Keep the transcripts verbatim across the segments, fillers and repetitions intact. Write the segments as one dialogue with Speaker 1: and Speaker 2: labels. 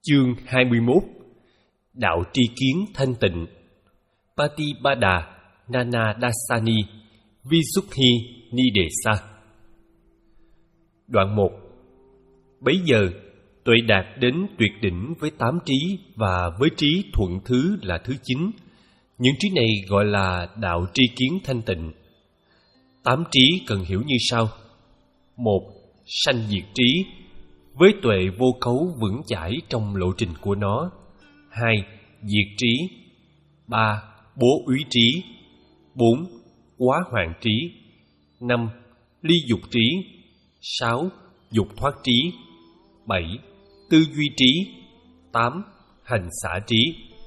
Speaker 1: Chương hai mươi mốt. Đạo tri kiến thanh tịnh. Patipada Nana Dasani Visuddhi Nidesa. Đoạn một. Bấy giờ tuệ đạt đến tuyệt đỉnh với tám trí và với trí thuận thứ là thứ chín. Những trí này gọi là đạo tri kiến thanh tịnh. Tám trí cần hiểu như sau. Một. Sanh diệt trí, với tuệ vô cấu vững chãi trong lộ trình của nó. Hai. Diệt trí. Ba. Bố úy trí. Bốn. Quá hoạn trí. Năm. Ly dục trí. Sáu. Dục thoát trí. Bảy. Tư duy trí. Tám. Hành xả trí.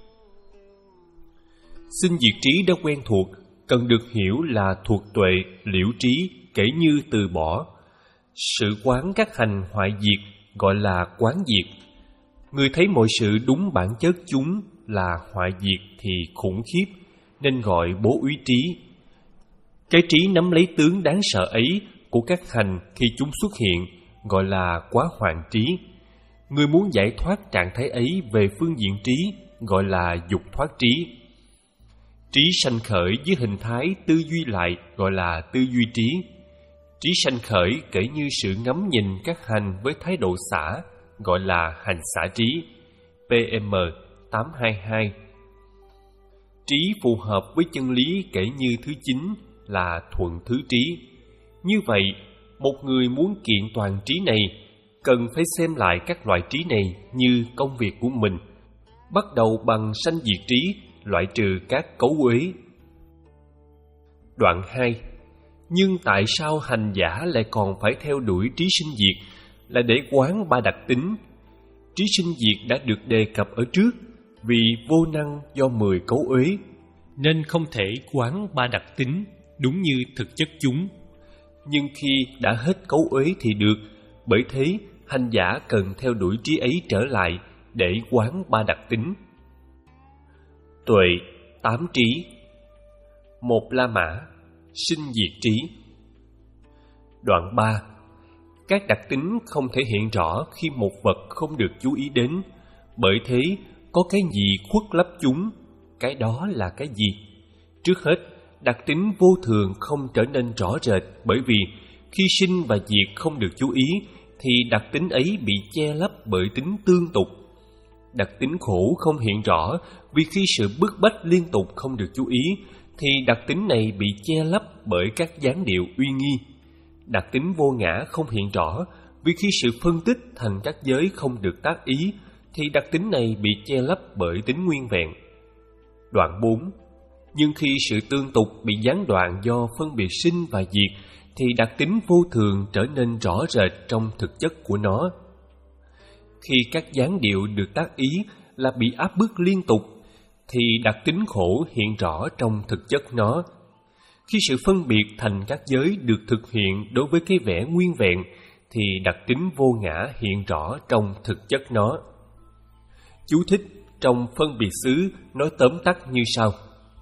Speaker 1: Sinh diệt trí đã quen thuộc, cần được hiểu là thuộc tuệ liễu trí, kể như từ bỏ. Sự quán các hành hoại diệt gọi là quán diệt. Người thấy mọi sự đúng bản chất chúng là hoại diệt thì khủng khiếp, nên gọi bố úy trí. Cái trí nắm lấy tướng đáng sợ ấy của các hành khi chúng xuất hiện gọi là quá hoạn trí. Người muốn giải thoát trạng thái ấy về phương diện trí gọi là dục thoát trí. Trí sanh khởi với hình thái tư duy lại gọi là tư duy trí. Trí sanh khởi kể như sự ngắm nhìn các hành với thái độ xả gọi là hành xả trí. pê em tám hai hai. Trí phù hợp với chân lý kể như thứ chín là thuận thứ trí. Như vậy, một người muốn kiện toàn trí này cần phải xem lại các loại trí này như công việc của mình, bắt đầu bằng sanh diệt trí, loại trừ các cấu uế. Đoạn hai. Nhưng tại sao hành giả lại còn phải theo đuổi trí sinh diệt, là để quán ba đặc tính? Trí sinh diệt đã được đề cập ở trước, vì vô năng do mười cấu uế, nên không thể quán ba đặc tính đúng như thực chất chúng. Nhưng khi đã hết cấu uế thì được, bởi thế hành giả cần theo đuổi trí ấy trở lại để quán ba đặc tính. Tuệ, tám trí. Một La Mã, sinh diệt trí. Đoạn ba. Các đặc tính không thể hiện rõ khi một vật không được chú ý đến, bởi thế có cái gì khuất lấp chúng, cái đó là cái gì? Trước hết, đặc tính vô thường không trở nên rõ rệt, bởi vì khi sinh và diệt không được chú ý thì đặc tính ấy bị che lấp bởi tính tương tục. Đặc tính khổ không hiện rõ vì khi sự bức bách liên tục không được chú ý thì đặc tính này bị che lấp bởi các dáng điệu uy nghi. Đặc tính vô ngã không hiện rõ vì khi sự phân tích thành các giới không được tác ý thì đặc tính này bị che lấp bởi tính nguyên vẹn. Đoạn bốn. Nhưng khi sự tương tục bị gián đoạn do phân biệt sinh và diệt thì đặc tính vô thường trở nên rõ rệt trong thực chất của nó. Khi các dáng điệu được tác ý là bị áp bức liên tục thì đặc tính khổ hiện rõ trong thực chất nó. Khi sự phân biệt thành các giới được thực hiện đối với cái vẻ nguyên vẹn thì đặc tính vô ngã hiện rõ trong thực chất nó. Chú thích trong phân biệt xứ nói tóm tắt như sau.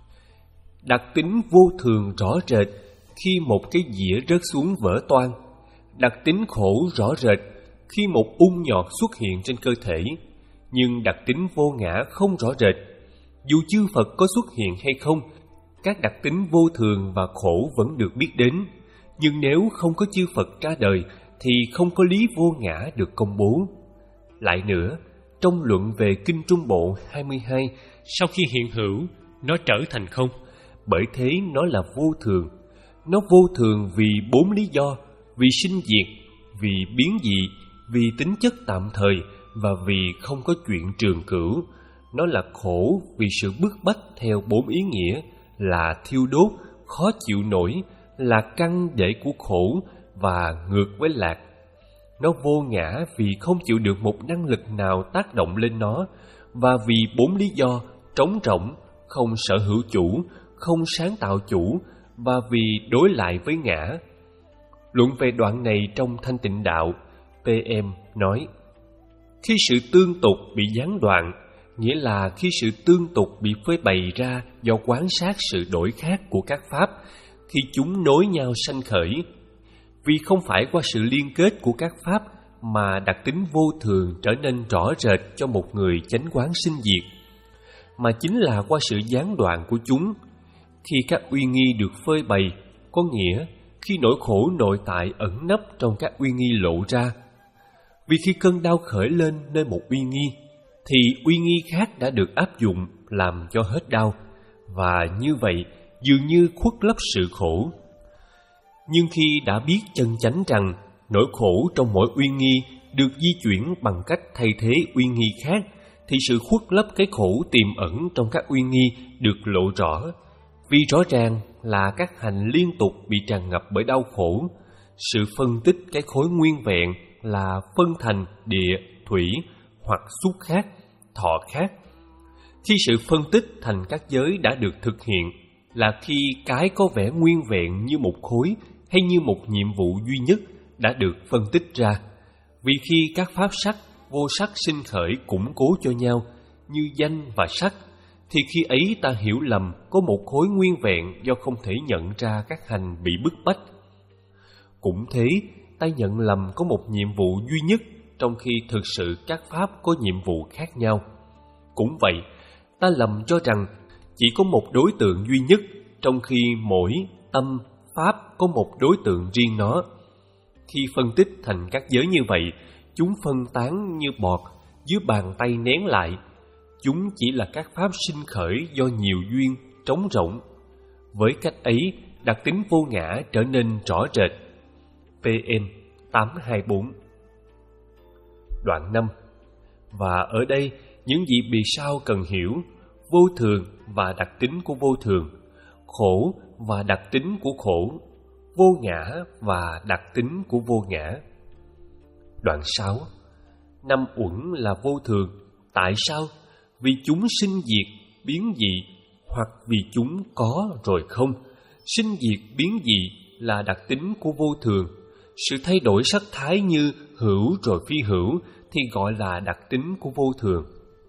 Speaker 1: Đặc tính vô thường rõ rệt khi một cái dĩa rớt xuống vỡ toang. Đặc tính khổ rõ rệt khi một ung nhọt xuất hiện trên cơ thể. Nhưng đặc tính vô ngã không rõ rệt. Dù chư Phật có xuất hiện hay không, các đặc tính vô thường và khổ vẫn được biết đến. Nhưng nếu không có chư Phật ra đời thì không có lý vô ngã được công bố. Lại nữa, trong luận về Kinh Trung Bộ hai mươi hai, sau khi hiện hữu, nó trở thành không. Bởi thế nó là vô thường. Nó vô thường vì bốn lý do: vì sinh diệt, vì biến dị, vì tính chất tạm thời và vì không có chuyện trường cửu. Nó là khổ vì sự bức bách theo bốn ý nghĩa là thiêu đốt, khó chịu nổi, là căn để của khổ và ngược với lạc. Nó vô ngã vì không chịu được một năng lực nào tác động lên nó, và vì bốn lý do trống rỗng, không sở hữu chủ, không sáng tạo chủ, và vì đối lại với ngã. Luận về đoạn này trong Thanh Tịnh Đạo, pê em nói: khi sự tương tục bị gián đoạn, nghĩa là khi sự tương tục bị phơi bày ra do quan sát sự đổi khác của các pháp, khi chúng nối nhau sanh khởi. Vì không phải qua sự liên kết của các pháp mà đặc tính vô thường trở nên rõ rệt cho một người chánh quán sinh diệt, mà chính là qua sự gián đoạn của chúng. Khi các uy nghi được phơi bày, có nghĩa khi nỗi khổ nội tại ẩn nấp trong các uy nghi lộ ra. Vì khi cơn đau khởi lên nơi một uy nghi, thì uy nghi khác đã được áp dụng làm cho hết đau, và như vậy dường như khuất lấp sự khổ. Nhưng khi đã biết chân chánh rằng nỗi khổ trong mỗi uy nghi được di chuyển bằng cách thay thế uy nghi khác, thì sự khuất lấp cái khổ tiềm ẩn trong các uy nghi được lộ rõ. Vì rõ ràng là các hành liên tục bị tràn ngập bởi đau khổ. Sự phân tích cái khối nguyên vẹn là phân thành địa, thủy hoặc xúc khác, thọ khác. Khi sự phân tích thành các giới đã được thực hiện, là khi cái có vẻ nguyên vẹn như một khối hay như một nhiệm vụ duy nhất đã được phân tích ra. Vì khi các pháp sắc, vô sắc sinh khởi củng cố cho nhau như danh và sắc, thì khi ấy ta hiểu lầm có một khối nguyên vẹn do không thể nhận ra các hành bị bức bách. Cũng thế, ta nhận lầm có một nhiệm vụ duy nhất, trong khi thực sự các pháp có nhiệm vụ khác nhau. Cũng vậy, ta lầm cho rằng chỉ có một đối tượng duy nhất, trong khi mỗi tâm, pháp có một đối tượng riêng nó. Khi phân tích thành các giới như vậy, chúng phân tán như bọt dưới bàn tay nén lại. Chúng chỉ là các pháp sinh khởi do nhiều duyên, trống rỗng. Với cách ấy, đặc tính vô ngã trở nên rõ rệt. pê em tám hai bốn. Đoạn năm. Và ở đây, những gì bì sau cần hiểu: vô thường và đặc tính của vô thường, khổ và đặc tính của khổ, vô ngã và đặc tính của vô ngã. Đoạn sáu. Năm uẩn là vô thường. Tại sao? Vì chúng sinh diệt, biến dị, hoặc vì chúng có rồi không. Sinh diệt, biến dị là đặc tính của vô thường. Sự thay đổi sắc thái như hữu rồi phi hữu thì gọi là đặc tính của vô thường.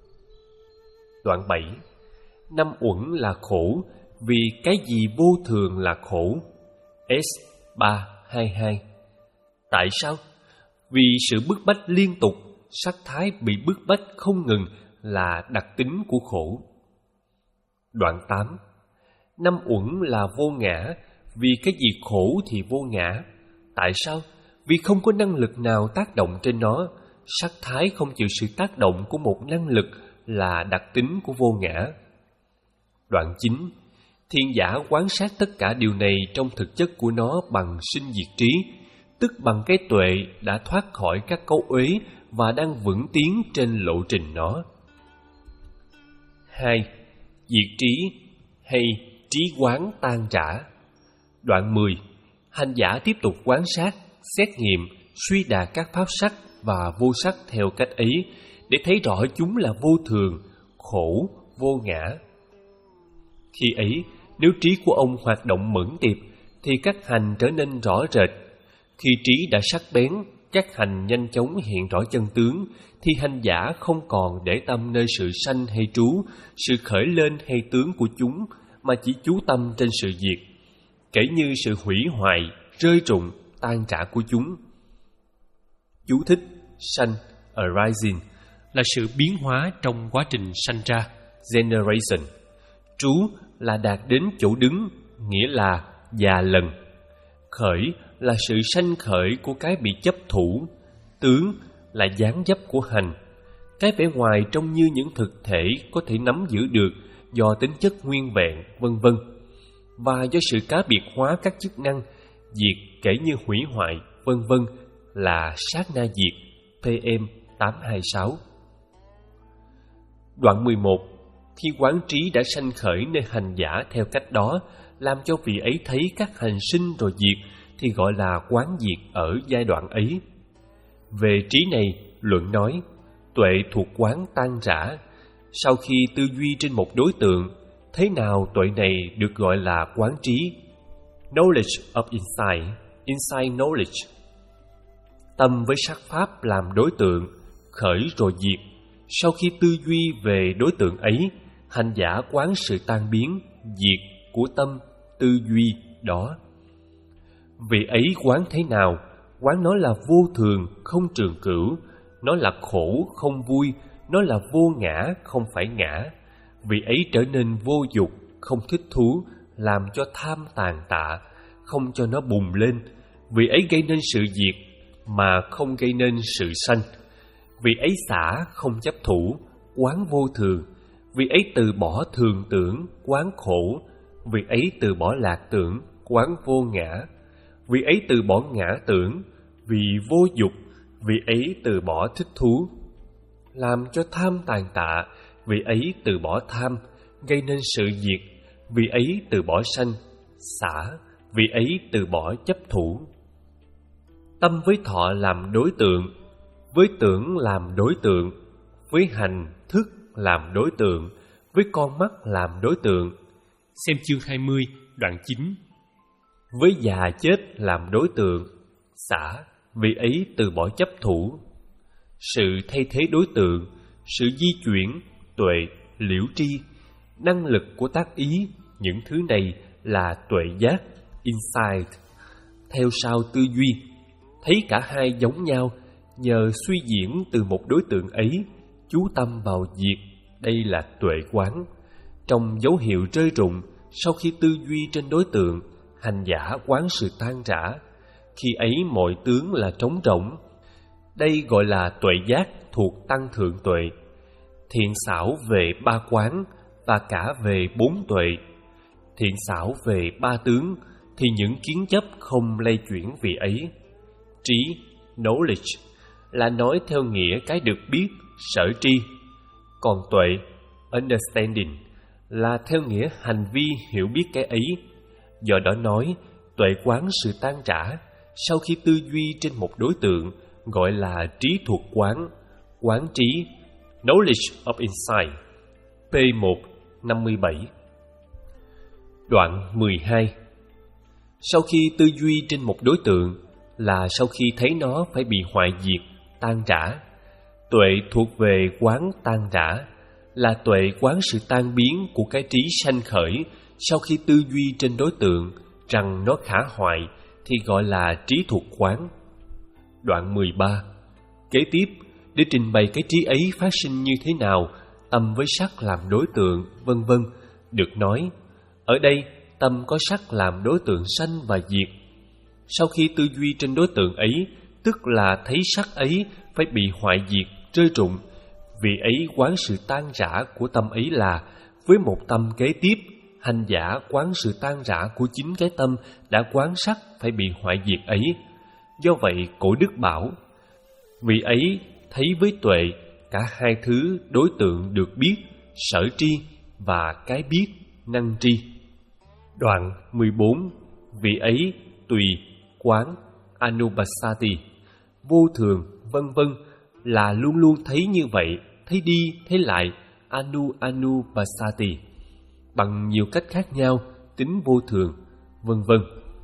Speaker 1: Đoạn bảy. Năm uẩn là khổ, vì cái gì vô thường là khổ. S ba hai hai. Tại sao? Vì sự bức bách liên tục, sắc thái bị bức bách không ngừng là đặc tính của khổ. Đoạn tám. Năm uẩn là vô ngã, vì cái gì khổ thì vô ngã. Tại sao? Vì không có năng lực nào tác động trên nó. Sắc thái không chịu sự tác động của một năng lực là đặc tính của vô ngã. Đoạn chín. Thiên giả quan sát tất cả điều này trong thực chất của nó bằng sinh diệt trí, tức bằng cái tuệ đã thoát khỏi các cấu uế và đang vững tiến trên lộ trình nó. Hai. Diệt trí hay trí quán tan rã. Đoạn mười. Hành giả tiếp tục quan sát, xét nghiệm, suy đạt các pháp sắc và vô sắc theo cách ấy, để thấy rõ chúng là vô thường, khổ, vô ngã. Khi ấy, nếu trí của ông hoạt động mẫn tiệp, thì các hành trở nên rõ rệt. Khi trí đã sắc bén, các hành nhanh chóng hiện rõ chân tướng, thì hành giả không còn để tâm nơi sự sanh hay trú, sự khởi lên hay tướng của chúng, mà chỉ chú tâm trên sự diệt, kể như sự hủy hoại, rơi rụng, tan rã của chúng. Chú thích: sanh, arising, là sự biến hóa trong quá trình sanh ra, generation. Trú là đạt đến chỗ đứng, nghĩa là già lần. Khởi là sự sanh khởi của cái bị chấp thủ. Tướng là dáng dấp của hành. Cái vẻ ngoài trông như những thực thể có thể nắm giữ được do tính chất nguyên vẹn, vân vân. Và do sự cá biệt hóa các chức năng, diệt kể như hủy hoại, vân vân là sát na diệt. pê em tám hai sáu. Đoạn mười một. Khi quán trí đã sanh khởi nơi hành giả theo cách đó, làm cho vị ấy thấy các hành sinh rồi diệt, thì gọi là quán diệt ở giai đoạn ấy. Về trí này, luận nói, tuệ thuộc quán tan rã. Sau khi tư duy trên một đối tượng, thế nào tuệ này được gọi là quán trí? Knowledge of insight, insight knowledge. Tâm với sắc pháp làm đối tượng, khởi rồi diệt. Sau khi tư duy về đối tượng ấy, hành giả quán sự tan biến, diệt của tâm, tư duy đó. Vị ấy quán thế nào? quán nó là vô thường, không trường cửu, nó là khổ, không vui, nó là vô ngã, không phải ngã. Vì ấy trở nên vô dục, không thích thú, làm cho tham tàn tạ, không cho nó bùng lên. Vì ấy gây nên sự diệt, mà không gây nên sự sanh. Vì ấy xả, không chấp thủ, quán vô thường. Vì ấy từ bỏ thường tưởng, quán khổ. Vì ấy từ bỏ lạc tưởng, quán vô ngã. Vì ấy từ bỏ ngã tưởng, vì vô dục. Vì ấy từ bỏ thích thú, làm cho tham tàn tạ. Vì ấy từ bỏ tham, gây nên sự diệt. Vì ấy từ bỏ sanh, xả. Vì ấy từ bỏ chấp thủ. Tâm với thọ làm đối tượng, với tưởng làm đối tượng, với hành, thức làm đối tượng, với con mắt làm đối tượng. Xem chương hai mươi, đoạn chín. Với già chết làm đối tượng, xả. Vì ấy từ bỏ chấp thủ. Sự thay thế đối tượng, sự di chuyển, tuệ, liễu tri, năng lực của tác ý, những thứ này là tuệ giác, insight. Theo sau tư duy, thấy cả hai giống nhau, nhờ suy diễn từ một đối tượng ấy, chú tâm vào diệt, đây là tuệ quán. Trong dấu hiệu rơi rụng, sau khi tư duy trên đối tượng, hành giả quán sự tan rã. Khi ấy mọi tướng là trống rỗng. Đây gọi là tuệ giác thuộc tăng thượng tuệ. Thiện xảo về ba quán và cả về bốn tuệ. Thiện xảo về ba tướng thì những kiến chấp không lay chuyển vì ấy. Trí, knowledge, là nói theo nghĩa cái được biết, sở tri. Còn tuệ, understanding, là theo nghĩa hành vi hiểu biết cái ấy. Do đó nói, tuệ quán sự tan rã sau khi tư duy trên một đối tượng, gọi là trí thuộc quán, quán trí, knowledge of insight. P một, năm mươi bảy. Đoạn mười hai. Sau khi tư duy trên một đối tượng là sau khi thấy nó phải bị hoại diệt, tan rã. Tuệ thuộc về quán tan rã, là tuệ quán sự tan biến của cái trí sanh khởi sau khi tư duy trên đối tượng rằng nó khả hoại, thì gọi là trí thuộc quán. Đoạn mười ba. Kế tiếp, để trình bày cái trí ấy phát sinh như thế nào, tâm với sắc làm đối tượng, vân vân, được nói. Ở đây, tâm có sắc làm đối tượng sanh và diệt. Sau khi tư duy trên đối tượng ấy, tức là thấy sắc ấy phải bị hoại diệt, rơi rụng. Vì ấy quán sự tan rã của tâm ấy là, với một tâm kế tiếp, hành giả quán sự tan rã của chính cái tâm đã quán sắc phải bị hoại diệt ấy. Do vậy Cổ Đức bảo, vì ấy thấy với tuệ, cả hai thứ đối tượng được biết, sở tri và cái biết, năng tri. Đoạn mười bốn. Vì ấy tùy, quán, anupassati, vô thường, vân vân, là luôn luôn thấy như vậy, thấy đi, thấy lại, anu anupassati, bằng nhiều cách khác nhau, tính vô thường, vân vân.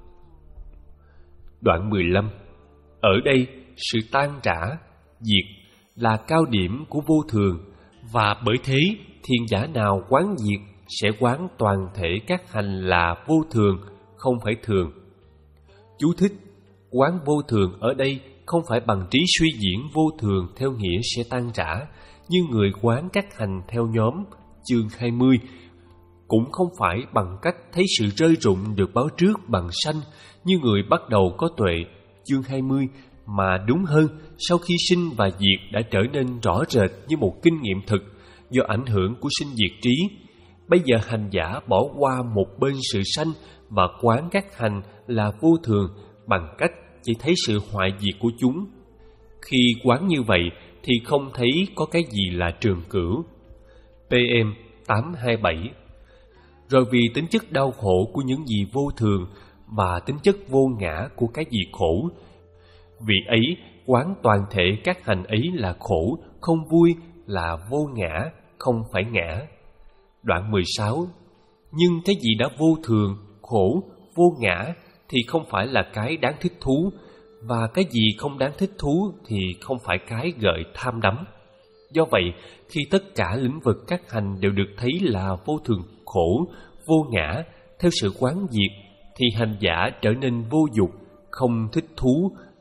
Speaker 1: Đoạn mười lăm. Ở đây, sự tan rã, diệt là cao điểm của vô thường, và bởi thế thiền giả nào quán diệt sẽ quán toàn thể các hành là vô thường, không phải thường. Chú thích: quán vô thường ở đây không phải bằng trí suy diễn vô thường theo nghĩa sẽ tan rã, như người quán các hành theo nhóm, chương hai mươi, cũng không phải bằng cách thấy sự rơi rụng được báo trước bằng sanh, như người bắt đầu có tuệ, chương hai mươi, mà đúng hơn, sau khi sinh và diệt đã trở nên rõ rệt như một kinh nghiệm thực do ảnh hưởng của sinh diệt trí. Bây giờ hành giả bỏ qua một bên sự sanh và quán các hành là vô thường bằng cách chỉ thấy sự hoại diệt của chúng. Khi quán như vậy thì không thấy có cái gì là trường cửu. pê em tám hai bảy. Rồi vì tính chất đau khổ của những gì vô thường và tính chất vô ngã của cái gì khổ, vì ấy quán toàn thể các hành ấy là khổ, không vui, là vô ngã, không phải ngã. Đoạn mười sáu. Nhưng cái gì đã vô thường, khổ, vô ngã thì không phải là cái đáng thích thú, và cái gì không đáng thích thú thì không phải cái gợi tham đắm. Do vậy, khi tất cả lĩnh vực các hành đều được thấy là vô thường, khổ, vô ngã theo sự quán diệt, thì hành giả trở nên vô dục, không thích thú,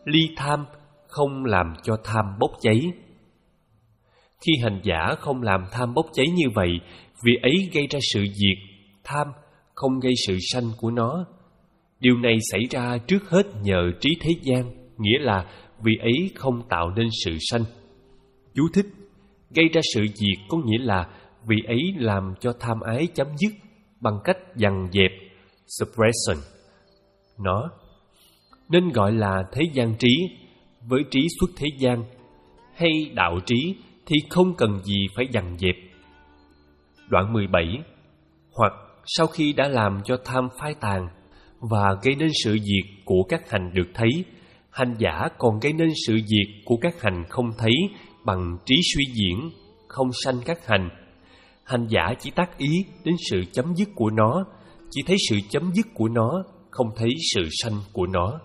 Speaker 1: ly tham, không làm cho tham bốc cháy. Khi hành giả không làm tham bốc cháy như vậy, vì ấy gây ra sự diệt tham, không gây sự sanh của nó. Điều này xảy ra trước hết nhờ trí thế gian, nghĩa là vì ấy không tạo nên sự sanh. Chú thích: gây ra sự diệt có nghĩa là vì ấy làm cho tham ái chấm dứt bằng cách dằn dẹp, suppression nó, nên gọi là thế gian trí. Với trí xuất thế gian hay đạo trí thì không cần gì phải dằn dẹp. Đoạn mười bảy. Hoặc sau khi đã làm cho tham phai tàn và gây nên sự diệt của các hành được thấy, hành giả còn gây nên sự diệt của các hành không thấy bằng trí suy diễn, không sanh các hành. Hành giả chỉ tác ý đến sự chấm dứt của nó, chỉ thấy sự chấm dứt của nó, không thấy sự sanh của nó.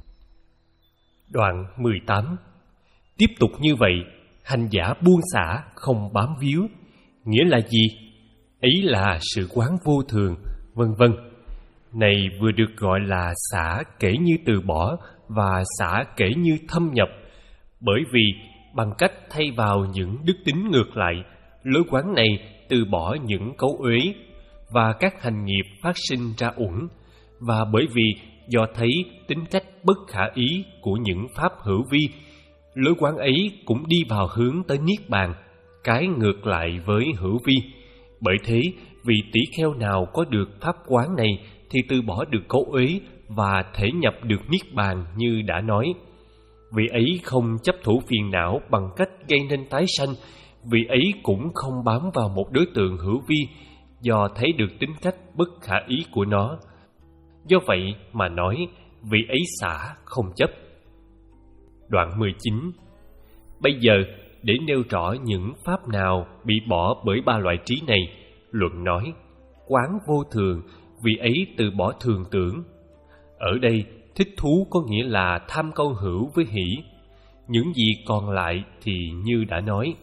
Speaker 1: Đoạn mười tám. Tiếp tục như vậy, hành giả buông xả, không bám víu. Nghĩa là gì? Ấy là sự quán vô thường, vân vân. Này vừa được gọi là xả kể như từ bỏ và xả kể như thâm nhập. Bởi vì bằng cách thay vào những đức tính ngược lại, lối quán này từ bỏ những cấu uế và các hành nghiệp phát sinh ra uẩn, và bởi vì do thấy tính cách bất khả ý của những pháp hữu vi, lối quán ấy cũng đi vào hướng tới niết bàn, cái ngược lại với hữu vi. Bởi thế, vị tỷ kheo nào có được pháp quán này thì từ bỏ được cấu uế và thể nhập được niết bàn như đã nói. Vị ấy không chấp thủ phiền não bằng cách gây nên tái sanh, vị ấy cũng không bám vào một đối tượng hữu vi do thấy được tính cách bất khả ý của nó. Do vậy mà nói, vị ấy xả không chấp. Đoạn mười chín. Bây giờ, để nêu rõ những pháp nào bị bỏ bởi ba loại trí này, luận nói: quán vô thường, vì ấy từ bỏ thường tưởng. Ở đây, thích thú có nghĩa là tham câu hữu với hỷ. Những gì còn lại thì như đã nói.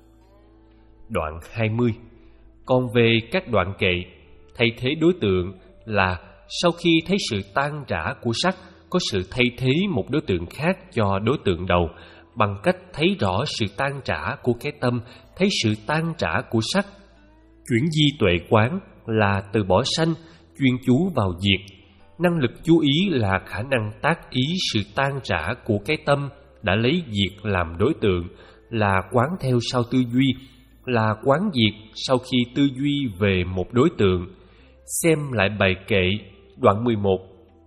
Speaker 1: Đoạn hai mươi. Còn về các đoạn kệ, thay thế đối tượng là sau khi thấy sự tan rã của sắc, có sự thay thế một đối tượng khác cho đối tượng đầu, bằng cách thấy rõ sự tan rã của cái tâm, thấy sự tan rã của sắc. Chuyển di tuệ quán là từ bỏ sanh, chuyên chú vào diệt. Năng lực chú ý là khả năng tác ý sự tan rã của cái tâm đã lấy diệt làm đối tượng, là quán theo sau tư duy, là quán diệt sau khi tư duy về một đối tượng. Xem lại bài kệ đoạn mười một.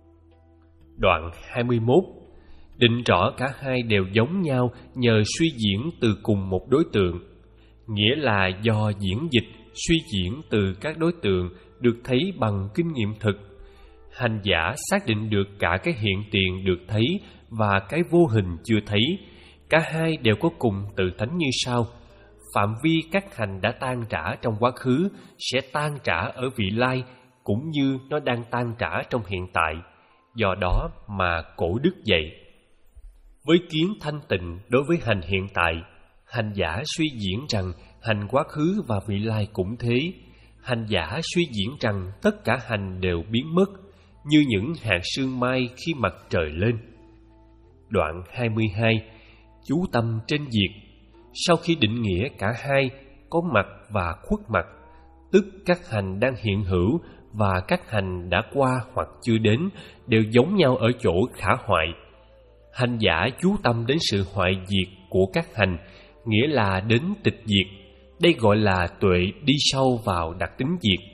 Speaker 1: Đoạn hai mươi mốt. Định rõ cả hai đều giống nhau nhờ suy diễn từ cùng một đối tượng, nghĩa là do diễn dịch, suy diễn từ các đối tượng được thấy bằng kinh nghiệm thực. Hành giả xác định được cả cái hiện tiền được thấy và cái vô hình chưa thấy. Cả hai đều có cùng tự tánh như sau: phạm vi các hành đã tan rã trong quá khứ sẽ tan rã ở vị lai, cũng như nó đang tan rã trong hiện tại. Do đó mà cổ đức dạy: với kiến thanh tịnh đối với hành hiện tại, hành giả suy diễn rằng hành quá khứ và vị lai cũng thế. Hành giả suy diễn rằng tất cả hành đều biến mất, như những hạt sương mai khi mặt trời lên. Đoạn hai mươi hai. Chú tâm trên diệt. Sau khi định nghĩa cả hai có mặt và khuất mặt, tức các hành đang hiện hữu và các hành đã qua hoặc chưa đến, đều giống nhau ở chỗ khả hoại. Hành giả chú tâm đến sự hoại diệt của các hành, nghĩa là đến tịch diệt. Đây gọi là tuệ đi sâu vào đặc tính diệt.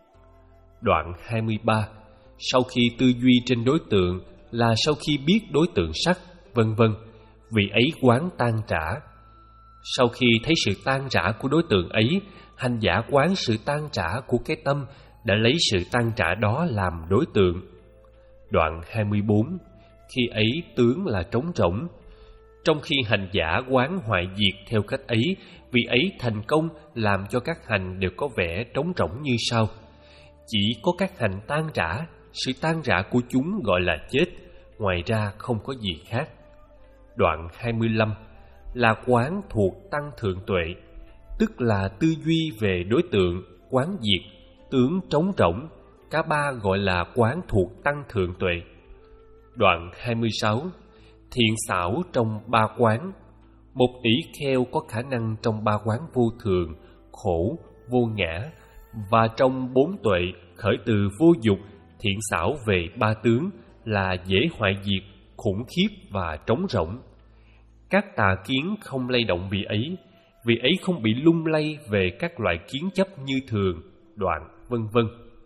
Speaker 1: Đoạn hai mươi ba. Sau khi tư duy trên đối tượng là sau khi biết đối tượng sắc, vân vân, vì ấy quán tan rã. Sau khi thấy sự tan rã của đối tượng ấy, hành giả quán sự tan rã của cái tâm đã lấy sự tan rã đó làm đối tượng. Đoạn hai mươi bốn. Khi ấy tướng là trống rỗng. Trong khi hành giả quán hoại diệt theo cách ấy, vì ấy thành công làm cho các hành đều có vẻ trống rỗng như sau: chỉ có các hành tan rã, sự tan rã của chúng gọi là chết, ngoài ra không có gì khác. Đoạn hai mươi lăm. Là quán thuộc tăng thượng tuệ, tức là tư duy về đối tượng, quán diệt, tướng trống rỗng. Cả ba gọi là quán thuộc tăng thượng tuệ. Đoạn hai mươi sáu. thiện xảo trong ba quán. Một tỷ kheo có khả năng trong ba quán vô thường, khổ, vô ngã, và trong bốn tuệ khởi từ vô dục, thiện xảo về ba tướng là dễ hoại diệt, khủng khiếp và trống rỗng. Các tà kiến không lay động vị ấy, vị ấy không bị lung lay về các loại kiến chấp như thường, đoạn, vân vân.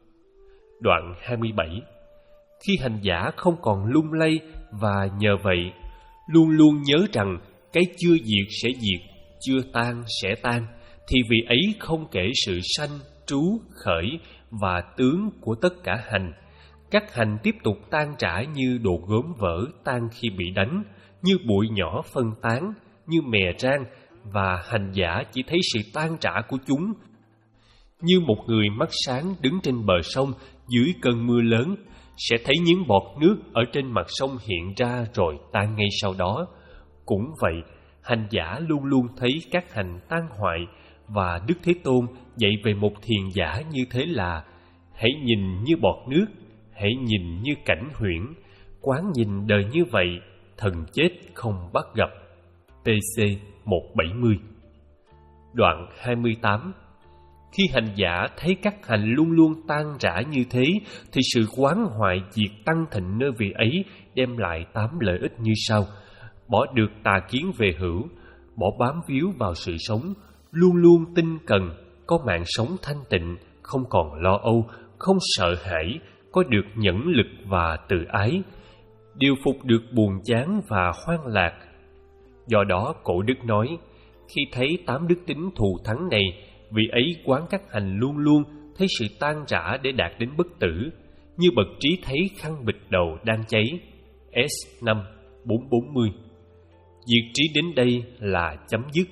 Speaker 1: Đoạn hai mươi bảy. Khi hành giả không còn lung lay và nhờ vậy luôn luôn nhớ rằng cái chưa diệt sẽ diệt, chưa tan sẽ tan, thì vị ấy không kể sự sanh, trú, khởi và tướng của tất cả hành. Các hành tiếp tục tan rã như đồ gốm vỡ tan khi bị đánh, như bụi nhỏ phân tán, như mè rang, và hành giả chỉ thấy sự tan rã của chúng. Như một người mắt sáng đứng trên bờ sông dưới cơn mưa lớn, sẽ thấy những bọt nước ở trên mặt sông hiện ra rồi tan ngay sau đó. Cũng vậy, hành giả luôn luôn thấy các hành tan hoại, và Đức Thế Tôn dạy về một thiền giả như thế là: hãy nhìn như bọt nước, hãy nhìn như cảnh huyễn, quán nhìn đời như vậy, thần chết không bắt gặp. T C một trăm bảy mươi. Đoạn hai mươi tám. Khi hành giả thấy các hành luôn luôn tan rã như thế, thì sự quán hoại diệt tăng thịnh nơi vị ấy đem lại tám lợi ích như sau: bỏ được tà kiến về hữu, bỏ bám víu vào sự sống, luôn luôn tinh cần, có mạng sống thanh tịnh, không còn lo âu, không sợ hãi, có được nhẫn lực và từ ái, điều phục được buồn chán và hoang lạc. Do đó cổ đức nói, khi thấy tám đức tính thù thắng này, vị ấy quán các hành luôn luôn thấy sự tan rã để đạt đến bất tử, như bậc trí thấy khăn bịch đầu đang cháy. S năm bốn bốn mươi. Diệt trí đến đây là chấm dứt.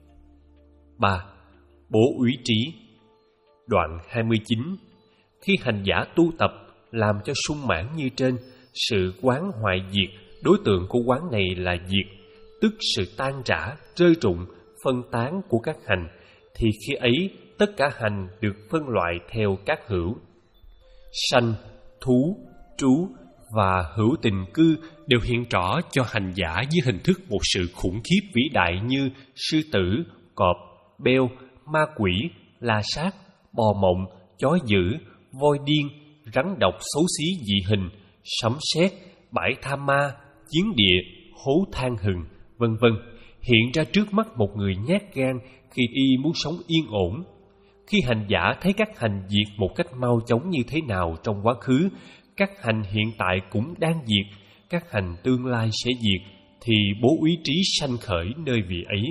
Speaker 1: ba. Bố úy trí. Đoạn hai mươi chín. Khi hành giả tu tập làm cho sung mãn như trên, sự quán hoại diệt, đối tượng của quán này là diệt, tức sự tan rã, rơi rụng, phân tán của các hành, thì khi ấy tất cả hành được phân loại theo các hữu. Sanh, thú, trú và hữu tình cư đều hiện rõ cho hành giả dưới hình thức một sự khủng khiếp vĩ đại như sư tử, cọp, beo, ma quỷ, la sát, bò mộng, chó dữ, voi điên, rắn độc xấu xí dị hình, sấm sét, bãi tham ma, chiến địa, hố than hừng, vân vân, hiện ra trước mắt một người nhát gan khi y muốn sống yên ổn. Khi hành giả thấy các hành diệt một cách mau chóng như thế nào trong quá khứ, các hành hiện tại cũng đang diệt, các hành tương lai sẽ diệt, thì bố úy trí sanh khởi nơi vị ấy.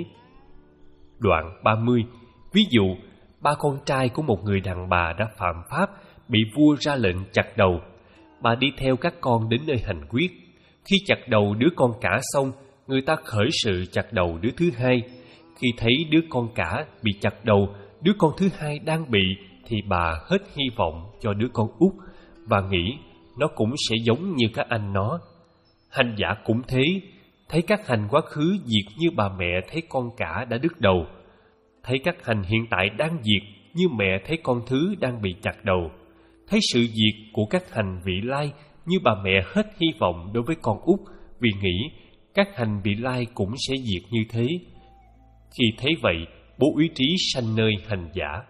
Speaker 1: Đoạn ba mươi. Ví dụ, ba con trai của một người đàn bà đã phạm pháp, bị vua ra lệnh chặt đầu. Bà đi theo các con đến nơi hành quyết. Khi chặt đầu đứa con cả xong, người ta khởi sự chặt đầu đứa thứ hai. Khi thấy đứa con cả bị chặt đầu, đứa con thứ hai đang bị, thì bà hết hy vọng cho đứa con út và nghĩ nó cũng sẽ giống như các anh nó. Hành giả cũng thế, thấy các hành quá khứ diệt như bà mẹ thấy con cả đã đứt đầu, thấy các hành hiện tại đang diệt như mẹ thấy con thứ đang bị chặt đầu, thấy sự diệt của các hành vị lai như bà mẹ hết hy vọng đối với con út vì nghĩ các hành vị lai cũng sẽ diệt như thế. Khi thấy vậy, bố úy trí sanh nơi hành giả.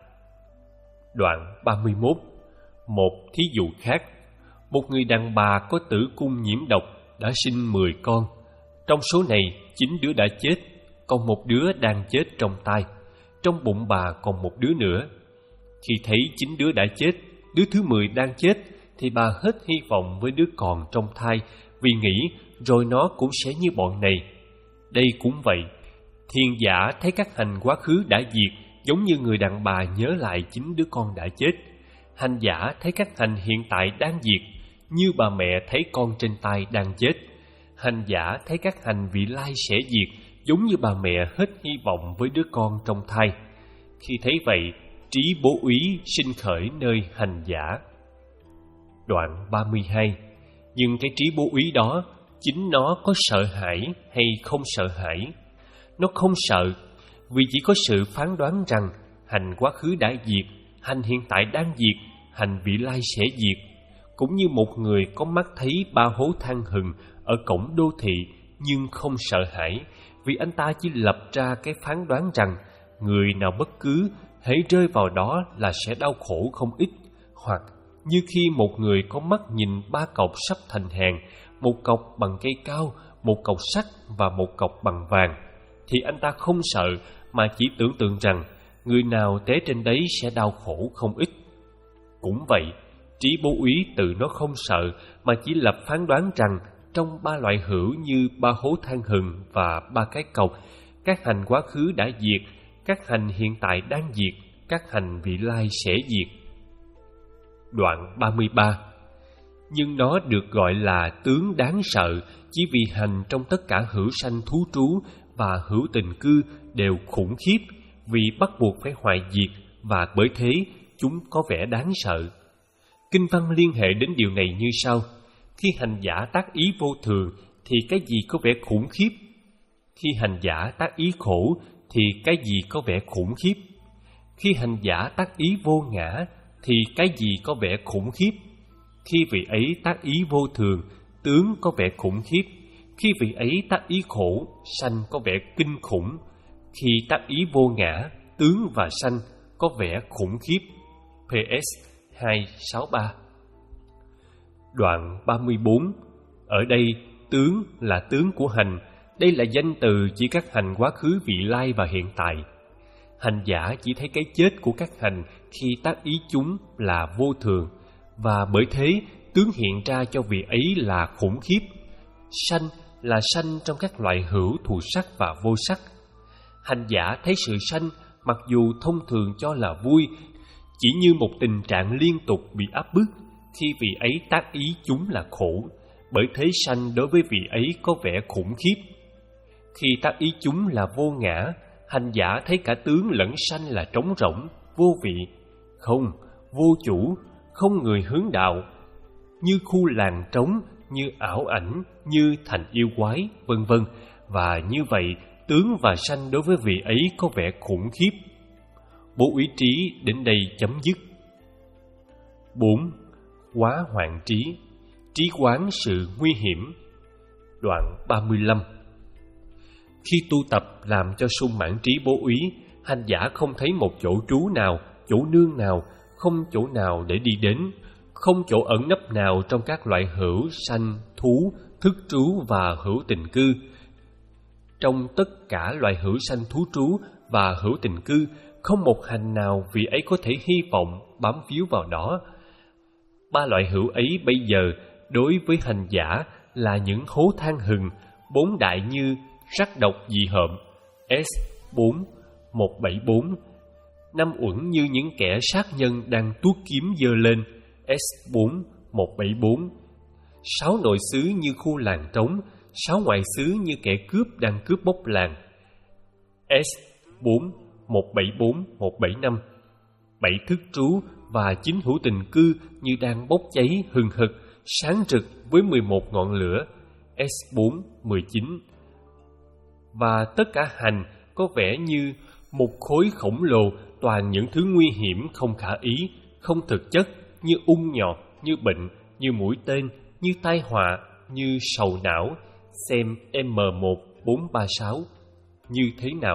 Speaker 1: Đoạn ba mươi mốt. Một thí dụ khác, một người đàn bà có tử cung nhiễm độc đã sinh mười con. Trong số này, chín đứa đã chết, còn một đứa đang chết trong tai. Trong bụng bà còn một đứa nữa. Khi thấy chín đứa đã chết, đứa thứ mười đang chết, thì bà hết hy vọng với đứa còn trong thai, vì nghĩ rồi nó cũng sẽ như bọn này. Đây cũng vậy, thiền giả thấy các hành quá khứ đã diệt, giống như người đàn bà nhớ lại chín đứa con đã chết. Hành giả thấy các hành hiện tại đang diệt, như bà mẹ thấy con trên tay đang chết. Hành giả thấy các hành vị lai sẽ diệt, giống như bà mẹ hết hy vọng với đứa con trong thai. Khi thấy vậy, trí bố úy sinh khởi nơi hành giả. Đoạn ba mươi hai. Nhưng cái trí bố úy đó, chính nó có sợ hãi hay không sợ hãi? Nó không sợ, vì chỉ có sự phán đoán rằng hành quá khứ đã diệt, hành hiện tại đang diệt, hành vị lai sẽ diệt. Cũng như một người có mắt thấy ba hố than hừng ở cổng đô thị, nhưng không sợ hãi, vì anh ta chỉ lập ra cái phán đoán rằng người nào bất cứ hễ rơi vào đó là sẽ đau khổ không ít. Hoặc như khi một người có mắt nhìn ba cọc sắp thành hàng, một cọc bằng cây cao, một cọc sắt và một cọc bằng vàng, thì anh ta không sợ mà chỉ tưởng tượng rằng người nào té trên đấy sẽ đau khổ không ít. Cũng vậy, trí bố úy tự nó không sợ mà chỉ lập phán đoán rằng trong ba loại hữu như ba hố than hừng và ba cái cọc, các hành quá khứ đã diệt, các hành hiện tại đang diệt, các hành vị lai sẽ diệt. Đoạn ba mươi ba. Nhưng nó được gọi là tướng đáng sợ chỉ vì hành trong tất cả hữu sanh thú trú và hữu tình cư đều khủng khiếp, vì bắt buộc phải hoại diệt, và bởi thế chúng có vẻ đáng sợ. Kinh văn liên hệ đến điều này như sau: khi hành giả tác ý vô thường thì cái gì có vẻ khủng khiếp? Khi hành giả tác ý khổ thì cái gì có vẻ khủng khiếp? Khi hành giả tác ý vô ngã thì cái gì có vẻ khủng khiếp? Khi vị ấy tác ý vô thường, tướng có vẻ khủng khiếp. Khi vị ấy tác ý khổ, sanh có vẻ kinh khủng. Khi tác ý vô ngã, tướng và sanh có vẻ khủng khiếp. pê ét hai sáu ba. Đoạn ba mươi bốn. Ở đây, tướng là tướng của hành. Đây là danh từ chỉ các hành quá khứ, vị lai và hiện tại. Hành giả chỉ thấy cái chết của các hành khi tác ý chúng là vô thường, và bởi thế tướng hiện ra cho vị ấy là khủng khiếp. Sanh là sanh trong các loại hữu thù sắc và vô sắc. Hành giả thấy sự sanh, mặc dù thông thường cho là vui, chỉ như một tình trạng liên tục bị áp bức, khi vị ấy tác ý chúng là khổ, bởi thế sanh đối với vị ấy có vẻ khủng khiếp. Khi tác ý chúng là vô ngã, hành giả thấy cả tướng lẫn sanh là trống rỗng, vô vị, không, vô chủ, không người hướng đạo, như khu làng trống, như ảo ảnh, như thành yêu quái, vân vân. Và như vậy, tướng và sanh đối với vị ấy có vẻ khủng khiếp. Bố úy trí đến đây chấm dứt. Bốn. Quá hoạn trí, trí quán sự nguy hiểm. Đoạn ba mươi lăm. Khi tu tập làm cho sung mãn trí bố úy, hành giả không thấy một chỗ trú nào, chỗ nương nào, không chỗ nào để đi đến, không chỗ ẩn nấp nào trong các loại hữu sanh, thú, thức trú và hữu tình cư. Trong tất cả loại hữu sanh thú trú và hữu tình cư, không một hành nào vị ấy có thể hy vọng bám víu vào đó. Ba loại hữu ấy bây giờ đối với hành giả là những hố than hừng, bốn đại như rắc độc dị hợm S bốn một bảy bốn, năm uẩn như những kẻ sát nhân đang tuốt kiếm giơ lên S bốn một bảy bốn, sáu nội xứ như khu làng trống, sáu ngoại xứ như kẻ cướp đang cướp bóc làng S bốn một bảy bốn một bảy năm, bảy thức trú và chín hữu tình cư như đang bốc cháy hừng hực, sáng rực với mười một ngọn lửa S bốn mười chín. Và tất cả hành có vẻ như một khối khổng lồ, toàn những thứ nguy hiểm không khả ý, không thực chất, như ung nhọt, như bệnh, như mũi tên, như tai họa, như sầu não. Xem M một bốn ba sáu. Như thế nào?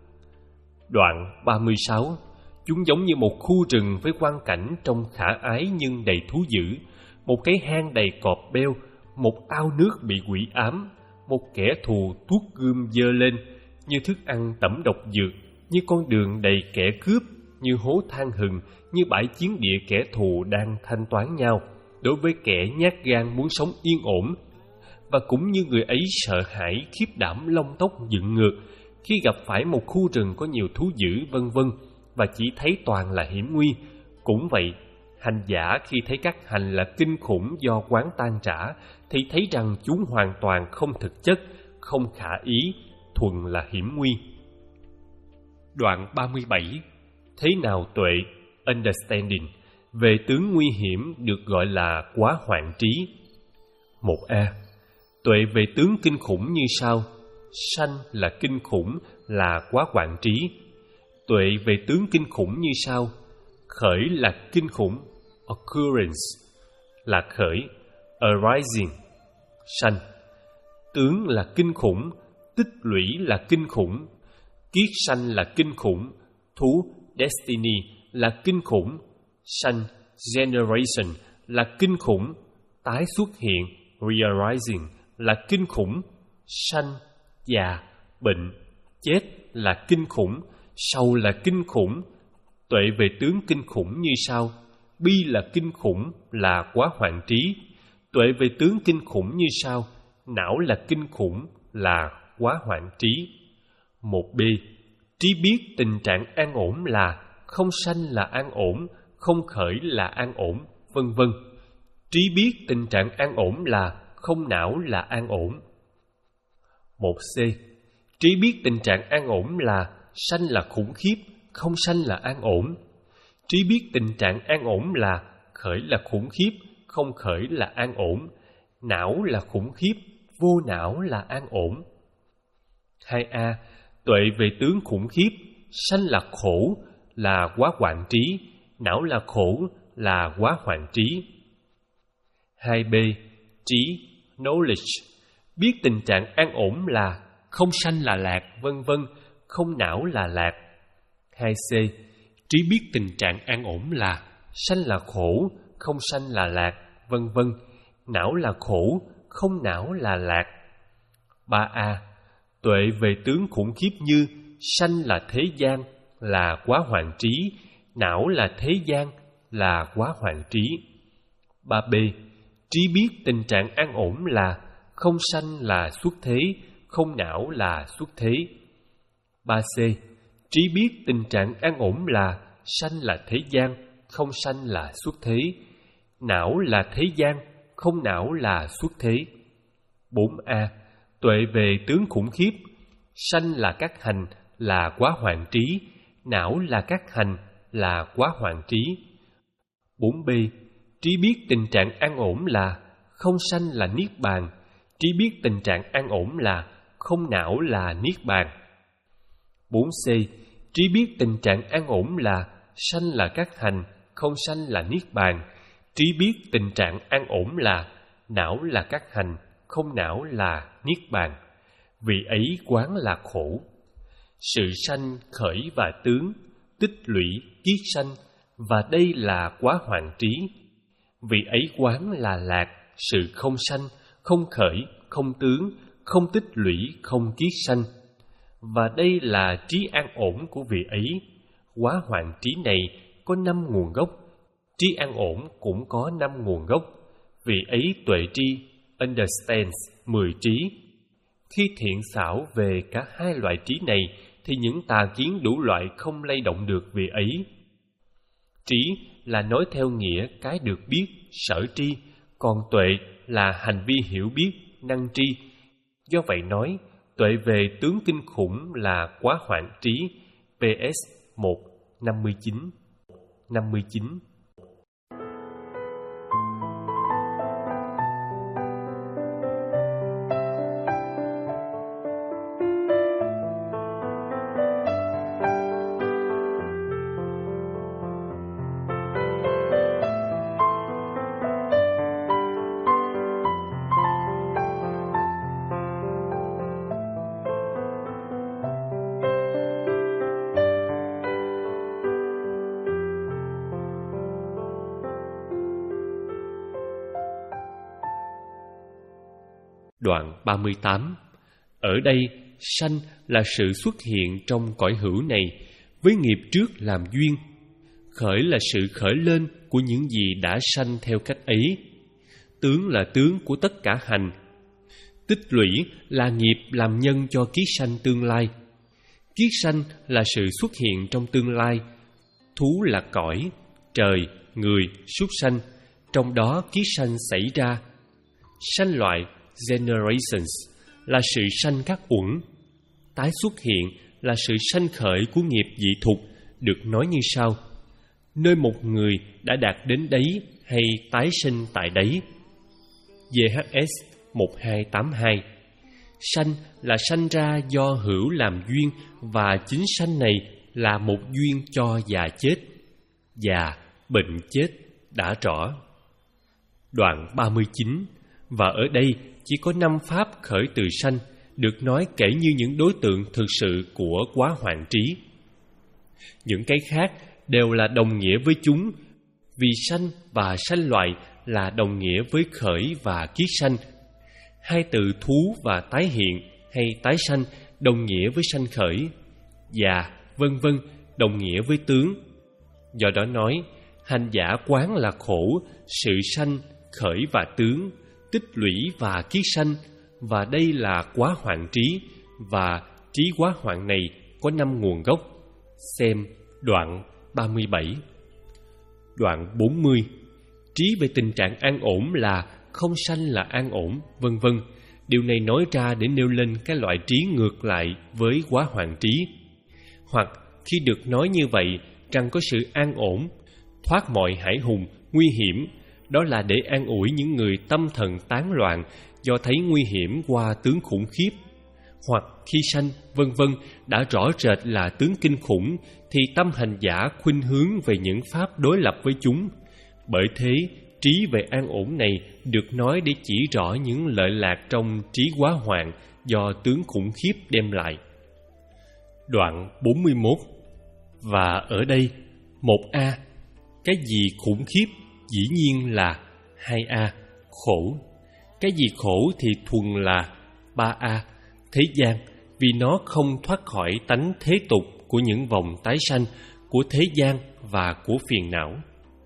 Speaker 1: Đoạn ba mươi sáu. Chúng giống như một khu rừng với quang cảnh trông khả ái nhưng đầy thú dữ, một cái hang đầy cọp beo, một ao nước bị quỷ ám, một kẻ thù tuốt gươm giơ lên, như thức ăn tẩm độc dược, như con đường đầy kẻ cướp, như hố than hừng, như bãi chiến địa kẻ thù đang thanh toán nhau đối với kẻ nhát gan muốn sống yên ổn. Và cũng như người ấy sợ hãi, khiếp đảm, lông tóc dựng ngược khi gặp phải một khu rừng có nhiều thú dữ, vân vân, và chỉ thấy toàn là hiểm nguy. Cũng vậy, hành giả khi thấy các hành là kinh khủng do quán tan trả, thì thấy rằng chúng hoàn toàn không thực chất, không khả ý, thuần là hiểm nguy. Đoạn ba mươi bảy. Thế nào tuệ, understanding, về tướng nguy hiểm được gọi là quá hoạn trí? Một A. Tuệ về tướng kinh khủng như sau: sanh là kinh khủng, là quá hoạn trí. Tuệ về tướng kinh khủng như sau: khởi là kinh khủng, occurrence là khởi, arising, sanh. tướng là kinh khủng, tích lũy là kinh khủng, kiết sanh là kinh khủng, thú destiny là kinh khủng, sanh generation là kinh khủng, tái xuất hiện rearising là kinh khủng, sanh già bệnh chết là kinh khủng, sầu là kinh khủng. Tuệ về tướng kinh khủng như sau: bi là kinh khủng, là quá hoạn trí. Tuệ về tướng kinh khủng như sau: não là kinh khủng, là quá hoạn trí. Một B. Trí biết tình trạng an ổn là không sanh là an ổn, không khởi là an ổn, vân vân. Trí biết tình trạng an ổn là không não là an ổn. Một C. Trí biết tình trạng an ổn là sanh là khủng khiếp, không sanh là an ổn. Trí biết tình trạng an ổn là khởi là khủng khiếp, không khởi là an ổn. Não là khủng khiếp, vô não là an ổn. Hai A. Tuệ về tướng khủng khiếp, sanh là khổ, là quá hoạn trí, não là khổ, là quá hoạn trí. Hai B. Trí knowledge, biết tình trạng an ổn là không sanh là lạc, vân vân, không não là lạc. Hai C. Trí biết tình trạng an ổn là sanh là khổ, không sanh là lạc, vân vân, não là khổ, không não là lạc. Ba A. Tuệ về tướng khủng khiếp như sanh là thế gian, là quá hoạn trí, não là thế gian, là quá hoạn trí. Ba B. Trí biết tình trạng an ổn là không sanh là xuất thế, không não là xuất thế. Ba C. Trí biết tình trạng an ổn là sanh là thế gian, không sanh là xuất thế, não là thế gian, không não là xuất thế. Bốn A. Tuệ về tướng khủng khiếp, sanh là các hành, là quá hoạn trí, não là các hành, là quá hoạn trí. Bốn B. Trí biết tình trạng an ổn là không sanh là niết bàn, trí biết tình trạng an ổn là không não là niết bàn. Bốn C. Trí biết tình trạng an ổn là sanh là các hành, không sanh là niết bàn, trí biết tình trạng an ổn là não là các hành, không não là niết bàn. Vì ấy quán là khổ. Sự sanh khởi và tướng, tích lũy kiết sanh, và đây là quá hoạn trí. Vì ấy quán là lạc, sự không sanh, không khởi, không tướng, không tích lũy, không kiết sanh. Và đây là trí an ổn của vị ấy. Quá hoạn trí này có năm nguồn gốc, trí an ổn cũng có năm nguồn gốc. Vì ấy tuệ tri, understands, mười trí. Khi thiện xảo về cả hai loại trí này, thì những tà kiến đủ loại không lay động được vị ấy. Trí là nói theo nghĩa cái được biết, sở tri, còn tuệ là hành vi hiểu biết, năng tri. Do vậy nói, tuệ về tướng kinh khủng là quá hoạn trí. pê ét một năm mươi chín năm mươi chín. Đoạn ba mươi tám. Ở đây, sanh là sự xuất hiện trong cõi hữu này với nghiệp trước làm duyên. Khởi là sự khởi lên của những gì đã sanh theo cách ấy. Tướng là tướng của tất cả hành. Tích lũy là nghiệp làm nhân cho kiết sanh tương lai. Kiết sanh là sự xuất hiện trong tương lai. Thú là cõi, trời, người, súc sanh, trong đó kiết sanh xảy ra. Sanh loại generations là sự sanh các uẩn. Tái xuất hiện là sự sanh khởi của nghiệp dị thục, được nói như sau: nơi một người đã đạt đến đấy hay tái sinh tại đấy. giê hát ét một hai tám hai. Sanh là sanh ra do hữu làm duyên, và chính sanh này là một duyên cho già chết. Già, bệnh chết đã rõ. Đoạn ba mươi chín. Và ở đây chỉ có năm pháp khởi từ sanh được nói kể như những đối tượng thực sự của quá hoạn trí. Những cái khác đều là đồng nghĩa với chúng, vì sanh và sanh loại là đồng nghĩa với khởi và kiết sanh. Hai từ thú và tái hiện hay tái sanh đồng nghĩa với sanh khởi, già, vân vân đồng nghĩa với tướng. Do đó nói, hành giả quán là khổ, sự sanh, khởi và tướng, tích lũy và kiết sanh, và đây là quá hoạn trí, và trí quá hoạn này có năm nguồn gốc. Xem đoạn ba mươi bảy. Đoạn bốn mươi. Trí về tình trạng an ổn là không sanh là an ổn, vân vân. Điều này nói ra để nêu lên cái loại trí ngược lại với quá hoạn trí. Hoặc khi được nói như vậy rằng có sự an ổn, thoát mọi hải hùng, nguy hiểm, đó là để an ủi những người tâm thần tán loạn do thấy nguy hiểm qua tướng khủng khiếp. Hoặc khi sanh, vân vân đã rõ rệt là tướng kinh khủng, thì tâm hành giả khuynh hướng về những pháp đối lập với chúng. Bởi thế, trí về an ổn này được nói để chỉ rõ những lợi lạc trong trí quá hoạn do tướng khủng khiếp đem lại. Đoạn bốn mươi mốt. Và ở đây, một A, cái gì khủng khiếp dĩ nhiên là hai A, khổ. Cái gì khổ thì thuần là ba A, thế gian, vì nó không thoát khỏi tánh thế tục của những vòng tái sanh, của thế gian và của phiền não.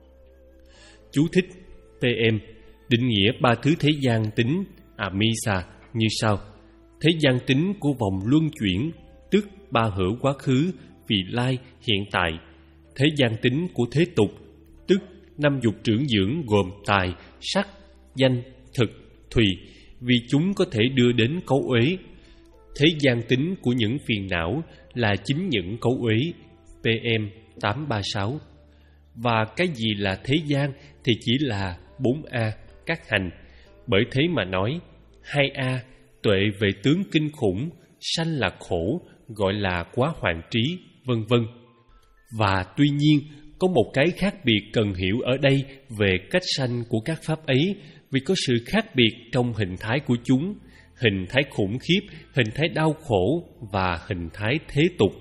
Speaker 1: Chú thích pê em định nghĩa ba thứ thế gian tính Amisa như sau. Thế gian tính của vòng luân chuyển, tức ba hữu quá khứ, vị lai, hiện tại. Thế gian tính của thế tục, tức năm dục trưởng dưỡng gồm tài, sắc, danh, thực, thùy, vì chúng có thể đưa đến cấu uế. Thế gian tính của những phiền não là chính những cấu uế. pê em tám ba sáu. Và cái gì là thế gian thì chỉ là bốn A, các hành. Bởi thế mà nói, hai A, tuệ về tướng kinh khủng, sanh là khổ, gọi là quá hoạn trí, vân vân. Và tuy nhiên, có một cái khác biệt cần hiểu ở đây về cách sanh của các pháp ấy, vì có sự khác biệt trong hình thái của chúng, hình thái khủng khiếp, hình thái đau khổ và hình thái thế tục.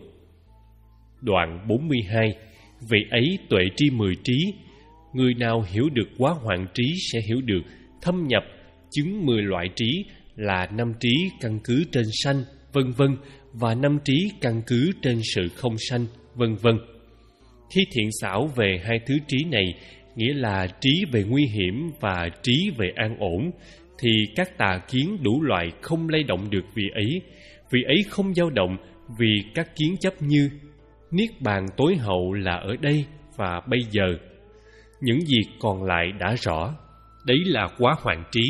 Speaker 1: Đoạn bốn mươi hai. Vậy ấy tuệ tri mười trí. Người nào hiểu được quá hoạn trí sẽ hiểu được thâm nhập chứng mười loại trí là năm trí căn cứ trên sanh, vân vân, và năm trí căn cứ trên sự không sanh, vân vân. Khi thiện xảo về hai thứ trí này, nghĩa là trí về nguy hiểm và trí về an ổn, thì các tà kiến đủ loại không lay động được vị ấy. Vị ấy không dao động vì các kiến chấp như niết bàn tối hậu là ở đây và bây giờ. Những gì còn lại đã rõ, đấy là quá hoạn trí.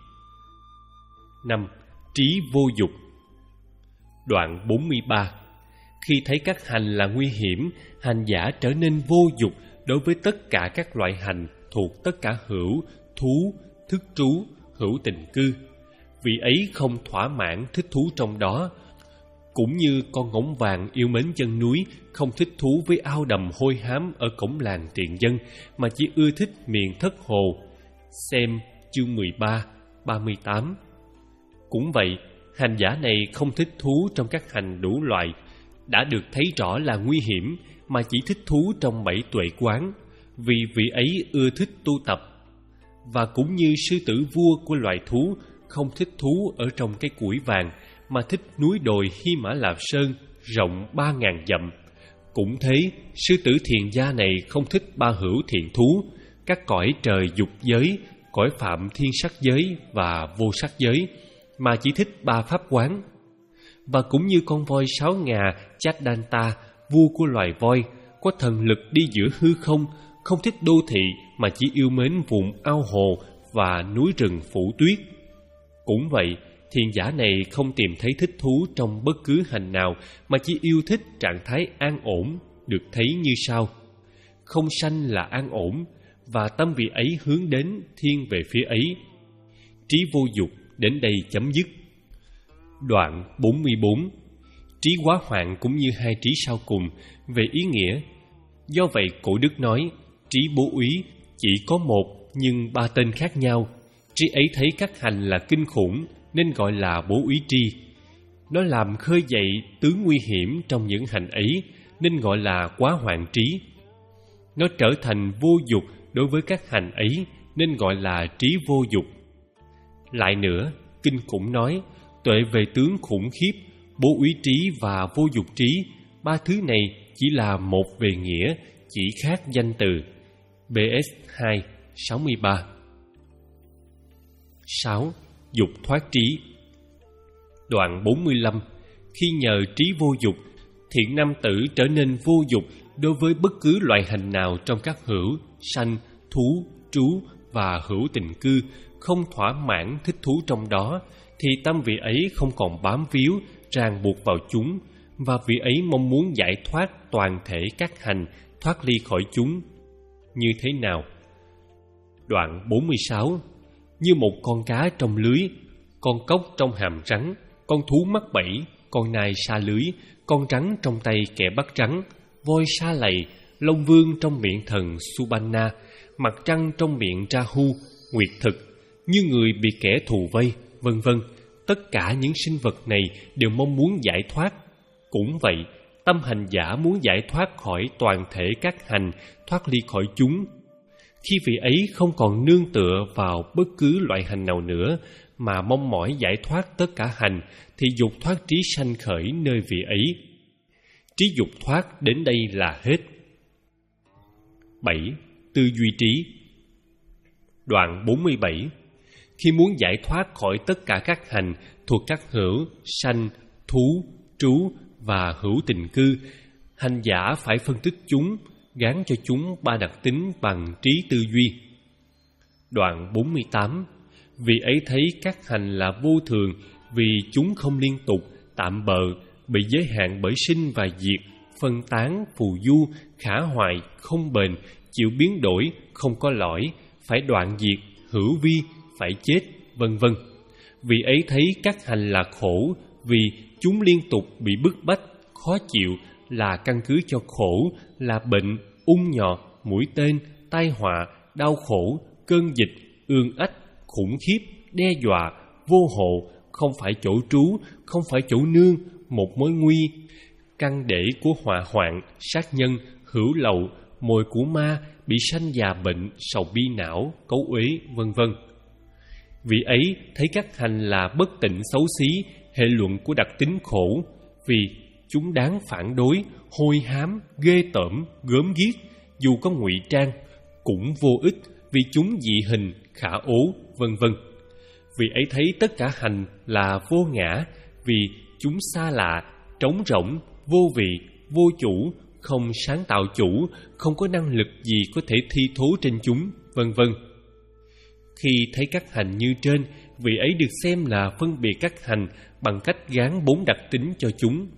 Speaker 1: Năm. Trí vô dục. Đoạn bốn mươi ba. Khi thấy các hành là nguy hiểm, hành giả trở nên vô dục đối với tất cả các loại hành thuộc tất cả hữu, thú, thức trú, hữu tình cư. Vì ấy không thỏa mãn thích thú trong đó, cũng như con ngỗng vàng yêu mến chân núi không thích thú với ao đầm hôi hám ở cổng làng tiền dân, mà chỉ ưa thích miền thất hồ. Xem chương mười ba, ba mươi tám. Cũng vậy, hành giả này không thích thú trong các hành đủ loại, đã được thấy rõ là nguy hiểm, mà chỉ thích thú trong bảy tuệ quán, vì vị ấy ưa thích tu tập. Và cũng như sư tử vua của loài thú không thích thú ở trong cái củi vàng, mà thích núi đồi Hy Mã Lạp Sơn rộng ba ngàn dặm. Cũng thế, sư tử thiền gia này không thích ba hữu thiện thú, các cõi trời dục giới, cõi phạm thiên sắc giới và vô sắc giới, mà chỉ thích ba pháp quán. Và cũng như con voi sáu ngà Chaddanta, vua của loài voi, có thần lực đi giữa hư không, không thích đô thị mà chỉ yêu mến vùng ao hồ và núi rừng phủ tuyết. Cũng vậy, thiền giả này không tìm thấy thích thú trong bất cứ hành nào, mà chỉ yêu thích trạng thái an ổn, được thấy như sau. Không sanh là an ổn, và tâm vị ấy hướng đến thiên về phía ấy. Trí vô dục đến đây chấm dứt. Đoạn bốn mươi bốn. Trí quá hoạn cũng như hai trí sau cùng về ý nghĩa. Do vậy cổ đức nói, trí bố úy chỉ có một nhưng ba tên khác nhau. Trí ấy thấy các hành là kinh khủng nên gọi là bố úy tri. Nó làm khơi dậy tướng nguy hiểm trong những hành ấy nên gọi là quá hoạn trí. Nó trở thành vô dục đối với các hành ấy nên gọi là trí vô dục. Lại nữa, kinh cũng nói tuệ về tướng khủng khiếp, bố úy trí và vô dục trí, ba thứ này chỉ là một về nghĩa, chỉ khác danh từ. bê ét hai sáu mươi ba. sáu. Dục thoát trí. Đoạn bốn mươi lăm. Khi nhờ trí vô dục, thiện nam tử trở nên vô dục đối với bất cứ loại hành nào trong các hữu, sanh, thú, trú và hữu tình cư, không thỏa mãn thích thú trong đó, thì tâm vị ấy không còn bám víu, ràng buộc vào chúng, và vị ấy mong muốn giải thoát toàn thể các hành, thoát ly khỏi chúng. Như thế nào? Đoạn bốn mươi sáu. Như một con cá trong lưới, con cóc trong hàm rắn, con thú mắc bẫy, con nai sa lưới, con rắn trong tay kẻ bắt rắn, voi sa lầy, long vương trong miệng thần Subanna, mặt trăng trong miệng Rahu, nguyệt thực, như người bị kẻ thù vây, vân vân. Tất cả những sinh vật này đều mong muốn giải thoát. Cũng vậy, tâm hành giả muốn giải thoát khỏi toàn thể các hành, thoát ly khỏi chúng. Khi vị ấy không còn nương tựa vào bất cứ loại hành nào nữa, mà mong mỏi giải thoát tất cả hành, thì dục thoát trí sanh khởi nơi vị ấy. Trí dục thoát đến đây là hết. bảy. Tư duy trí. Đoạn bốn mươi bảy. Khi muốn giải thoát khỏi tất cả các hành thuộc các hữu, sanh, thú, trú và hữu tình cư, hành giả phải phân tích chúng, gán cho chúng ba đặc tính bằng trí tư duy. Đoạn bốn mươi tám. Vì ấy thấy các hành là vô thường, vì chúng không liên tục, tạm bợ, bị giới hạn bởi sinh và diệt, phân tán, phù du, khả hoại, không bền, chịu biến đổi, không có lõi, phải đoạn diệt, hữu vi, phải chết, vân vân. Vì ấy thấy các hành là khổ, vì chúng liên tục bị bức bách, khó chịu, là căn cứ cho khổ, là bệnh, ung nhọt, mũi tên, tai họa, đau khổ, cơn dịch, ương ách, khủng khiếp, đe dọa, vô hộ, không phải chỗ trú, không phải chỗ nương, một mối nguy, căn để của họa hoạn, sát nhân, hữu lậu, mồi của ma, bị sanh già bệnh, sầu bi não, cấu uế, vân vân. Vì ấy thấy các hành là bất tịnh xấu xí, hệ luận của đặc tính khổ, vì chúng đáng phản đối, hôi hám, ghê tởm, gớm ghiếc, dù có ngụy trang, cũng vô ích, vì chúng dị hình, khả ố, vân vân. Vì ấy thấy tất cả hành là vô ngã, vì chúng xa lạ, trống rỗng, vô vị, vô chủ, không sáng tạo chủ, không có năng lực gì có thể thi thố trên chúng, vân vân. Khi thấy các hành như trên, vị ấy được xem là phân biệt các hành bằng cách gán bốn đặc tính cho chúng.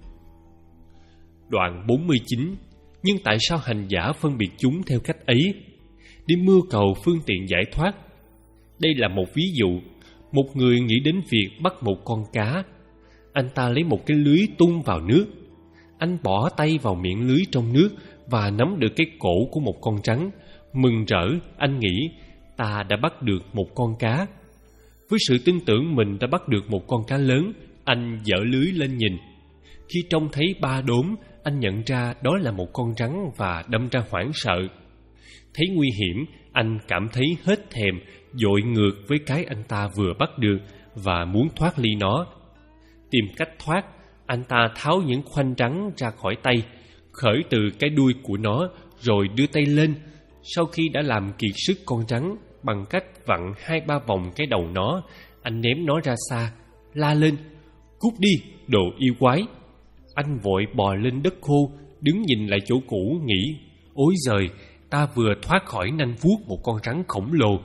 Speaker 1: Đoạn bốn mươi chín. Nhưng tại sao hành giả phân biệt chúng theo cách ấy? Đi mưu cầu phương tiện giải thoát. Đây là một ví dụ. Một người nghĩ đến việc bắt một con cá. Anh ta lấy một cái lưới tung vào nước. Anh bỏ tay vào miệng lưới trong nước và nắm được cái cổ của một con rắn. Mừng rỡ, anh nghĩ, ta đã bắt được một con cá. Với sự tin tưởng mình đã bắt được một con cá lớn, anh giở lưới lên nhìn. Khi trông thấy ba đốm, anh nhận ra đó là một con rắn và đâm ra hoảng sợ. Thấy nguy hiểm, anh cảm thấy hết thèm, dội ngược với cái anh ta vừa bắt được và muốn thoát ly nó. Tìm cách thoát, anh ta tháo những khoanh rắn ra khỏi tay, khởi từ cái đuôi của nó rồi đưa tay lên. Sau khi đã làm kiệt sức con rắn bằng cách vặn hai ba vòng cái đầu nó, anh ném nó ra xa, la lên: "Cút đi, đồ yêu quái!" Anh vội bò lên đất khô, đứng nhìn lại chỗ cũ, nghĩ: "Ối giời, ta vừa thoát khỏi nanh vuốt một con rắn khổng lồ."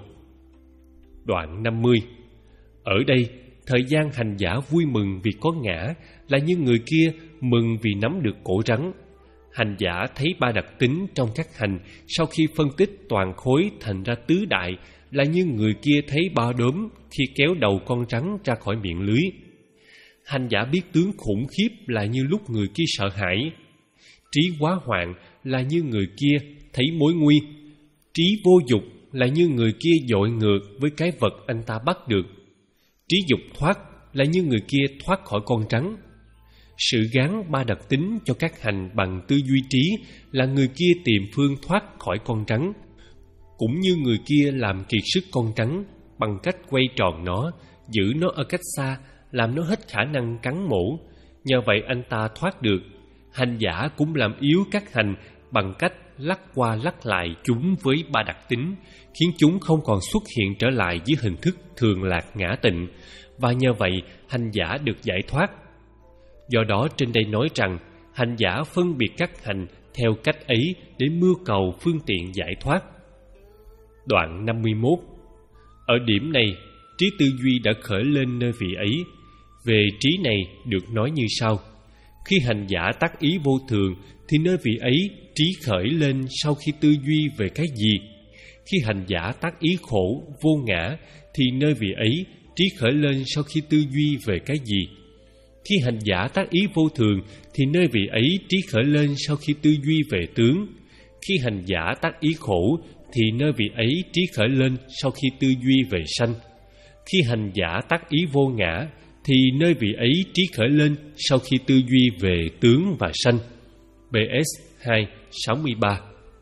Speaker 1: Đoạn năm mươi. Ở đây, thời gian hành giả vui mừng vì có ngã là như người kia mừng vì nắm được cổ rắn. Hành giả thấy ba đặc tính trong các hành sau khi phân tích toàn khối thành ra tứ đại là như người kia thấy ba đốm khi kéo đầu con rắn ra khỏi miệng lưới. Hành giả biết tướng khủng khiếp là như lúc người kia sợ hãi. Trí quá hoạn là như người kia thấy mối nguy. Trí vô dục là như người kia dội ngược với cái vật anh ta bắt được. Trí dục thoát là như người kia thoát khỏi con rắn. Sự gán ba đặc tính cho các hành bằng tư duy trí là người kia tìm phương thoát khỏi con rắn, cũng như người kia làm kiệt sức con rắn bằng cách quay tròn nó, giữ nó ở cách xa, làm nó hết khả năng cắn mổ. Nhờ vậy anh ta thoát được. Hành giả cũng làm yếu các hành bằng cách lắc qua lắc lại chúng với ba đặc tính, khiến chúng không còn xuất hiện trở lại dưới hình thức thường lạc ngã tịnh, và nhờ vậy hành giả được giải thoát. Do đó trên đây nói rằng hành giả phân biệt các hành theo cách ấy để mưu cầu phương tiện giải thoát. Đoạn năm mươi mốt. Ở điểm này, trí tư duy đã khởi lên nơi vị ấy. Về trí này được nói như sau: khi hành giả tác ý vô thường thì nơi vị ấy trí khởi lên sau khi tư duy về cái gì? Khi hành giả tác ý khổ, vô ngã thì nơi vị ấy trí khởi lên sau khi tư duy về cái gì? Khi hành giả tác ý vô thường thì nơi vị ấy trí khởi lên sau khi tư duy về tướng. Khi hành giả tác ý khổ thì nơi vị ấy trí khởi lên sau khi tư duy về sanh. Khi hành giả tác ý vô ngã thì nơi vị ấy trí khởi lên sau khi tư duy về tướng và sanh. bê ét hai sáu mươi ba.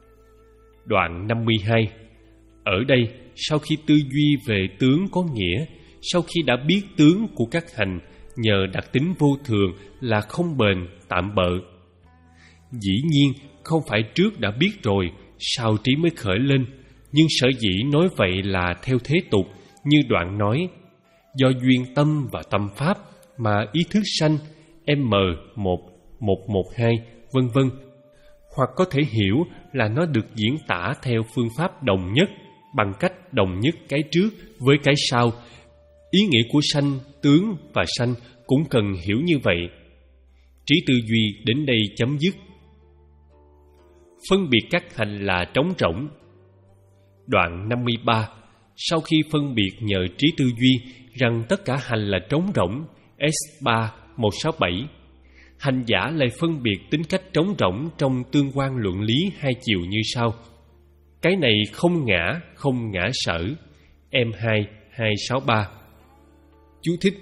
Speaker 1: Đoạn năm mươi hai. Ở đây, sau khi tư duy về tướng có nghĩa, sau khi đã biết tướng của các hành, nhờ đặc tính vô thường là không bền, tạm bợ. Dĩ nhiên, không phải trước đã biết rồi, sau trí mới khởi lên, nhưng sở dĩ nói vậy là theo thế tục, như đoạn nói, do duyên tâm và tâm pháp mà ý thức sanh M một, một một hai, vân vân. Hoặc có thể hiểu là nó được diễn tả theo phương pháp đồng nhất, bằng cách đồng nhất cái trước với cái sau. Ý nghĩa của sanh, tướng và sanh cũng cần hiểu như vậy. Trí tư duy đến đây chấm dứt. Phân biệt các hành là trống rỗng. Đoạn năm mươi ba. Sau khi phân biệt nhờ trí tư duy rằng tất cả hành là trống rỗng, S ba một sáu bảy, hành giả lại phân biệt tính cách trống rỗng trong tương quan luận lý hai chiều như sau: cái này không ngã, không ngã sở, M hai hai sáu ba. Chú thích: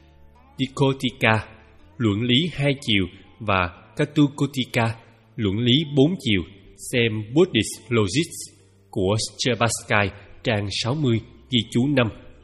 Speaker 1: Dikotika, luận lý hai chiều, và Katukotika, luận lý bốn chiều, xem Buddhist Logics của Scherbatsky, trang sáu mươi, ghi chú năm.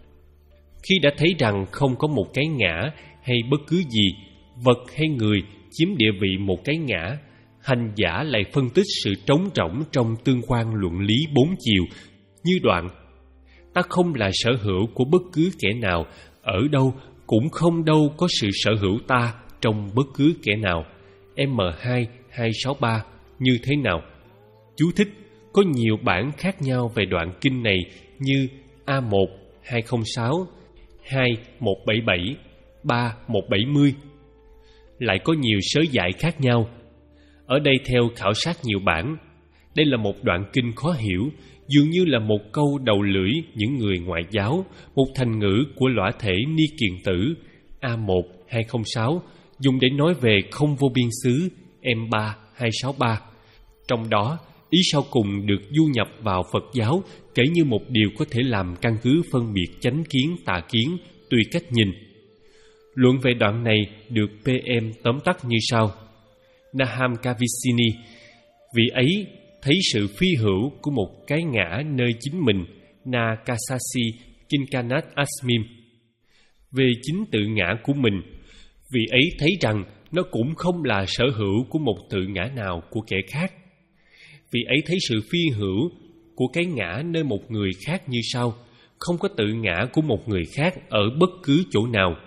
Speaker 1: Khi đã thấy rằng không có một cái ngã hay bất cứ gì, vật hay người chiếm địa vị một cái ngã, hành giả lại phân tích sự trống rỗng trong tương quan luận lý bốn chiều như đoạn: ta không là sở hữu của bất cứ kẻ nào, ở đâu cũng không đâu có sự sở hữu ta trong bất cứ kẻ nào. M hai hai sáu ba như thế nào? Chú thích: có nhiều bản khác nhau về đoạn kinh này như A một hai không sáu, hai một bảy bảy, ba một bảy mươi. Lại có nhiều sớ giải khác nhau. Ở đây theo khảo sát nhiều bản, đây là một đoạn kinh khó hiểu, dường như là một câu đầu lưỡi những người ngoại giáo, một thành ngữ của lõa thể Ni Kiền Tử A một hai không sáu dùng để nói về không vô biên xứ M ba hai sáu ba. Trong đó, ý sau cùng được du nhập vào Phật giáo kể như một điều có thể làm căn cứ phân biệt chánh kiến tà kiến tùy cách nhìn. Luận về đoạn này được pê em tóm tắt như sau: Naham Kavisini, vị ấy thấy sự phi hữu của một cái ngã nơi chính mình, Na Kasasi Kinkanat Asmim. Về chính tự ngã của mình, vị ấy thấy rằng nó cũng không là sở hữu của một tự ngã nào của kẻ khác. Vị ấy thấy sự phi hữu của cái ngã nơi một người khác như sau: không có tự ngã của một người khác ở bất cứ chỗ nào.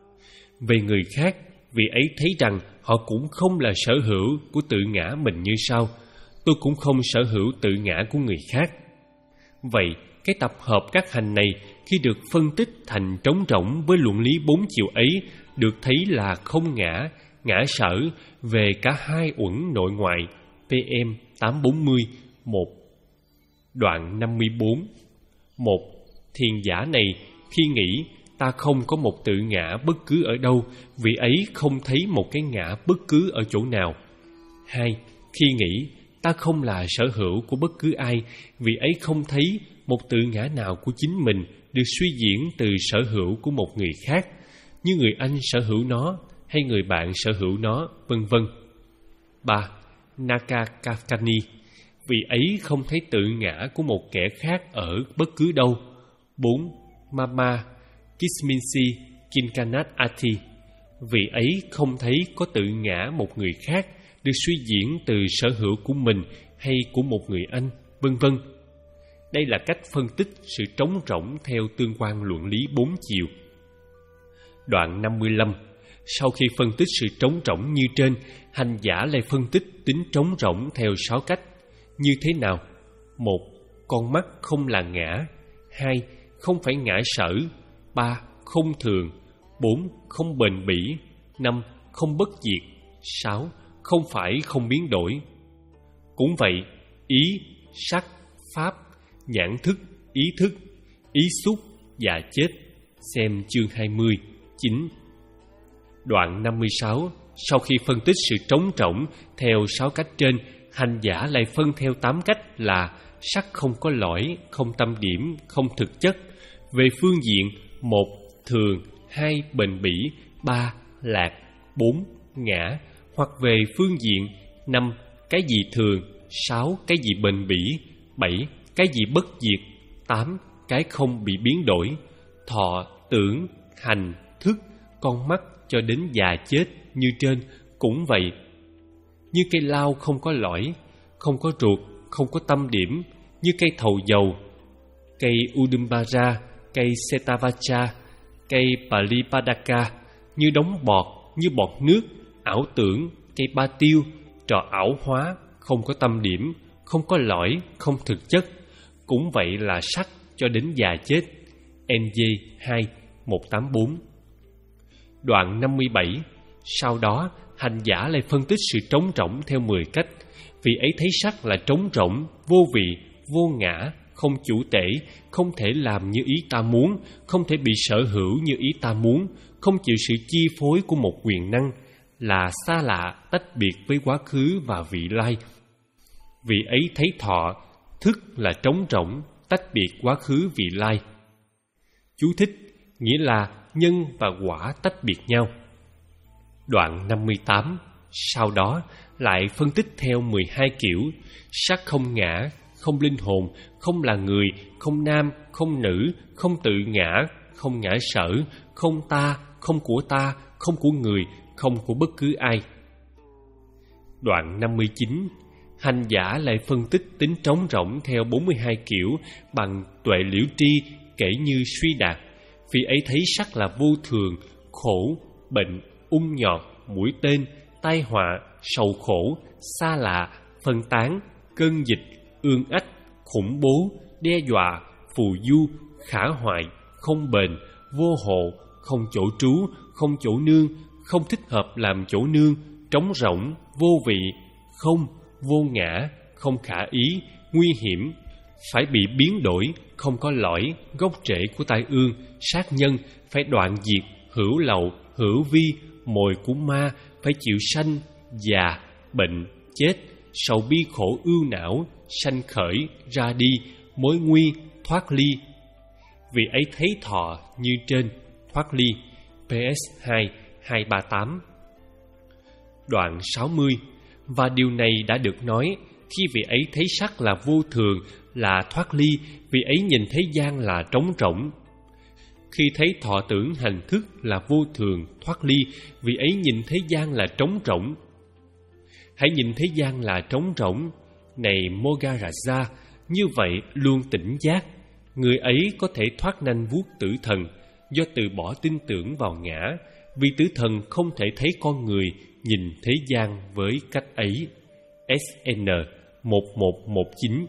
Speaker 1: Về người khác, vị ấy thấy rằng họ cũng không là sở hữu của tự ngã mình như sau: tôi cũng không sở hữu tự ngã của người khác. Vậy, cái tập hợp các hành này khi được phân tích thành trống rỗng với luận lý bốn chiều ấy được thấy là không ngã, ngã sở về cả hai uẩn nội ngoại. pê em tám bốn mươi, một. Đoạn năm mươi bốn. một. Thiền giả này khi nghĩ ta không có một tự ngã bất cứ ở đâu, vị ấy không thấy một cái ngã bất cứ ở chỗ nào. hai. Khi nghĩ ta không là sở hữu của bất cứ ai, vị ấy không thấy một tự ngã nào của chính mình được suy diễn từ sở hữu của một người khác, như người anh sở hữu nó hay người bạn sở hữu nó, vân vân. Ba. Nakakakani, vì ấy không thấy tự ngã của một kẻ khác ở bất cứ đâu. Bốn. Mama Kisminsi Kinkanat Ati, vì ấy không thấy có tự ngã một người khác được suy diễn từ sở hữu của mình hay của một người anh, vân vân. Đây là cách phân tích sự trống rỗng theo tương quan luận lý bốn chiều. Đoạn năm mươi lăm. Sau khi phân tích sự trống rỗng như trên, hành giả lại phân tích tính trống rỗng theo sáu cách. Như thế nào? Một. Con mắt không là ngã. Hai. Không phải ngã sở. Ba. Không thường. Bốn. Không bền bỉ. Năm. Không bất diệt. Sáu. Không phải không biến đổi. Cũng vậy, ý, sắc, pháp, nhãn thức, ý thức, ý xúc, dạ chết. Xem chương hai mươi, chín. Đoạn năm mươi sáu. Sau khi phân tích sự trống rỗng theo sáu cách trên, hành giả lại phân theo tám cách là sắc không có lõi, không tâm điểm, không thực chất. Về phương diện: một. Thường. Hai. Bền bỉ. Ba. Lạc. Bốn. Ngã. Hoặc về phương diện: năm. Cái gì thường. Sáu. Cái gì bền bỉ. Bảy. Cái gì bất diệt. Tám. Cái không bị biến đổi. Thọ, tưởng, hành, thức, con mắt cho đến già chết như trên cũng vậy. Như cây lao không có lõi, không có ruột, không có tâm điểm, như cây thầu dầu, cây Udumbara, cây Setavacha, cây Palipadaka, như đống bọt, như bọt nước, ảo tưởng, cây ba tiêu, trò ảo hóa, không có tâm điểm, không có lõi, không thực chất. Cũng vậy là sắc cho đến già chết. en giê hai, một tám bốn. Đoạn năm mươi bảy. Sau đó, hành giả lại phân tích sự trống rỗng theo mười cách. Vì ấy thấy sắc là trống rỗng, vô vị, vô ngã, không chủ tể, không thể làm như ý ta muốn, không thể bị sở hữu như ý ta muốn, không chịu sự chi phối của một quyền năng, là xa lạ, tách biệt với quá khứ và vị lai. Vì ấy thấy thọ, thức là trống rỗng, tách biệt quá khứ vị lai. Chú thích, nghĩa là nhân và quả tách biệt nhau. Đoạn năm mươi tám. Sau đó lại phân tích theo mười hai kiểu: sắc không ngã, không linh hồn, không là người, không nam, không nữ, không tự ngã, không ngã sở, không ta, không của ta, không của người, không của bất cứ ai. Đoạn năm mươi chín. Hành giả lại phân tích tính trống rỗng theo bốn mươi hai kiểu bằng tuệ liễu tri kể như suy đạt. Vì ấy thấy sắc là vô thường, khổ, bệnh, ung nhọt, mũi tên, tai họa, sầu khổ, xa lạ, phân tán, cơn dịch, ương ách, khủng bố, đe dọa, phù du, khả hoại, không bền, vô hộ, không chỗ trú, không chỗ nương, không thích hợp làm chỗ nương, trống rỗng, vô vị, không, vô ngã, không khả ý, nguy hiểm, phải bị biến đổi, không có lõi, gốc rễ của tai ương, sát nhân, phải đoạn diệt, hữu lậu, hữu vi, mồi của ma, phải chịu sanh, già, bệnh, chết, sầu bi khổ ưu não, sanh khởi, ra đi, mối nguy, thoát ly. Vì ấy thấy thọ như trên, thoát ly. pê ét hai, hai ba tám. Đoạn sáu mươi. Và điều này đã được nói, khi vị ấy thấy sắc là vô thường, là thoát ly, vị ấy nhìn thế gian là trống rỗng. Khi thấy thọ tưởng hành thức là vô thường, thoát ly, vị ấy nhìn thế gian là trống rỗng. Hãy nhìn thế gian là trống rỗng. Này Mogaraja, như vậy luôn tỉnh giác. Người ấy có thể thoát nanh vuốt tử thần, do từ bỏ tin tưởng vào ngã, vì tử thần không thể thấy con người nhìn thế gian với cách ấy. ét en một một một chín.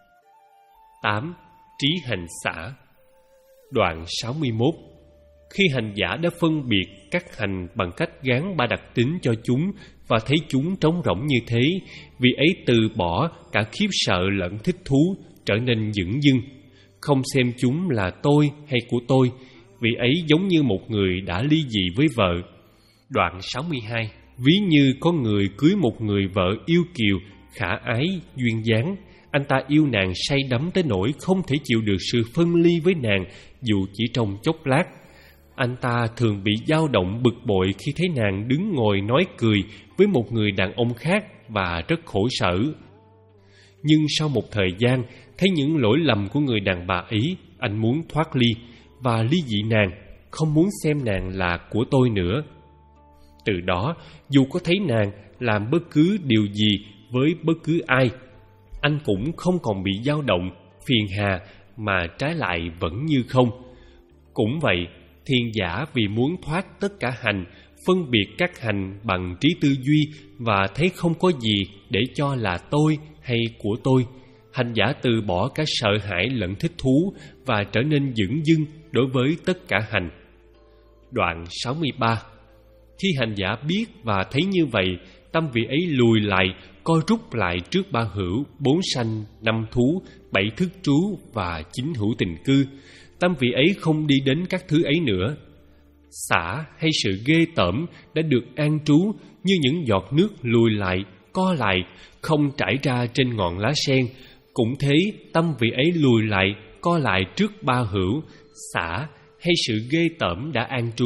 Speaker 1: tám. Trí hành xả. Đoạn sáu mươi mốt. Khi hành giả đã phân biệt các hành bằng cách gán ba đặc tính cho chúng và thấy chúng trống rỗng như thế, vì ấy từ bỏ cả khiếp sợ lẫn thích thú, trở nên dửng dưng, không xem chúng là tôi hay của tôi, vì ấy giống như một người đã ly dị với vợ. Đoạn sáu mươi hai. Ví như có người cưới một người vợ yêu kiều, khả ái, duyên dáng, Anh ta yêu nàng say đắm tới nỗi không thể chịu được sự phân ly với nàng dù chỉ trong chốc lát. Anh ta thường bị dao động bực bội khi thấy nàng đứng ngồi nói cười với một người đàn ông khác và rất khổ sở. Nhưng sau một thời gian, thấy những lỗi lầm của người đàn bà ấy, anh muốn thoát ly và ly dị nàng, không muốn xem nàng là của tôi nữa. Từ đó, dù có thấy nàng làm bất cứ điều gì với bất cứ ai, anh cũng không còn bị dao động, phiền hà, mà trái lại vẫn như không. Cũng vậy, thiên giả vì muốn thoát tất cả hành, phân biệt các hành bằng trí tư duy và thấy không có gì để cho là tôi hay của tôi, hành giả từ bỏ cả sợ hãi lẫn thích thú và trở nên dửng dưng đối với tất cả hành. Đoạn sáu mươi ba. Khi hành giả biết và thấy như vậy, tâm vị ấy lùi lại, co rút lại trước ba hữu, bốn sanh, năm thú, bảy thức trú và chín hữu tình cư. Tâm vị ấy không đi đến các thứ ấy nữa. Xả hay sự ghê tởm đã được an trú như những giọt nước lùi lại, co lại, không trải ra trên ngọn lá sen. Cũng thế, tâm vị ấy lùi lại, co lại trước ba hữu, xả hay sự ghê tởm đã an trú.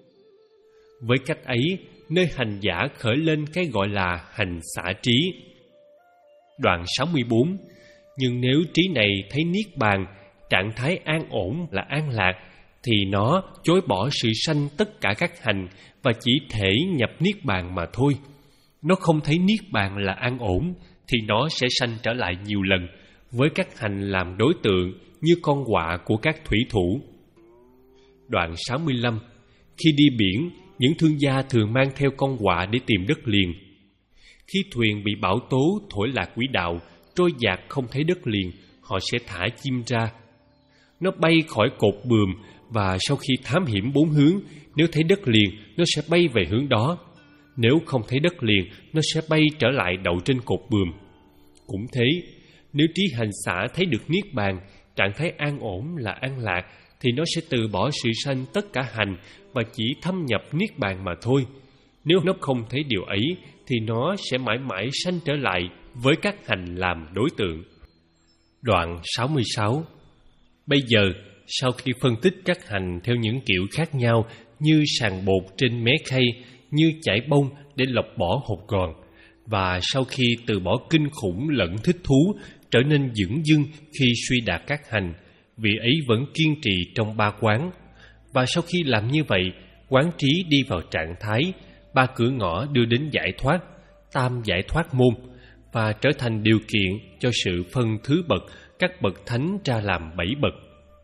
Speaker 1: Với cách ấy, nơi hành giả khởi lên cái gọi là hành xả trí. Đoạn sáu mươi bốn. Nhưng nếu trí này thấy niết bàn, trạng thái an ổn là an lạc, thì nó chối bỏ sự sanh tất cả các hành và chỉ thể nhập niết bàn mà thôi. Nó không thấy niết bàn là an ổn, thì nó sẽ sanh trở lại nhiều lần, với các hành làm đối tượng như con quạ của các thủy thủ. Đoạn sáu mươi lăm. Khi đi biển, những thương gia thường mang theo con quạ để tìm đất liền. Khi thuyền bị bão tố thổi lạc quỹ đạo, trôi dạt không thấy đất liền, họ sẽ thả chim ra. Nó bay khỏi cột buồm và sau khi thám hiểm bốn hướng, nếu thấy đất liền, nó sẽ bay về hướng đó. Nếu không thấy đất liền, nó sẽ bay trở lại đậu trên cột buồm. Cũng thế, nếu trí hành xả thấy được niết bàn, trạng thái an ổn là an lạc, thì nó sẽ từ bỏ sự sanh tất cả hành và chỉ thâm nhập niết bàn mà thôi. Nếu nó không thấy điều ấy, thì nó sẽ mãi mãi sanh trở lại với các hành làm đối tượng. Đoạn sáu mươi sáu. Bây giờ, sau khi phân tích các hành theo những kiểu khác nhau như sàng bột trên mé khay, như chải bông để lọc bỏ hột gòn, và sau khi từ bỏ kinh khủng lẫn thích thú, trở nên dửng dưng khi suy đạt các hành, vị ấy vẫn kiên trì trong ba quán. Và sau khi làm như vậy, quán trí đi vào trạng thái ba cửa ngõ đưa đến giải thoát, tam giải thoát môn, và trở thành điều kiện cho sự phân thứ bậc các bậc thánh ra làm bảy bậc.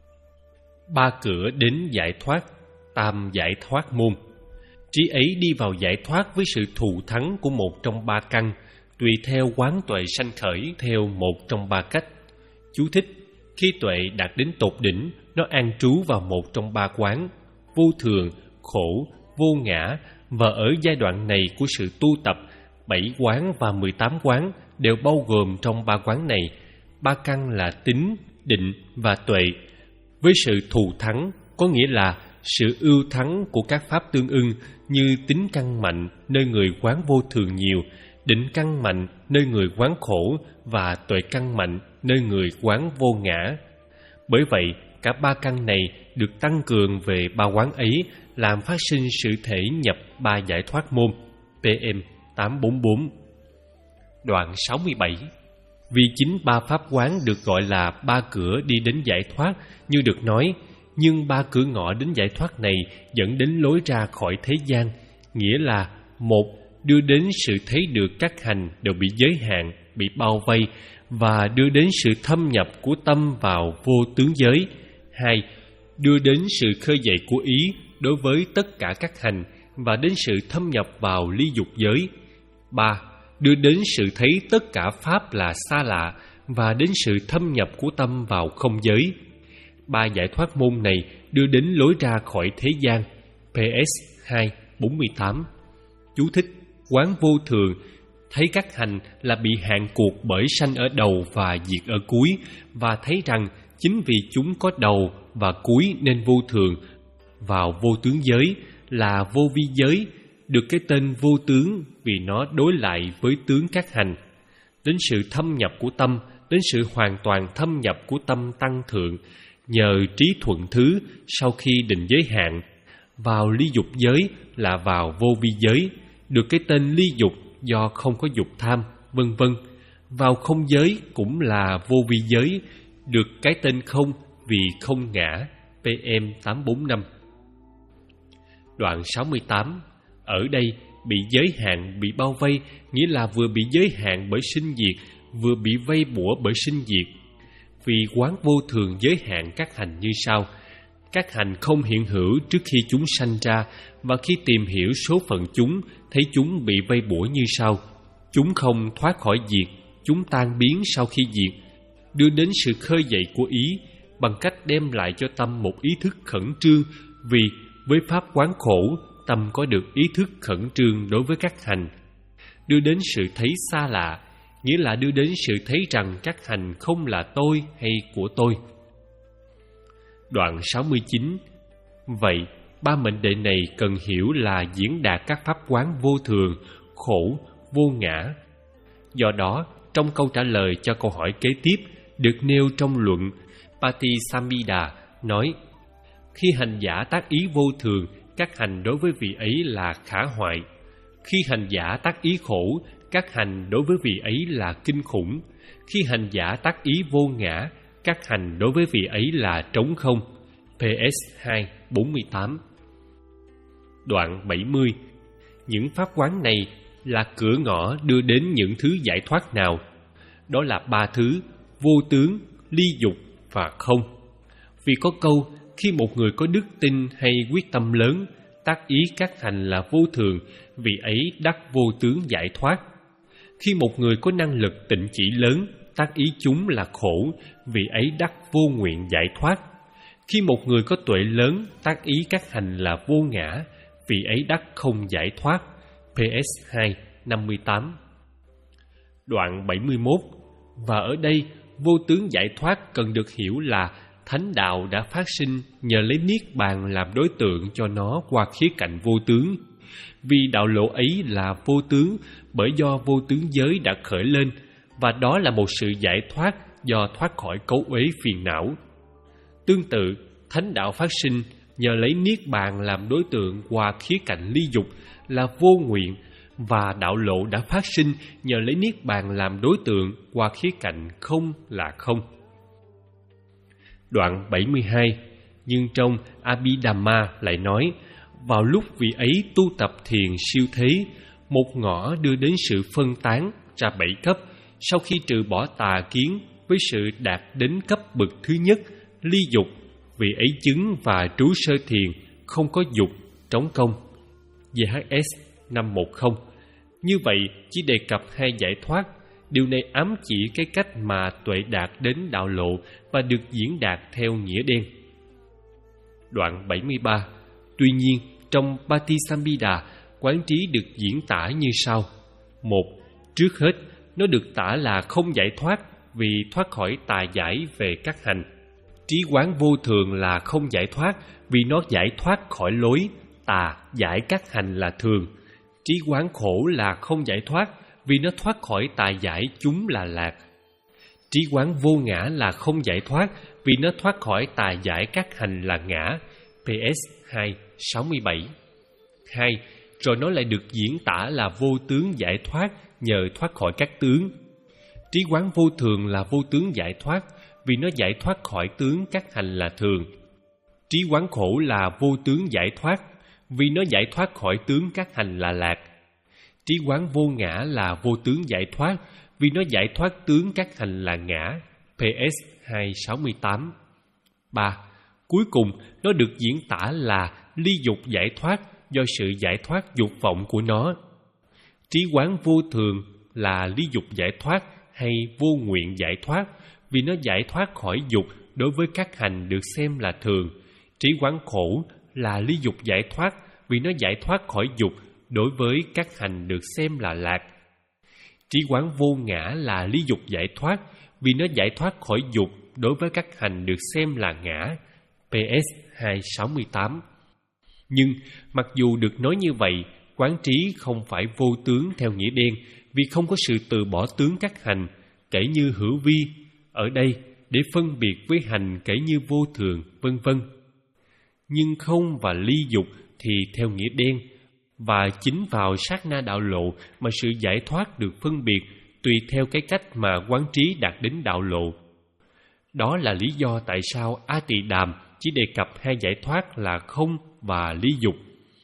Speaker 1: Ba cửa đến giải thoát, tam giải thoát môn. Trí ấy đi vào giải thoát với sự thù thắng của một trong ba căn, tùy theo quán tuệ sanh khởi theo một trong ba cách. Chú thích: khi tuệ đạt đến tột đỉnh, nó an trú vào một trong ba quán: vô thường, khổ, vô ngã. Và ở giai đoạn này của sự tu tập, bảy quán và mười tám quán đều bao gồm trong ba quán này. Ba căn là tính, định và tuệ. Với sự thù thắng, có nghĩa là sự ưu thắng của các pháp tương ưng, như tính căn mạnh nơi người quán vô thường nhiều, định căn mạnh nơi người quán khổ, và tuệ căn mạnh nơi người quán vô ngã. Bởi vậy, cả ba căn này được tăng cường về ba quán ấy, làm phát sinh sự thể nhập ba giải thoát môn. pê em tám bốn bốn. Đoạn sáu mươi bảy. Vì chính ba pháp quán được gọi là ba cửa đi đến giải thoát như được nói, nhưng ba cửa ngõ đến giải thoát này dẫn đến lối ra khỏi thế gian, nghĩa là: một, đưa đến sự thấy được các hành đều bị giới hạn, bị bao vây, và đưa đến sự thâm nhập của tâm vào vô tướng giới. Hai, đưa đến sự khơi dậy của ý đối với tất cả các hành, và đến sự thâm nhập vào ly dục giới. Ba, đưa đến sự thấy tất cả pháp là xa lạ, và đến sự thâm nhập của tâm vào không giới. Ba giải thoát môn này đưa đến lối ra khỏi thế gian. pê ét hai bốn mươi tám. Chú thích: quán vô thường, thấy các hành là bị hạn cuộc bởi sanh ở đầu và diệt ở cuối, và thấy rằng chính vì chúng có đầu và cuối nên vô thường. Vào vô tướng giới là vô vi giới, được cái tên vô tướng vì nó đối lại với tướng các hành. Đến sự thâm nhập của tâm, đến sự hoàn toàn thâm nhập của tâm tăng thượng nhờ trí thuận thứ sau khi định giới hạn. Vào ly dục giới là vào vô vi giới, được cái tên ly dục do không có dục tham, vân vân. Vào không giới cũng là vô vi giới, được cái tên không vì không ngã, pê em tám bốn năm. Đoạn sáu mươi tám. Ở đây, bị giới hạn, bị bao vây, nghĩa là vừa bị giới hạn bởi sinh diệt, vừa bị vây bủa bởi sinh diệt. Vì quán vô thường giới hạn các hành như sau. Các hành không hiện hữu trước khi chúng sanh ra, và khi tìm hiểu số phận chúng, thấy chúng bị vây bủa như sau. Chúng không thoát khỏi diệt, chúng tan biến sau khi diệt, đưa đến sự khơi dậy của ý, bằng cách đem lại cho tâm một ý thức khẩn trương, vì với pháp quán khổ, tâm có được ý thức khẩn trương đối với các hành. Đưa đến sự thấy xa lạ, nghĩa là đưa đến sự thấy rằng các hành không là tôi hay của tôi. Đoạn sáu mươi chín. Vậy, ba mệnh đề này cần hiểu là diễn đạt các pháp quán vô thường, khổ, vô ngã. Do đó, trong câu trả lời cho câu hỏi kế tiếp, được nêu trong luận Patisamhita nói: khi hành giả tác ý vô thường, các hành đối với vị ấy là khả hoại. Khi hành giả tác ý khổ, các hành đối với vị ấy là kinh khủng. Khi hành giả tác ý vô ngã, các hành đối với vị ấy là trống không. pê ét hai bốn mươi tám. Đoạn bảy mươi. Những pháp quán này là cửa ngõ đưa đến những thứ giải thoát nào? Đó là ba thứ: vô tướng, ly dục và không. Vì có câu, khi một người có đức tin hay quyết tâm lớn, tác ý các hành là vô thường, vị ấy đắc vô tướng giải thoát. Khi một người có năng lực tịnh chỉ lớn, tác ý chúng là khổ, vị ấy đắc vô nguyện giải thoát. Khi một người có tuệ lớn, tác ý các hành là vô ngã, vị ấy đắc không giải thoát. pê ét hai năm mươi tám. Đoạn bảy mươi mốt. Và ở đây, vô tướng giải thoát cần được hiểu là thánh đạo đã phát sinh nhờ lấy niết bàn làm đối tượng cho nó qua khía cạnh vô tướng. Vì đạo lộ ấy là vô tướng bởi do vô tướng giới đã khởi lên, và đó là một sự giải thoát do thoát khỏi cấu uế phiền não. Tương tự, thánh đạo phát sinh nhờ lấy niết bàn làm đối tượng qua khía cạnh ly dục là vô nguyện, và đạo lộ đã phát sinh nhờ lấy niết bàn làm đối tượng qua khía cạnh không là không. Đoạn bảy mươi hai. Nhưng trong Abhidhamma lại nói, vào lúc vị ấy tu tập thiền siêu thế, một ngõ đưa đến sự phân tán ra bảy cấp, sau khi trừ bỏ tà kiến với sự đạt đến cấp bậc thứ nhất, ly dục, vị ấy chứng và trú sơ thiền, không có dục, trống công. giê hát ét năm một không. Như vậy chỉ đề cập hai giải thoát. Điều này ám chỉ cái cách mà tuệ đạt đến đạo lộ và được diễn đạt theo nghĩa đen. Đoạn bảy mươi ba. Tuy nhiên, trong Patisamhita, quán trí được diễn tả như sau. Một. Trước hết, nó được tả là không giải thoát vì thoát khỏi tà giải về các hành. Trí quán vô thường là không giải thoát vì nó giải thoát khỏi lối tà giải các hành là thường. Trí quán khổ là không giải thoát vì nó thoát khỏi tà giải chúng là lạc. Trí quán vô ngã là không giải thoát vì nó thoát khỏi tà giải các hành là ngã. pê ét hai sáu mươi bảy. Hai. Rồi nó lại được diễn tả là vô tướng giải thoát nhờ thoát khỏi các tướng. Trí quán vô thường là vô tướng giải thoát vì nó giải thoát khỏi tướng các hành là thường. Trí quán khổ là vô tướng giải thoát vì nó giải thoát khỏi tướng các hành là lạc. Trí quán vô ngã là vô tướng giải thoát vì nó giải thoát tướng các hành là ngã. pê ét hai sáu mươi tám. Ba. Cuối cùng, nó được diễn tả là ly dục giải thoát do sự giải thoát dục vọng của nó. Trí quán vô thường là ly dục giải thoát hay vô nguyện giải thoát vì nó giải thoát khỏi dục đối với các hành được xem là thường. Trí quán khổ là ly dục giải thoát vì nó giải thoát khỏi dục đối với các hành được xem là lạc. Trí quán vô ngã là ly dục giải thoát vì nó giải thoát khỏi dục đối với các hành được xem là ngã. pê ét hai sáu mươi tám. Nhưng mặc dù được nói như vậy, quán trí không phải vô tướng theo nghĩa đen vì không có sự từ bỏ tướng các hành, kể như hữu vi, ở đây để phân biệt với hành kể như vô thường, vân vân. Nhưng không và ly dục thì theo nghĩa đen, và chính vào sát na đạo lộ mà sự giải thoát được phân biệt tùy theo cái cách mà quán trí đạt đến đạo lộ. Đó là lý do tại sao A Tỳ Đàm chỉ đề cập hai giải thoát là không và ly dục.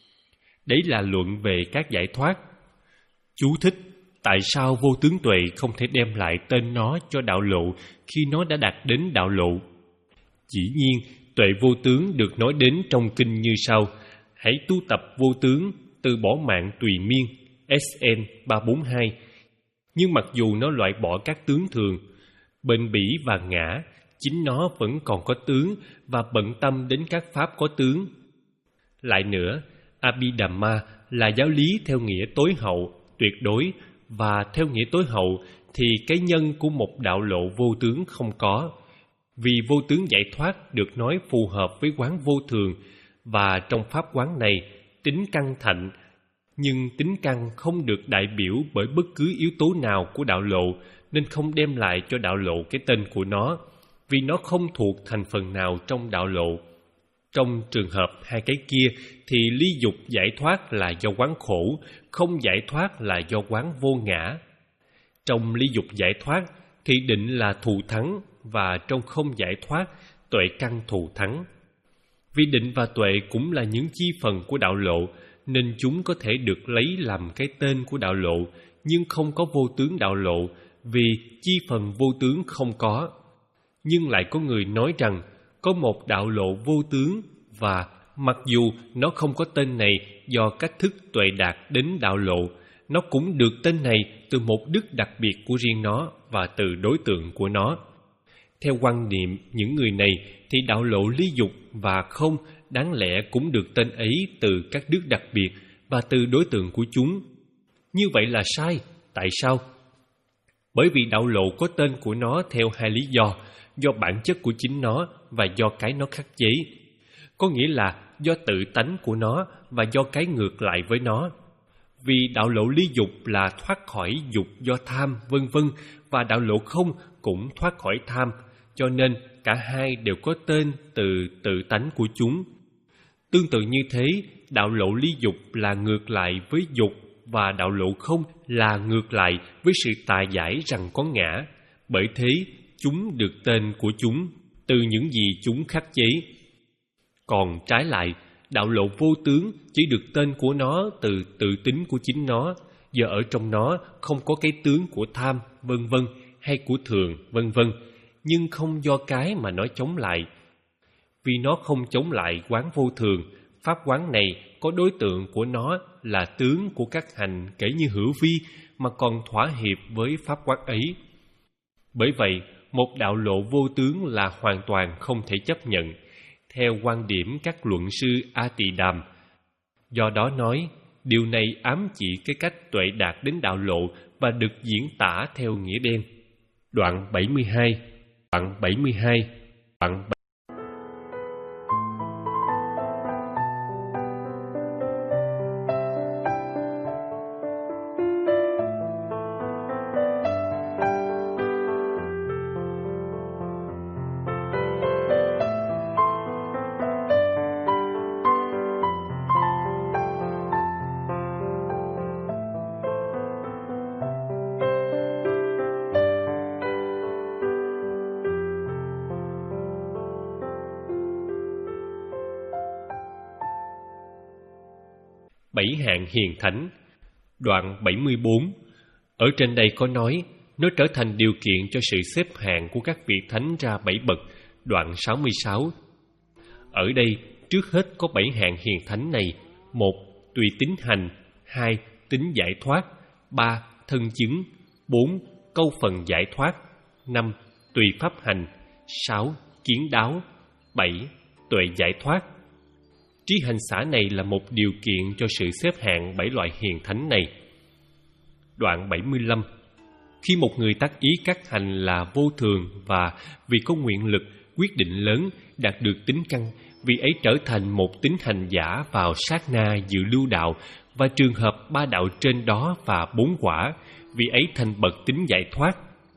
Speaker 1: Đấy là luận về các giải thoát. Chú thích: tại sao vô tướng tuệ không thể đem lại tên nó cho đạo lộ khi nó đã đạt đến đạo lộ? Dĩ nhiên, tuệ vô tướng được nói đến trong kinh như sau: hãy tu tập vô tướng, từ bỏ mạng tùy miên, S N ba bốn hai. Nhưng mặc dù nó loại bỏ các tướng thường, bền bỉ và ngã, chính nó vẫn còn có tướng và bận tâm đến các pháp có tướng. Lại nữa, Abhidhamma là giáo lý theo nghĩa tối hậu, tuyệt đối, và theo nghĩa tối hậu thì cái nhân của một đạo lộ vô tướng không có. Vì vô tướng giải thoát được nói phù hợp với quán vô thường, và trong pháp quán này, tính căn thạnh, nhưng tính căn không được đại biểu bởi bất cứ yếu tố nào của đạo lộ, nên không đem lại cho đạo lộ cái tên của nó, vì nó không thuộc thành phần nào trong đạo lộ. Trong trường hợp hai cái kia thì ly dục giải thoát là do quán khổ, không giải thoát là do quán vô ngã. Trong ly dục giải thoát thì định là thù thắng, và trong không giải thoát, tuệ căn thù thắng. Vì định và tuệ cũng là những chi phần của đạo lộ, nên chúng có thể được lấy làm cái tên của đạo lộ, nhưng không có vô tướng đạo lộ, vì chi phần vô tướng không có. Nhưng lại có người nói rằng có một đạo lộ vô tướng, và mặc dù nó không có tên này do cách thức tuệ đạt đến đạo lộ, nó cũng được tên này từ một đức đặc biệt của riêng nó và từ đối tượng của nó. Theo quan niệm những người này thì đạo lộ ly dục và không đáng lẽ cũng được tên ấy từ các đức đặc biệt và từ đối tượng của chúng. Như vậy là sai. Tại sao? Bởi vì đạo lộ có tên của nó theo hai lý do: do bản chất của chính nó và do cái nó khắc chế. Có nghĩa là do tự tánh của nó và do cái ngược lại với nó. Vì đạo lộ ly dục là thoát khỏi dục do tham, vân vân, và đạo lộ không cũng thoát khỏi tham, cho nên cả hai đều có tên từ tự tánh của chúng. Tương tự như thế, đạo lộ ly dục là ngược lại với dục, và đạo lộ không là ngược lại với sự tà giải rằng có ngã. Bởi thế, chúng được tên của chúng từ những gì chúng khắc chế. Còn trái lại, đạo lộ vô tướng chỉ được tên của nó từ tự tính của chính nó, do ở trong nó không có cái tướng của tham, vân vân, hay của thường, vân vân, nhưng không do cái mà nó chống lại. Vì nó không chống lại quán vô thường, pháp quán này có đối tượng của nó là tướng của các hành kể như hữu vi, mà còn thỏa hiệp với pháp quán ấy. Bởi vậy, một đạo lộ vô tướng là hoàn toàn không thể chấp nhận, theo quan điểm các luận sư A Tỳ Đàm. Do đó nói, điều này ám chỉ cái cách tuệ đạt đến đạo lộ và được diễn tả theo nghĩa đen. Đoạn bảy mươi hai. Đoạn bảy mươi hai. Đoạn bảy... Bảy hạng hiền thánh. Đoạn bảy mươi bốn. Ở trên đây có nói, nó trở thành điều kiện cho sự xếp hạng của các vị thánh ra bảy bậc. Đoạn sáu mươi sáu. Ở đây, trước hết có bảy hạng hiền thánh này: một. Tùy tính hành. Hai. Tính giải thoát. Ba. Thân chứng. Bốn. Câu phần giải thoát. Năm. Tùy pháp hành. Sáu. Kiến đáo. Bảy. Tuệ giải thoát. Trí hành xả này là một điều kiện cho sự xếp hạng bảy loại hiền thánh này. Đoạn bảy mươi lăm. Khi một người tác ý các hành là vô thường và vì có nguyện lực, quyết định lớn, đạt được tính căn, vì ấy trở thành một tín hành giả vào sát na dự lưu đạo và trường hợp ba đạo trên đó và bốn quả, vì ấy thành bậc tín giải thoát.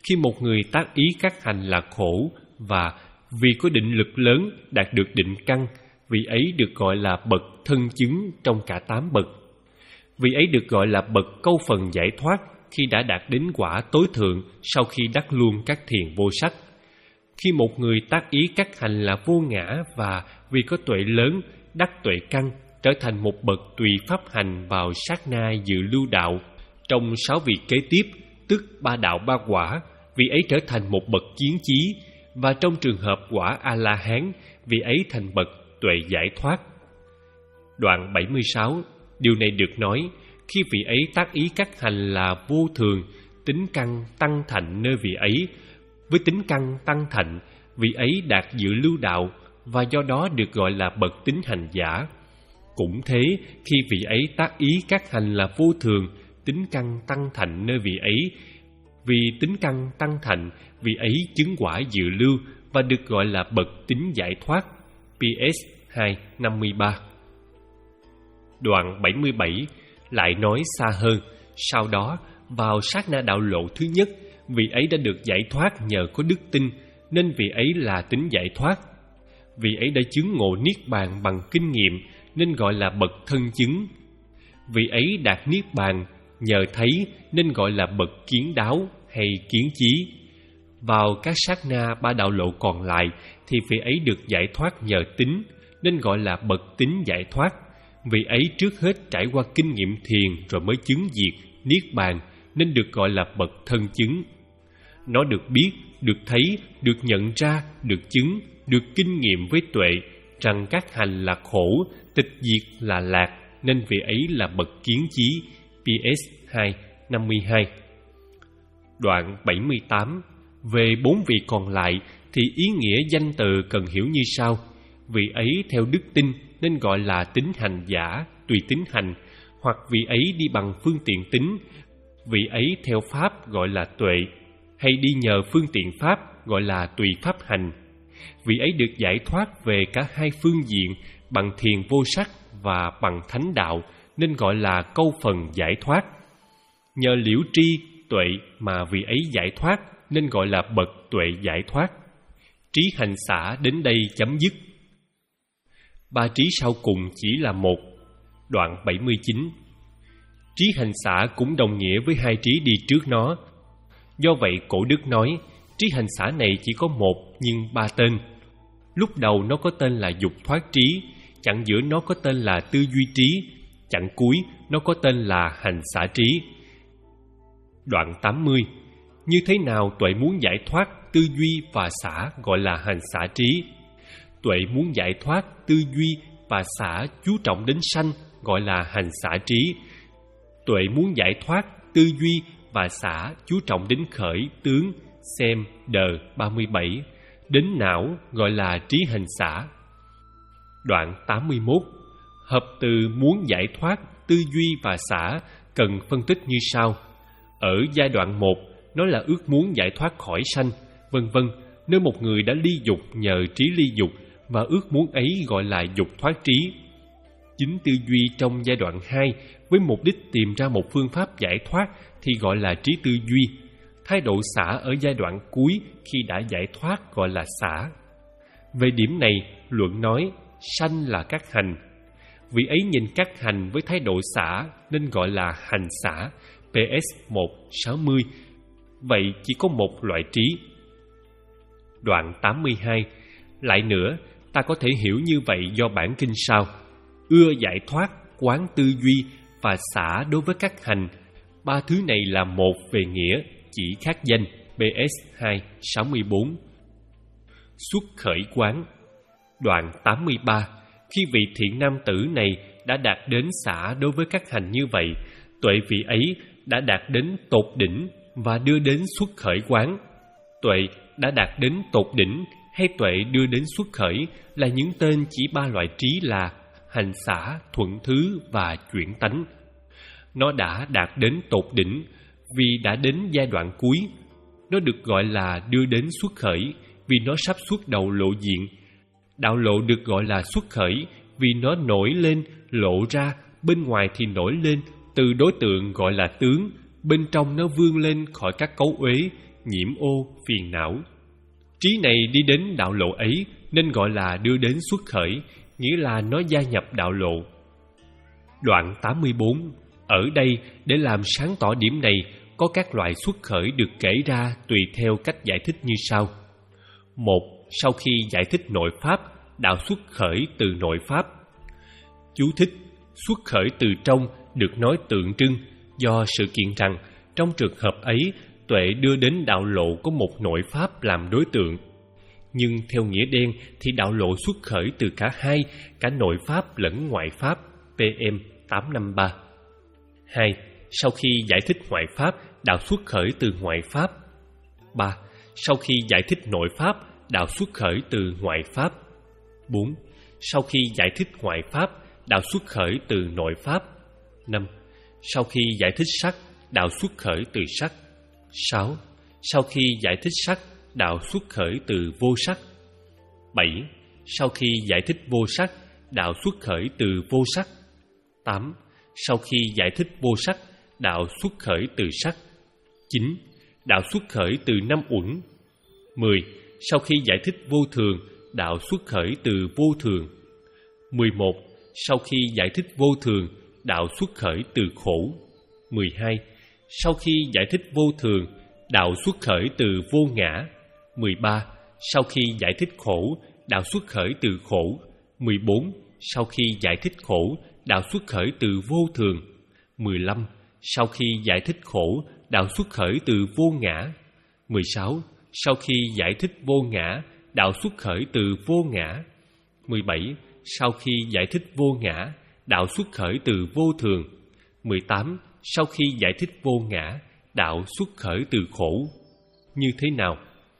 Speaker 1: Khi một người tác ý các hành là khổ và vì có định lực lớn đạt được định căn, vị ấy được gọi là bậc thân chứng trong cả tám bậc. Vị ấy được gọi là bậc câu phần giải thoát khi đã đạt đến quả tối thượng sau khi đắc luôn các thiền vô sắc. Khi một người tác ý các hành là vô ngã và vì có tuệ lớn đắc tuệ căn, trở thành một bậc tùy pháp hành vào sát na dự lưu đạo. Trong sáu vị kế tiếp, tức ba đạo ba quả, vị ấy trở thành một bậc kiến chí, và trong trường hợp quả A-la-hán, vị ấy thành bậc tuệ giải thoát. Đoạn bảy mươi sáu, điều này được nói khi vị ấy tác ý các hành là vô thường, tính căn tăng thạnh nơi vị ấy. Với tính căn tăng thạnh, vị ấy đạt dự lưu đạo và do đó được gọi là bậc tín hành giả. Cũng thế, khi vị ấy tác ý các hành là vô thường, tính căn tăng thạnh nơi vị ấy. Vì tính căn tăng thạnh, vị ấy chứng quả dự lưu và được gọi là bậc tín giải thoát. pê ét hai năm mươi ba. Đoạn bảy mươi bảy lại nói xa hơn. Sau đó, vào sát na đạo lộ thứ nhất, vị ấy đã được giải thoát nhờ có đức tin, nên vị ấy là tín giải thoát. Vị ấy đã chứng ngộ niết bàn bằng kinh nghiệm, nên gọi là bậc thân chứng. Vị ấy đạt niết bàn nhờ thấy, nên gọi là bậc kiến đáo hay kiến chí. Vào các sát na ba đạo lộ còn lại thì vị ấy được giải thoát nhờ tính, nên gọi là bậc tín giải thoát. Vị ấy trước hết trải qua kinh nghiệm thiền rồi mới chứng diệt niết bàn, nên được gọi là bậc thân chứng. Nó được biết, được thấy, được nhận ra, được chứng, được kinh nghiệm với tuệ rằng các hành là khổ, tịch diệt là lạc, nên vị ấy là bậc kiến chí. pê ét hai năm mươi hai. Đoạn bảy mươi tám. Về bốn vị còn lại thì ý nghĩa danh từ cần hiểu như sau. Vị ấy theo đức tin nên gọi là tín hành giả, tùy tín hành, hoặc vị ấy đi bằng phương tiện tín, vị ấy theo pháp gọi là tuệ, hay đi nhờ phương tiện pháp gọi là tùy pháp hành. Vị ấy được giải thoát về cả hai phương diện, bằng thiền vô sắc và bằng thánh đạo, nên gọi là câu phần giải thoát. Nhờ liễu tri, tuệ mà vị ấy giải thoát, nên gọi là bậc tuệ giải thoát. Trí hành xả đến đây chấm dứt. Ba trí sau cùng chỉ là một. Đoạn bảy mươi chín. Trí hành xả cũng đồng nghĩa với hai trí đi trước nó. Do vậy cổ đức nói, trí hành xả này chỉ có một nhưng ba tên. Lúc đầu nó có tên là dục thoát trí, chặng giữa nó có tên là tư duy trí, chặng cuối nó có tên là hành xả trí. Đoạn tám mươi. Như thế nào tuệ muốn giải thoát tư duy và xả gọi là hành xả trí? Tuệ muốn giải thoát tư duy và xả chú trọng đến sanh gọi là hành xả trí. Tuệ muốn giải thoát tư duy và xả chú trọng đến khởi tướng, xem đờ ba mươi bảy, đến não gọi là trí hành xả. Đoạn tám mươi mốt. Hợp từ muốn giải thoát tư duy và xả cần phân tích như sau. Ở giai đoạn một, nó là ước muốn giải thoát khỏi sanh, vân vân. Nếu một người đã ly dục nhờ trí ly dục, và ước muốn ấy gọi là dục thoát trí. Chính tư duy trong giai đoạn hai với mục đích tìm ra một phương pháp giải thoát thì gọi là trí tư duy. Thái độ xả ở giai đoạn cuối khi đã giải thoát gọi là xả. Về điểm này, luận nói sanh là các hành. Vị ấy nhìn các hành với thái độ xả nên gọi là hành xả. pê ét một sáu mươi. Vậy chỉ có một loại trí. Đoạn tám mươi hai. Lại nữa, ta có thể hiểu như vậy do bản kinh sau. Ưa giải thoát, quán tư duy và xả đối với các hành. Ba thứ này là một về nghĩa, chỉ khác danh. pê ét hai sáu mươi bốn. Xuất khởi quán. Đoạn tám mươi ba. Khi vị thiện nam tử này đã đạt đến xả đối với các hành như vậy, tuệ vị ấy đã đạt đến tột đỉnh và đưa đến xuất khởi quán. Tuệ đã đạt đến tột đỉnh hay tuệ đưa đến xuất khởi là những tên chỉ ba loại trí là hành xả, thuận thứ và chuyển tánh. Nó đã đạt đến tột đỉnh vì đã đến giai đoạn cuối. Nó được gọi là đưa đến xuất khởi vì nó sắp xuất đầu lộ diện. Đạo lộ được gọi là xuất khởi vì nó nổi lên, lộ ra, bên ngoài thì nổi lên, từ đối tượng gọi là tướng, bên trong nó vươn lên khỏi các cấu uế, nhiễm ô, phiền não. Trí này đi đến đạo lộ ấy nên gọi là đưa đến xuất khởi, nghĩa là nó gia nhập đạo lộ. Đoạn tám mươi bốn. Ở đây, để làm sáng tỏ điểm này, có các loại xuất khởi được kể ra tùy theo cách giải thích như sau. Một. Sau khi giải thích nội pháp, đạo xuất khởi từ nội pháp. Chú thích: xuất khởi từ trong được nói tượng trưng do sự kiện rằng trong trường hợp ấy, tuệ đưa đến đạo lộ có một nội pháp làm đối tượng. Nhưng theo nghĩa đen thì đạo lộ xuất khởi từ cả hai, cả nội pháp lẫn ngoại pháp. pê em tám năm ba. Hai. Sau khi giải thích ngoại pháp, đạo xuất khởi từ ngoại pháp. Ba. Sau khi giải thích nội pháp, đạo xuất khởi từ ngoại pháp. Bốn. Sau khi giải thích ngoại pháp, đạo xuất khởi từ nội pháp. Năm. Sau khi giải thích sắc, đạo xuất khởi từ sắc. Sáu. Sau khi giải thích sắc, đạo xuất khởi từ vô sắc. Bảy. Sau khi giải thích vô sắc, đạo xuất khởi từ vô sắc. Tám. Sau khi giải thích vô sắc, đạo xuất khởi từ sắc. Chín. Đạo xuất khởi từ năm uẩn. Mười. Sau khi giải thích vô thường, đạo xuất khởi từ vô thường. Mười một. Sau khi giải thích vô thường, đạo xuất khởi từ khổ. Mười hai. Sau khi giải thích vô thường, đạo xuất khởi từ vô ngã. Mười ba. Sau khi giải thích khổ, đạo xuất khởi từ khổ. Mười bốn. Sau khi giải thích khổ, đạo xuất khởi từ vô thường. Mười lăm. Sau khi giải thích khổ, đạo xuất khởi từ vô ngã. Mười sáu. Sau khi giải thích vô ngã, đạo xuất khởi từ vô ngã. Mười bảy. Sau khi giải thích vô ngã, đạo xuất khởi từ vô thường. Mười tám. Sau khi giải thích vô ngã, đạo xuất khởi từ khổ. Như thế nào?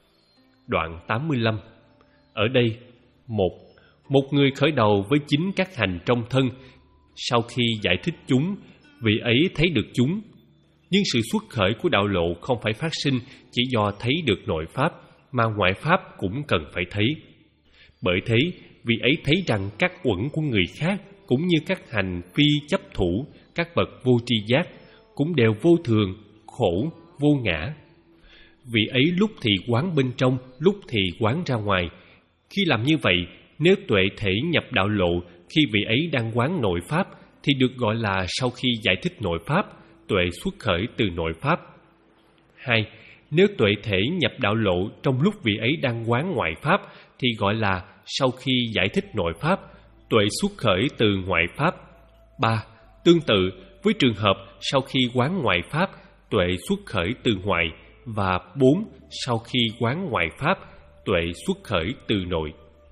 Speaker 1: Đoạn tám mươi lăm. Ở đây, một. Một người khởi đầu với chính các hành trong thân. Sau khi giải thích chúng, vị ấy thấy được chúng. Nhưng sự xuất khởi của đạo lộ không phải phát sinh chỉ do thấy được nội pháp, mà ngoại pháp cũng cần phải thấy. Bởi thế, vị ấy thấy rằng các uẩn của người khác cũng như các hành phi chấp thủ, các bậc vô tri giác cũng đều vô thường, khổ, vô ngã. Vị ấy lúc thì quán bên trong, lúc thì quán ra ngoài. Khi làm như vậy, nếu tuệ thể nhập đạo lộ khi vị ấy đang quán nội pháp thì được gọi là sau khi giải thích nội pháp, tuệ xuất khởi từ nội pháp. Hai. Nếu tuệ thể nhập đạo lộ trong lúc vị ấy đang quán ngoại pháp thì gọi là sau khi giải thích nội pháp, tuệ xuất khởi từ ngoại pháp. Ba. Tương tự với trường hợp sau khi quán ngoại pháp, tuệ xuất khởi từ ngoại. Và bốn. Sau khi quán ngoại pháp, tuệ xuất khởi từ nội.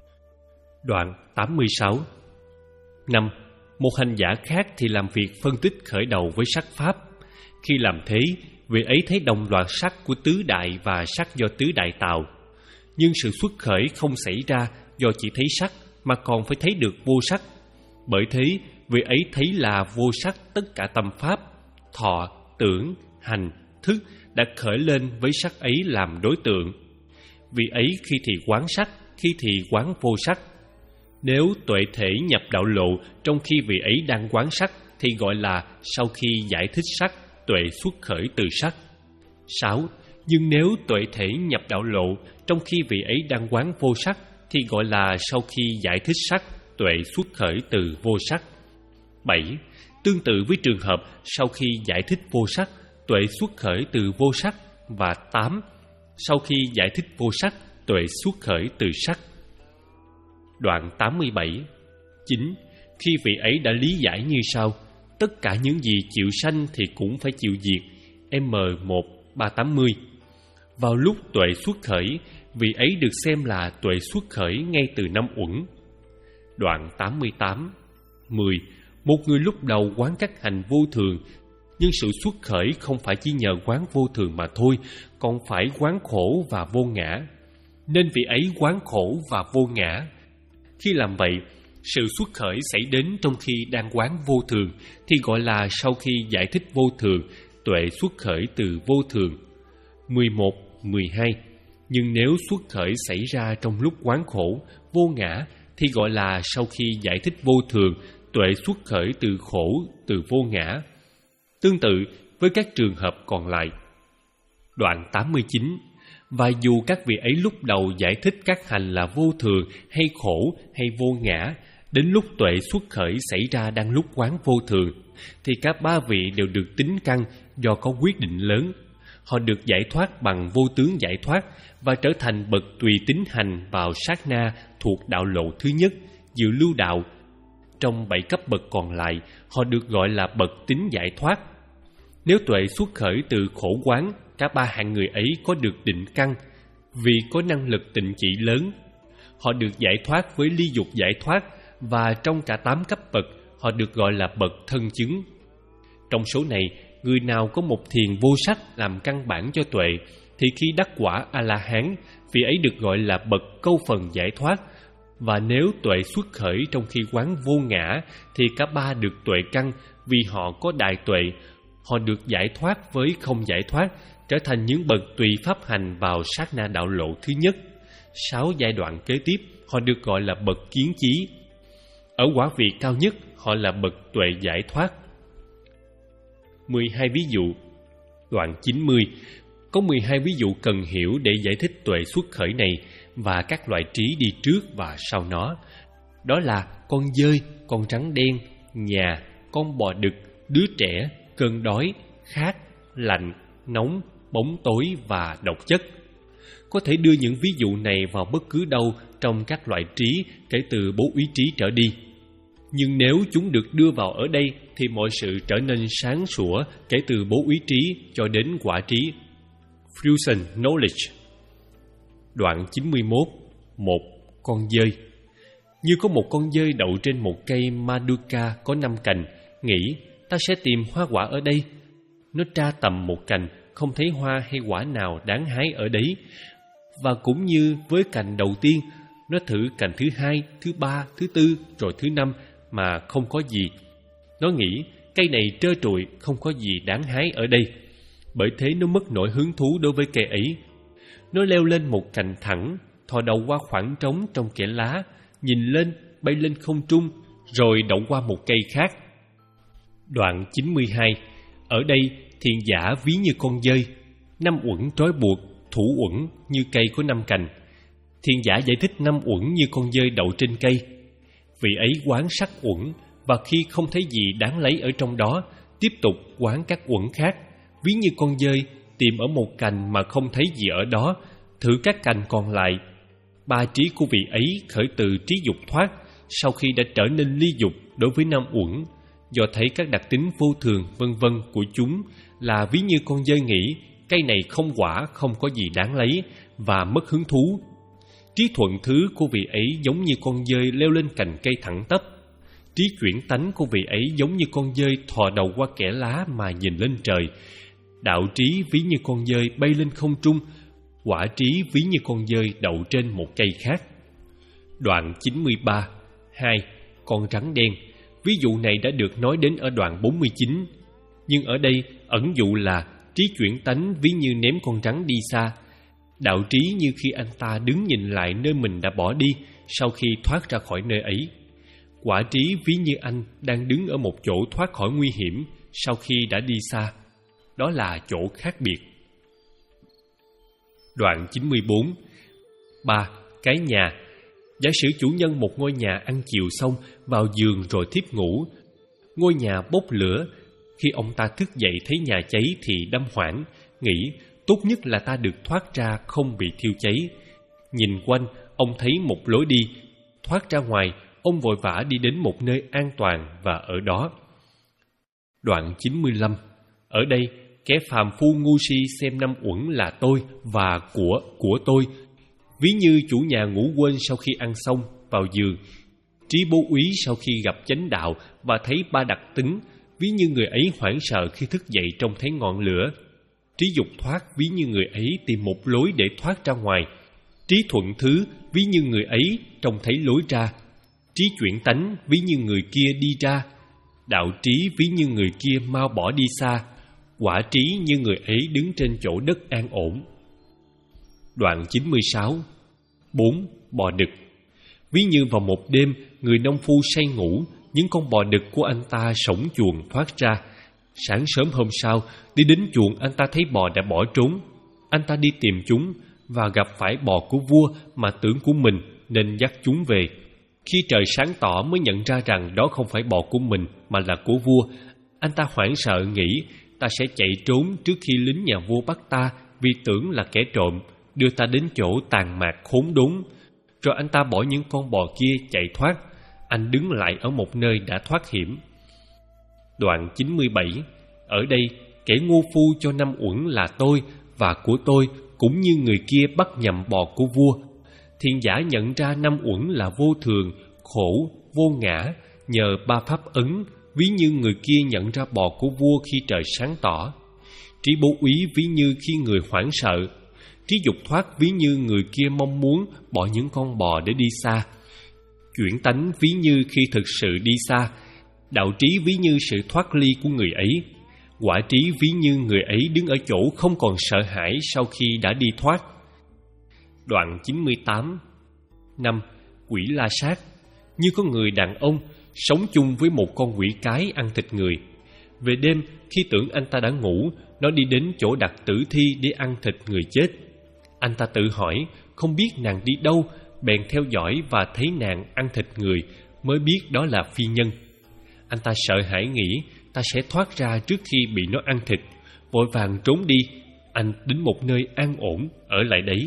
Speaker 1: Đoạn tám mươi sáu. Năm. Một hành giả khác thì làm việc phân tích khởi đầu với sắc pháp. Khi làm thế, vị ấy thấy đồng loạt sắc của tứ đại và sắc do tứ đại tạo. Nhưng sự xuất khởi không xảy ra do chỉ thấy sắc, mà còn phải thấy được vô sắc. Bởi thế, vị ấy thấy là vô sắc tất cả tâm pháp, thọ, tưởng, hành, thức đã khởi lên với sắc ấy làm đối tượng. Vị ấy khi thì quán sắc, khi thì quán vô sắc. Nếu tuệ thể nhập đạo lộ trong khi vị ấy đang quán sắc thì gọi là sau khi giải thích sắc, tuệ xuất khởi từ sắc. Sáu. Nhưng nếu tuệ thể nhập đạo lộ trong khi vị ấy đang quán vô sắc thì gọi là sau khi giải thích sắc, tuệ xuất khởi từ vô sắc. Bảy. Tương tự với trường hợp sau khi giải thích vô sắc, tuệ xuất khởi từ vô sắc. Và tám. Sau khi giải thích vô sắc, tuệ xuất khởi từ sắc. Đoạn tám mươi bảy. Chín. Khi vị ấy đã lý giải như sau: tất cả những gì chịu sanh thì cũng phải chịu diệt. M một ba tám mươi. Vào lúc tuệ xuất khởi, vị ấy được xem là tuệ xuất khởi ngay từ năm uẩn. Đoạn tám mươi tám. Mười. Một người lúc đầu quán các hành vô thường, nhưng sự xuất khởi không phải chỉ nhờ quán vô thường mà thôi, còn phải quán khổ và vô ngã. Nên vị ấy quán khổ và vô ngã. Khi làm vậy, sự xuất khởi xảy đến trong khi đang quán vô thường thì gọi là sau khi giải thích vô thường, tuệ xuất khởi từ vô thường. Mười một, mười hai. Nhưng nếu xuất khởi xảy ra trong lúc quán khổ, vô ngã thì gọi là sau khi giải thích vô thường, tuệ xuất khởi từ khổ, từ vô ngã. Tương tự với các trường hợp còn lại. Đoạn tám mươi chín. Và dù các vị ấy lúc đầu giải thích các hành là vô thường hay khổ hay vô ngã, đến lúc tuệ xuất khởi xảy ra đang lúc quán vô thường, thì cả ba vị đều được tính căn do có quyết định lớn. Họ được giải thoát bằng vô tướng giải thoát và trở thành bậc tùy tín hành vào sát na thuộc đạo lộ thứ nhất, dự lưu đạo. Trong bảy cấp bậc còn lại, họ được gọi là bậc tín giải thoát. Nếu tuệ xuất khởi từ khổ quán, cả ba hạng người ấy có được định căn, vì có năng lực tịnh trị lớn. Họ được giải thoát với ly dục giải thoát, và trong cả tám cấp bậc, họ được gọi là bậc thân chứng. Trong số này, người nào có một thiền vô sắc làm căn bản cho tuệ, thì khi đắc quả A-la-hán, vị ấy được gọi là bậc câu phần giải thoát. Và nếu tuệ xuất khởi trong khi quán vô ngã, thì cả ba được tuệ căn, vì họ có đại tuệ. Họ được giải thoát với không giải thoát, trở thành những bậc tùy pháp hành vào sát na đạo lộ thứ nhất. Sáu giai đoạn kế tiếp, họ được gọi là bậc kiến chí. Ở quả vị cao nhất, họ là bậc tuệ giải thoát. mười hai ví dụ. Đoạn chín mươi. Có mười hai ví dụ cần hiểu để giải thích tuệ xuất khởi này và các loại trí đi trước và sau nó. Đó là con dơi, con rắn đen, nhà, con bò đực, đứa trẻ, cơn đói, khát, lạnh, nóng, bóng tối và độc chất. Có thể đưa những ví dụ này vào bất cứ đâu trong các loại trí kể từ bố úy trí trở đi. Nhưng nếu chúng được đưa vào ở đây thì mọi sự trở nên sáng sủa kể từ bố úy trí cho đến quả trí. Fusion Knowledge. Đoạn chín mươi mốt. Một. Con dơi. Như có một con dơi đậu trên một cây Maduka có năm cành, nghĩ ta sẽ tìm hoa quả ở đây. Nó tra tầm một cành, không thấy hoa hay quả nào đáng hái ở đấy. Và cũng như với cành đầu tiên, nó thử cành thứ hai, thứ ba, thứ tư, rồi thứ năm mà không có gì. Nó nghĩ cây này trơ trụi, không có gì đáng hái ở đây. Bởi thế nó mất nỗi hứng thú đối với cây ấy. Nó leo lên một cành thẳng, thò đầu qua khoảng trống trong kẽ lá, nhìn lên, bay lên không trung, rồi đậu qua một cây khác. Đoạn chín mươi hai. Ở đây, thiền giả ví như con dơi, năm uẩn trói buộc, thủ uẩn như cây có năm cành. Thiền giả giải thích năm uẩn như con dơi đậu trên cây. Vị ấy quán sắc uẩn, và khi không thấy gì đáng lấy ở trong đó, tiếp tục quán các uẩn khác, ví như con dơi tìm ở một cành mà không thấy gì ở đó, thử các cành còn lại. Ba trí của vị ấy khởi từ trí dục thoát, sau khi đã trở nên ly dục đối với năm uẩn, do thấy các đặc tính vô thường vân vân của chúng là ví như con dơi nghĩ cây này không quả, không có gì đáng lấy, và mất hứng thú. Trí thuận thứ của vị ấy giống như con dơi leo lên cành cây thẳng tắp. Trí chuyển tánh của vị ấy giống như con dơi thò đầu qua kẽ lá mà nhìn lên trời. Đạo trí ví như con dơi bay lên không trung, quả trí ví như con dơi đậu trên một cây khác. Đoạn chín mươi ba. Hai. Con rắn đen. Ví dụ này đã được nói đến ở đoạn bốn mươi chín. Nhưng ở đây ẩn dụ là trí chuyển tánh ví như ném con rắn đi xa. Đạo trí như khi anh ta đứng nhìn lại nơi mình đã bỏ đi sau khi thoát ra khỏi nơi ấy. Quả trí ví như anh đang đứng ở một chỗ thoát khỏi nguy hiểm sau khi đã đi xa. Đó là chỗ khác biệt. Đoạn chín mươi bốn. Ba. Cái nhà. Giả sử chủ nhân một ngôi nhà ăn chiều xong, vào giường rồi thiếp ngủ. Ngôi nhà bốc lửa. Khi ông ta thức dậy thấy nhà cháy thì đâm hoảng, nghĩ tốt nhất là ta được thoát ra không bị thiêu cháy. Nhìn quanh, ông thấy một lối đi. Thoát ra ngoài, ông vội vã đi đến một nơi an toàn và ở đó. Đoạn chín mươi lăm. Ở đây, kẻ phàm phu ngu si xem năm uẩn là tôi và của của tôi. Ví như chủ nhà ngủ quên sau khi ăn xong, vào giường. Trí bố úy sau khi gặp chánh đạo và thấy ba đặc tính, ví như người ấy hoảng sợ khi thức dậy trông thấy ngọn lửa. Trí dục thoát ví như người ấy tìm một lối để thoát ra ngoài. Trí thuận thứ ví như người ấy trông thấy lối ra. Trí chuyển tánh ví như người kia đi ra. Đạo trí ví như người kia mau bỏ đi xa. Quả trí như người ấy đứng trên chỗ đất an ổn. Đoạn chín mươi sáu. Bốn. Bò đực. Ví như vào một đêm, người nông phu say ngủ, những con bò đực của anh ta sổng chuồng thoát ra. Sáng sớm hôm sau, đi đến chuồng anh ta thấy bò đã bỏ trốn. Anh ta đi tìm chúng và gặp phải bò của vua mà tưởng của mình nên dắt chúng về. Khi trời sáng tỏ mới nhận ra rằng đó không phải bò của mình mà là của vua. Anh ta hoảng sợ nghĩ ta sẽ chạy trốn trước khi lính nhà vua bắt ta, vì tưởng là kẻ trộm, đưa ta đến chỗ tàn mạc khốn đốn. Rồi anh ta bỏ những con bò kia chạy thoát. Anh đứng lại ở một nơi đã thoát hiểm. Đoạn chín mươi bảy. Ở đây, kẻ ngu phu cho năm uẩn là tôi và của tôi, cũng như người kia bắt nhầm bò của vua. Thiền giả nhận ra năm uẩn là vô thường, khổ, vô ngã, nhờ ba pháp ấn, ví như người kia nhận ra bò của vua khi trời sáng tỏ. Trí bố úy ví như khi người hoảng sợ. Trí dục thoát ví như người kia mong muốn bỏ những con bò để đi xa. Chuyển tánh ví như khi thực sự đi xa. Đạo trí ví như sự thoát ly của người ấy. Quả trí ví như người ấy đứng ở chỗ không còn sợ hãi sau khi đã đi thoát. Đoạn chín mươi tám. năm. Quỷ la sát. Như có người đàn ông sống chung với một con quỷ cái ăn thịt người. Về đêm, khi tưởng anh ta đã ngủ, nó đi đến chỗ đặt tử thi để ăn thịt người chết. Anh ta tự hỏi không biết nàng đi đâu, bèn theo dõi và thấy nàng ăn thịt người, mới biết đó là phi nhân. Anh ta sợ hãi nghĩ ta sẽ thoát ra trước khi bị nó ăn thịt, vội vàng trốn đi. Anh đến một nơi an ổn, ở lại đấy.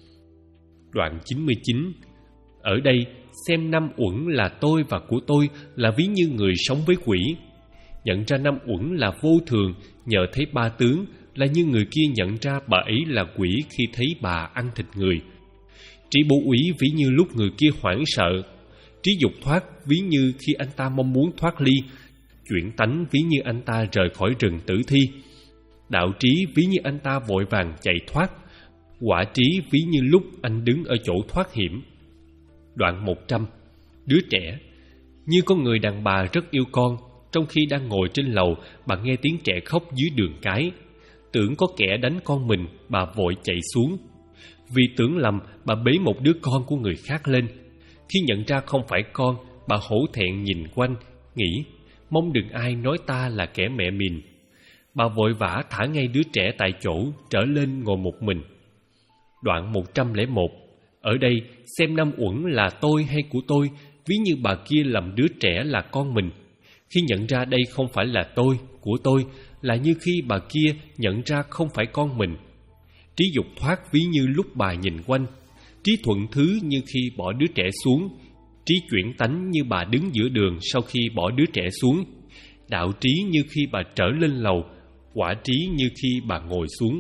Speaker 1: Đoạn chín mươi chín. Ở đây, xem năm uẩn là tôi và của tôi là ví như người sống với quỷ. Nhận ra năm uẩn là vô thường nhờ thấy ba tướng, là như người kia nhận ra bà ấy là quỷ khi thấy bà ăn thịt người. Trí bố úy ví như lúc người kia hoảng sợ. Trí dục thoát ví như khi anh ta mong muốn thoát ly. Chuyển tánh ví như anh ta rời khỏi rừng tử thi. Đạo trí ví như anh ta vội vàng chạy thoát. Quả trí ví như lúc anh đứng ở chỗ thoát hiểm. Đoạn một trăm. Đứa trẻ. Như con người đàn bà rất yêu con, trong khi đang ngồi trên lầu, bà nghe tiếng trẻ khóc dưới đường cái. Tưởng có kẻ đánh con mình, bà vội chạy xuống. Vì tưởng lầm, bà bế một đứa con của người khác lên. Khi nhận ra không phải con, bà hổ thẹn nhìn quanh, nghĩ mong đừng ai nói ta là kẻ mẹ mình. Bà vội vã thả ngay đứa trẻ tại chỗ, trở lên ngồi một mình. Đoạn một trăm lẻ một. Ở đây, xem năm uẩn là tôi hay của tôi, ví như bà kia lầm đứa trẻ là con mình. Khi nhận ra đây không phải là tôi, của tôi, là như khi bà kia nhận ra không phải con mình. Trí dục thoát ví như lúc bà nhìn quanh. Trí thuận thứ như khi bỏ đứa trẻ xuống. Trí chuyển tánh như bà đứng giữa đường sau khi bỏ đứa trẻ xuống. Đạo trí như khi bà trở lên lầu. Quả trí như khi bà ngồi xuống.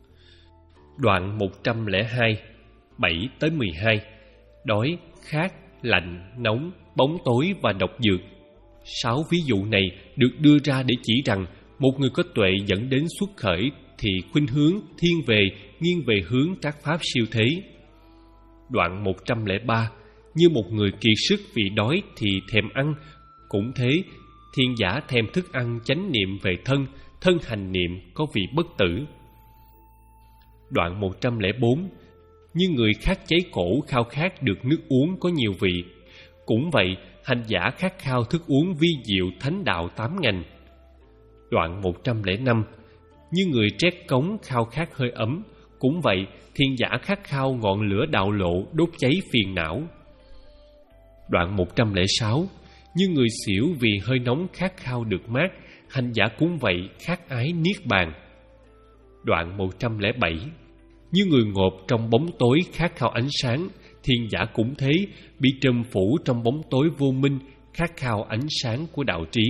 Speaker 1: Đoạn một trăm lẻ hai. bảy tới mười hai. Đói, khát, lạnh, nóng, bóng tối và độc dược. Sáu ví dụ này được đưa ra để chỉ rằng một người có tuệ dẫn đến xuất khởi thì khuynh hướng thiên về, nghiêng về hướng các pháp siêu thế. Đoạn một trăm lẻ ba. Như một người kiệt sức vì đói thì thèm ăn, cũng thế, thiên giả thèm thức ăn chánh niệm về thân, thân hành niệm có vị bất tử. Đoạn một trăm lẻ bốn. Như người khát cháy cổ khao khát được nước uống có nhiều vị, cũng vậy, hành giả khát khao thức uống vi diệu thánh đạo tám ngành. Đoạn một trăm lẻ năm. Như người trét cống khao khát hơi ấm, cũng vậy, thiên giả khát khao ngọn lửa đạo lộ đốt cháy phiền não. Đoạn một trăm lẻ sáu. Như người xỉu vì hơi nóng khát khao được mát, hành giả cũng vậy khát ái niết bàn. Đoạn một trăm lẻ bảy. Như người ngộp trong bóng tối khát khao ánh sáng, thiên giả cũng thế, bị trùm phủ trong bóng tối vô minh, khát khao ánh sáng của đạo trí.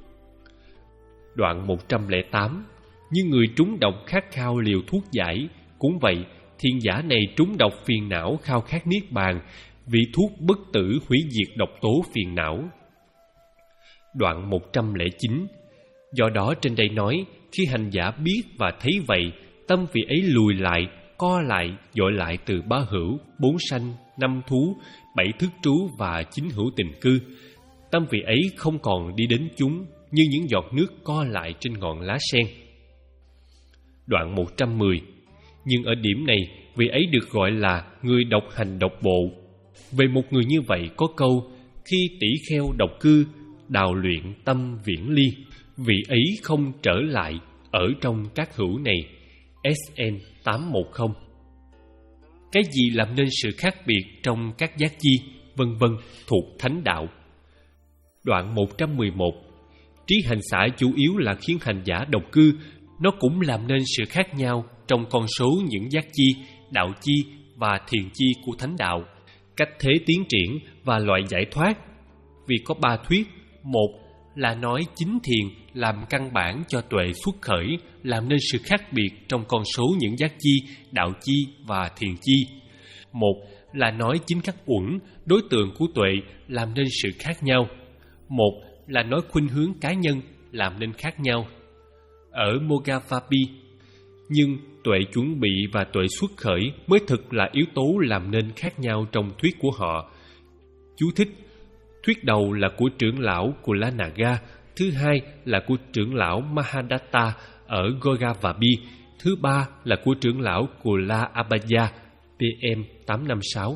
Speaker 1: Đoạn một trăm lẻ tám. Như người trúng độc khát khao liều thuốc giải, cũng vậy, thiên giả này trúng độc phiền não khao khát niết bàn, vì thuốc bất tử hủy diệt độc tố phiền não. Đoạn một trăm lẻ chín. Do đó trên đây nói, khi hành giả biết và thấy vậy, tâm vị ấy lùi lại, co lại, dội lại từ ba hữu, bốn sanh, năm thú, bảy thức trú và chín hữu tình cư. Tâm vị ấy không còn đi đến chúng, như những giọt nước co lại trên ngọn lá sen. Đoạn một trăm mười. Nhưng ở điểm này, vị ấy được gọi là người độc hành độc bộ. Về một người như vậy có câu, khi tỷ kheo độc cư, đào luyện tâm viễn ly, vị ấy không trở lại ở trong các hữu này. S N tám một không. Cái gì làm nên sự khác biệt trong các giác chi, vân vân thuộc thánh đạo. Đoạn một trăm mười một. Trí hành xả chủ yếu là khiến hành giả độc cư, nó cũng làm nên sự khác nhau trong con số những giác chi, đạo chi và thiền chi của thánh đạo, cách thế tiến triển và loại giải thoát. Vì có ba thuyết: một là nói chính thiền làm căn bản cho tuệ xuất khởi, làm nên sự khác biệt trong con số những giác chi, đạo chi và thiền chi. Một là nói chính các uẩn, đối tượng của tuệ, làm nên sự khác nhau. Một là nói khuynh hướng cá nhân, làm nên khác nhau. Ở Mogavapi, nhưng tuệ chuẩn bị và tuệ xuất khởi mới thực là yếu tố làm nên khác nhau trong thuyết của họ. Chú thích: thuyết đầu là của trưởng lão Kulanaga, thứ hai là của trưởng lão Mahadatta ở Gogavapi, thứ ba là của trưởng lão Kula Abhaya, P M tám năm sáu.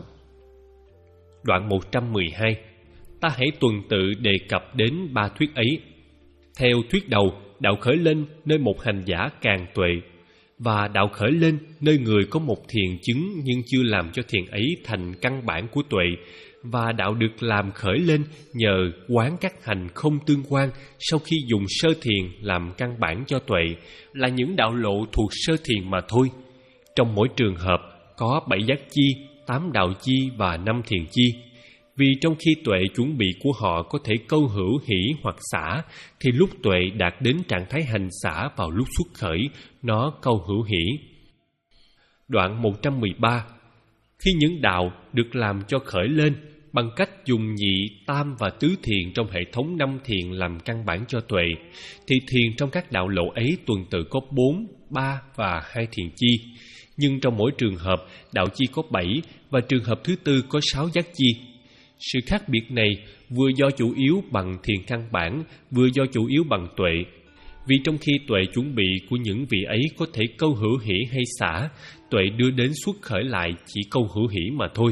Speaker 1: Đoạn một trăm mười hai. Ta hãy tuần tự đề cập đến ba thuyết ấy. Theo thuyết đầu, đạo khởi lên nơi một hành giả càng tuệ, và đạo khởi lên nơi người có một thiền chứng nhưng chưa làm cho thiền ấy thành căn bản của tuệ, và đạo được làm khởi lên nhờ quán các hành không tương quan sau khi dùng sơ thiền làm căn bản cho tuệ, là những đạo lộ thuộc sơ thiền mà thôi. Trong mỗi trường hợp có bảy giác chi, tám đạo chi và năm thiền chi. Vì trong khi tuệ chuẩn bị của họ có thể câu hữu hỷ hoặc xả, thì lúc tuệ đạt đến trạng thái hành xả vào lúc xuất khởi, nó câu hữu hỷ. Đoạn một trăm mười ba. Khi những đạo được làm cho khởi lên bằng cách dùng nhị, tam và tứ thiền trong hệ thống năm thiền làm căn bản cho tuệ, thì thiền trong các đạo lộ ấy tuần tự có bốn, ba và hai thiền chi. Nhưng trong mỗi trường hợp, đạo chi có bảy và trường hợp thứ tư có sáu giác chi. Sự khác biệt này vừa do chủ yếu bằng thiền căn bản, vừa do chủ yếu bằng tuệ. Vì trong khi tuệ chuẩn bị của những vị ấy có thể câu hữu hỷ hay xả, tuệ đưa đến xuất khởi lại chỉ câu hữu hỷ mà thôi.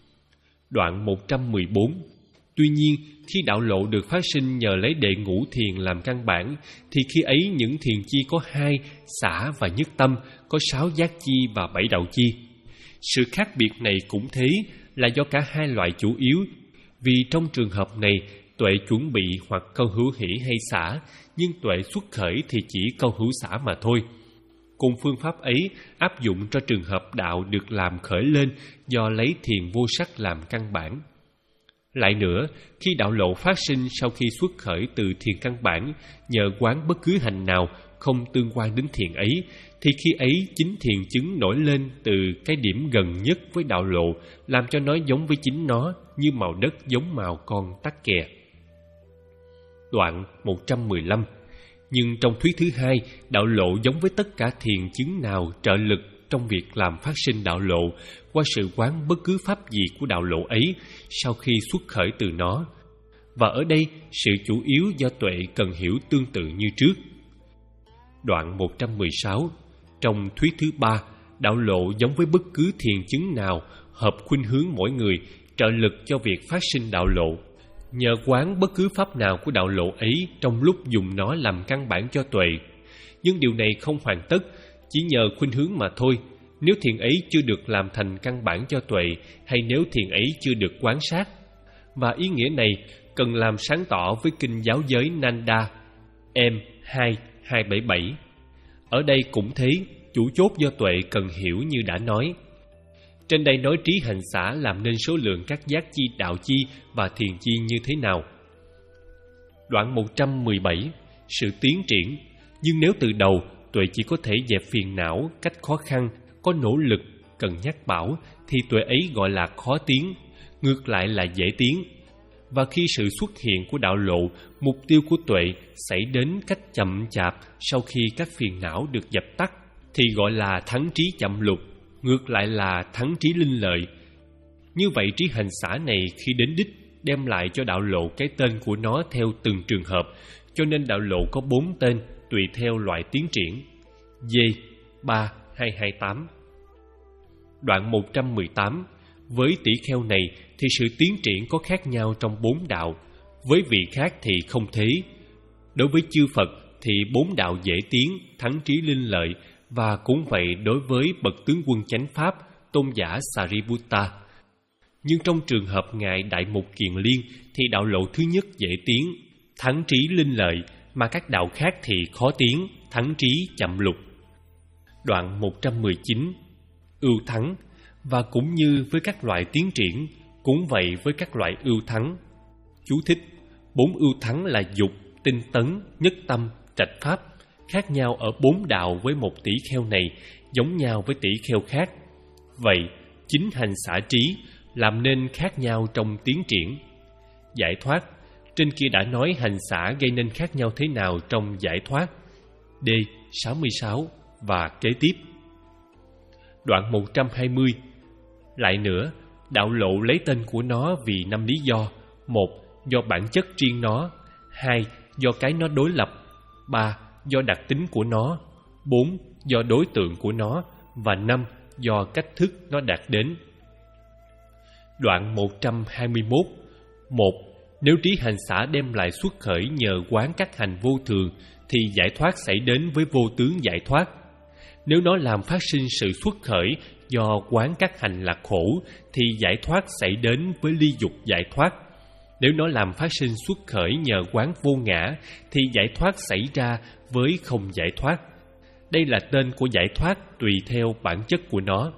Speaker 1: Đoạn một trăm mười bốn. Tuy nhiên, khi đạo lộ được phát sinh nhờ lấy đệ ngũ thiền làm căn bản, thì khi ấy những thiền chi có hai, xả và nhất tâm, có sáu giác chi và bảy đạo chi. Sự khác biệt này cũng thế, là do cả hai loại chủ yếu. Vì trong trường hợp này, tuệ chuẩn bị hoặc câu hữu hỷ hay xả, nhưng tuệ xuất khởi thì chỉ câu hữu xả mà thôi. Cùng phương pháp ấy áp dụng cho trường hợp đạo được làm khởi lên do lấy thiền vô sắc làm căn bản. Lại nữa, khi đạo lộ phát sinh sau khi xuất khởi từ thiền căn bản nhờ quán bất cứ hành nào không tương quan đến thiền ấy, thì khi ấy chính thiền chứng nổi lên từ cái điểm gần nhất với đạo lộ, làm cho nó giống với chính nó, như màu đất giống màu con tắc kè. Đoạn một trăm mười lăm. Nhưng trong thuyết thứ hai, đạo lộ giống với tất cả thiền chứng nào trợ lực trong việc làm phát sinh đạo lộ qua sự quán bất cứ pháp gì của đạo lộ ấy sau khi xuất khởi từ nó. Và ở đây, sự chủ yếu do tuệ cần hiểu tương tự như trước. Đoạn một trăm mười sáu. Trong thuyết thứ ba, đạo lộ giống với bất cứ thiền chứng nào hợp khuynh hướng mỗi người, trợ lực cho việc phát sinh đạo lộ. Nhờ quán bất cứ pháp nào của đạo lộ ấy trong lúc dùng nó làm căn bản cho tuệ. Nhưng điều này không hoàn tất, chỉ nhờ khuynh hướng mà thôi. Nếu thiền ấy chưa được làm thành căn bản cho tuệ, hay nếu thiền ấy chưa được quán sát. Và ý nghĩa này cần làm sáng tỏ với kinh giáo giới Nanda M hai hai bảy bảy. Ở đây cũng thế, chủ chốt do tuệ cần hiểu như đã nói. Trên đây nói trí hành xả làm nên số lượng các giác chi, đạo chi và thiền chi như thế nào. Đoạn một trăm mười bảy. Sự tiến triển. Nhưng nếu từ đầu tuệ chỉ có thể dẹp phiền não cách khó khăn, có nỗ lực, cần nhắc bảo, thì tuệ ấy gọi là khó tiến, ngược lại là dễ tiến. Và khi sự xuất hiện của đạo lộ, mục tiêu của tuệ xảy đến cách chậm chạp sau khi các phiền não được dập tắt, thì gọi là thắng trí chậm lục, ngược lại là thắng trí linh lợi. Như vậy trí hành xả này khi đến đích đem lại cho đạo lộ cái tên của nó theo từng trường hợp, cho nên đạo lộ có bốn tên tùy theo loại tiến triển. D ba hai hai tám. Đoạn một trăm mười tám. Với tỷ kheo này thì sự tiến triển có khác nhau trong bốn đạo, với vị khác thì không thế. Đối với chư Phật thì bốn đạo dễ tiến, thắng trí linh lợi, và cũng vậy đối với bậc tướng quân chánh pháp tôn giả Sariputta. Nhưng trong trường hợp ngài Đại Mục Kiền Liên thì đạo lộ thứ nhất dễ tiến, thắng trí linh lợi, mà các đạo khác thì khó tiến, thắng trí chậm lục. Đoạn một trăm mười chín. Ưu thắng. Và cũng như với các loại tiến triển, cũng vậy với các loại ưu thắng. Chú thích: bốn ưu thắng là dục, tinh tấn, nhất tâm, trạch pháp, khác nhau ở bốn đạo với một tỷ kheo này, giống nhau với tỷ kheo khác. Vậy, chính hành xả trí làm nên khác nhau trong tiến triển. Giải thoát. Trên kia đã nói hành xả gây nên khác nhau thế nào trong giải thoát. D. sáu mươi sáu và kế tiếp. Đoạn một trăm hai mươi. Lại nữa, đạo lộ lấy tên của nó vì năm lý do. Một, do bản chất riêng nó. Hai, do cái nó đối lập. Ba, do đặc tính của nó. Bốn, do đối tượng của nó. Và năm, do cách thức nó đạt đến. Đoạn một trăm hai mươi mốt. Một, nếu trí hành xả đem lại xuất khởi nhờ quán các hành vô thường thì giải thoát xảy đến với vô tướng giải thoát. Nếu nó làm phát sinh sự xuất khởi do quán các hành lạc khổ thì giải thoát xảy đến với ly dục giải thoát. Nếu nó làm phát sinh xuất khởi nhờ quán vô ngã thì giải thoát xảy ra với không giải thoát. Đây là tên của giải thoát tùy theo bản chất của nó.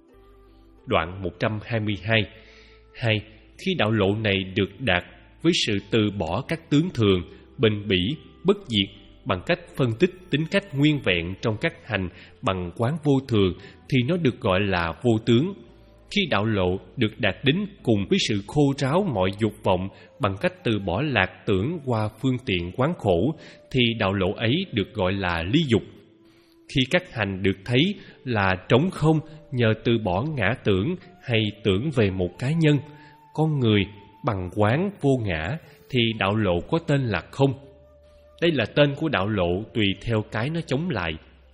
Speaker 1: Đoạn một trăm hai mươi hai. Hai, khi đạo lộ này được đạt với sự từ bỏ các tướng thường, bình bỉ, bất diệt bằng cách phân tích tính cách nguyên vẹn trong các hành bằng quán vô thường thì nó được gọi là vô tướng. Khi đạo lộ được đạt đến cùng với sự khô ráo mọi dục vọng bằng cách từ bỏ lạc tưởng qua phương tiện quán khổ thì đạo lộ ấy được gọi là ly dục. Khi các hành được thấy là trống không nhờ từ bỏ ngã tưởng hay tưởng về một cá nhân, con người bằng quán vô ngã thì đạo lộ có tên là không. Đây là tên của đạo lộ tùy theo cái nó chống lại.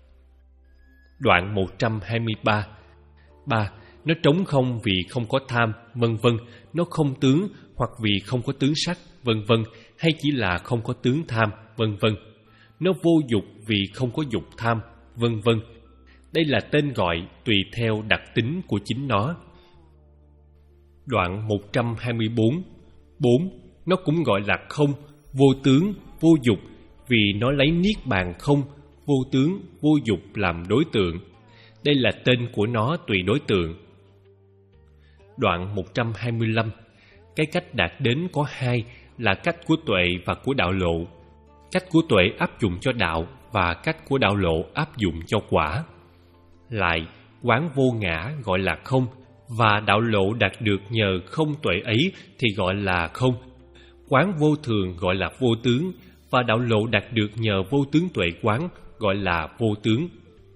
Speaker 1: Đoạn một trăm hai mươi ba. Ba, nó trống không vì không có tham, vân vân, nó không tướng hoặc vì không có tướng sắc, vân vân, hay chỉ là không có tướng tham, vân vân. Nó vô dục vì không có dục tham, vân vân. Đây là tên gọi tùy theo đặc tính của chính nó. Đoạn một trăm hai mươi bốn. Bốn, nó cũng gọi là không, vô tướng, vô dục vì nó lấy niết bàn không, vô tướng, vô dục làm đối tượng. Đây là tên của nó tùy đối tượng. Đoạn một trăm hai mươi lăm. Cái cách đạt đến có hai là cách của tuệ và của đạo lộ. Cách của tuệ áp dụng cho đạo và cách của đạo lộ áp dụng cho quả. Lại, quán vô ngã gọi là không và đạo lộ đạt được nhờ không tuệ ấy thì gọi là không. Quán vô thường gọi là vô tướng và đạo lộ đạt được nhờ vô tướng tuệ quán gọi là vô tướng.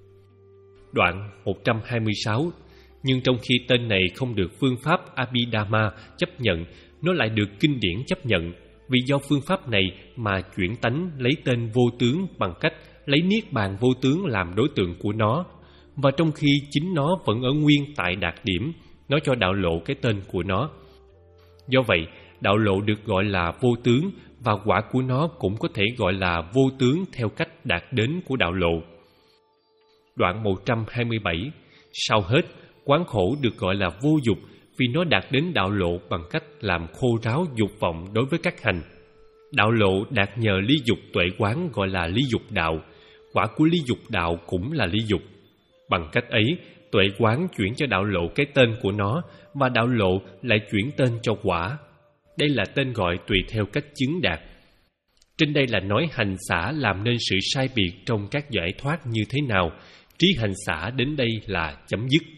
Speaker 1: Đoạn một trăm hai mươi sáu. Nhưng trong khi tên này không được phương pháp Abhidhamma chấp nhận, nó lại được kinh điển chấp nhận, vì do phương pháp này mà chuyển tánh lấy tên vô tướng bằng cách lấy niết bàn vô tướng làm đối tượng của nó, và trong khi chính nó vẫn ở nguyên tại đạt điểm, nó cho đạo lộ cái tên của nó. Do vậy, đạo lộ được gọi là vô tướng và quả của nó cũng có thể gọi là vô tướng theo cách đạt đến của đạo lộ. Đoạn một trăm hai mươi bảy. Sau hết, quán khổ được gọi là vô dục vì nó đạt đến đạo lộ bằng cách làm khô ráo dục vọng đối với các hành. Đạo lộ đạt nhờ ly dục tuệ quán gọi là ly dục đạo, quả của ly dục đạo cũng là ly dục. Bằng cách ấy, tuệ quán chuyển cho đạo lộ cái tên của nó và đạo lộ lại chuyển tên cho quả. Đây là tên gọi tùy theo cách chứng đạt. Trên đây là nói hành xả làm nên sự sai biệt trong các giải thoát như thế nào. Trí hành xả đến đây là chấm dứt.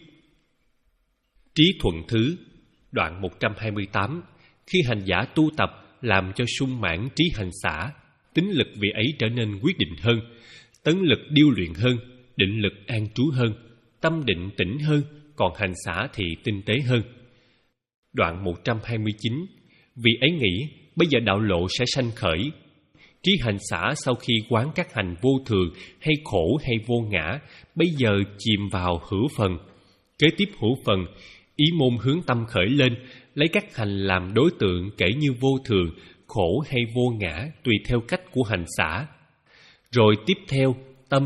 Speaker 1: Trí thuận thứ. Đoạn một trăm hai mươi tám. Khi hành giả tu tập làm cho sung mãn trí hành xả, tính lực vị ấy trở nên quyết định hơn, tấn lực điêu luyện hơn, định lực an trú hơn, tâm định tĩnh hơn, còn hành xả thì tinh tế hơn. Đoạn một trăm hai mươi chín. Vì ấy nghĩ bây giờ đạo lộ sẽ sanh khởi. Trí hành xả sau khi quán các hành vô thường hay khổ hay vô ngã, bây giờ chìm vào hữu phần. Kế tiếp hữu phần, ý môn hướng tâm khởi lên, lấy các hành làm đối tượng kể như vô thường, khổ hay vô ngã tùy theo cách của hành xả. Rồi tiếp theo, tâm,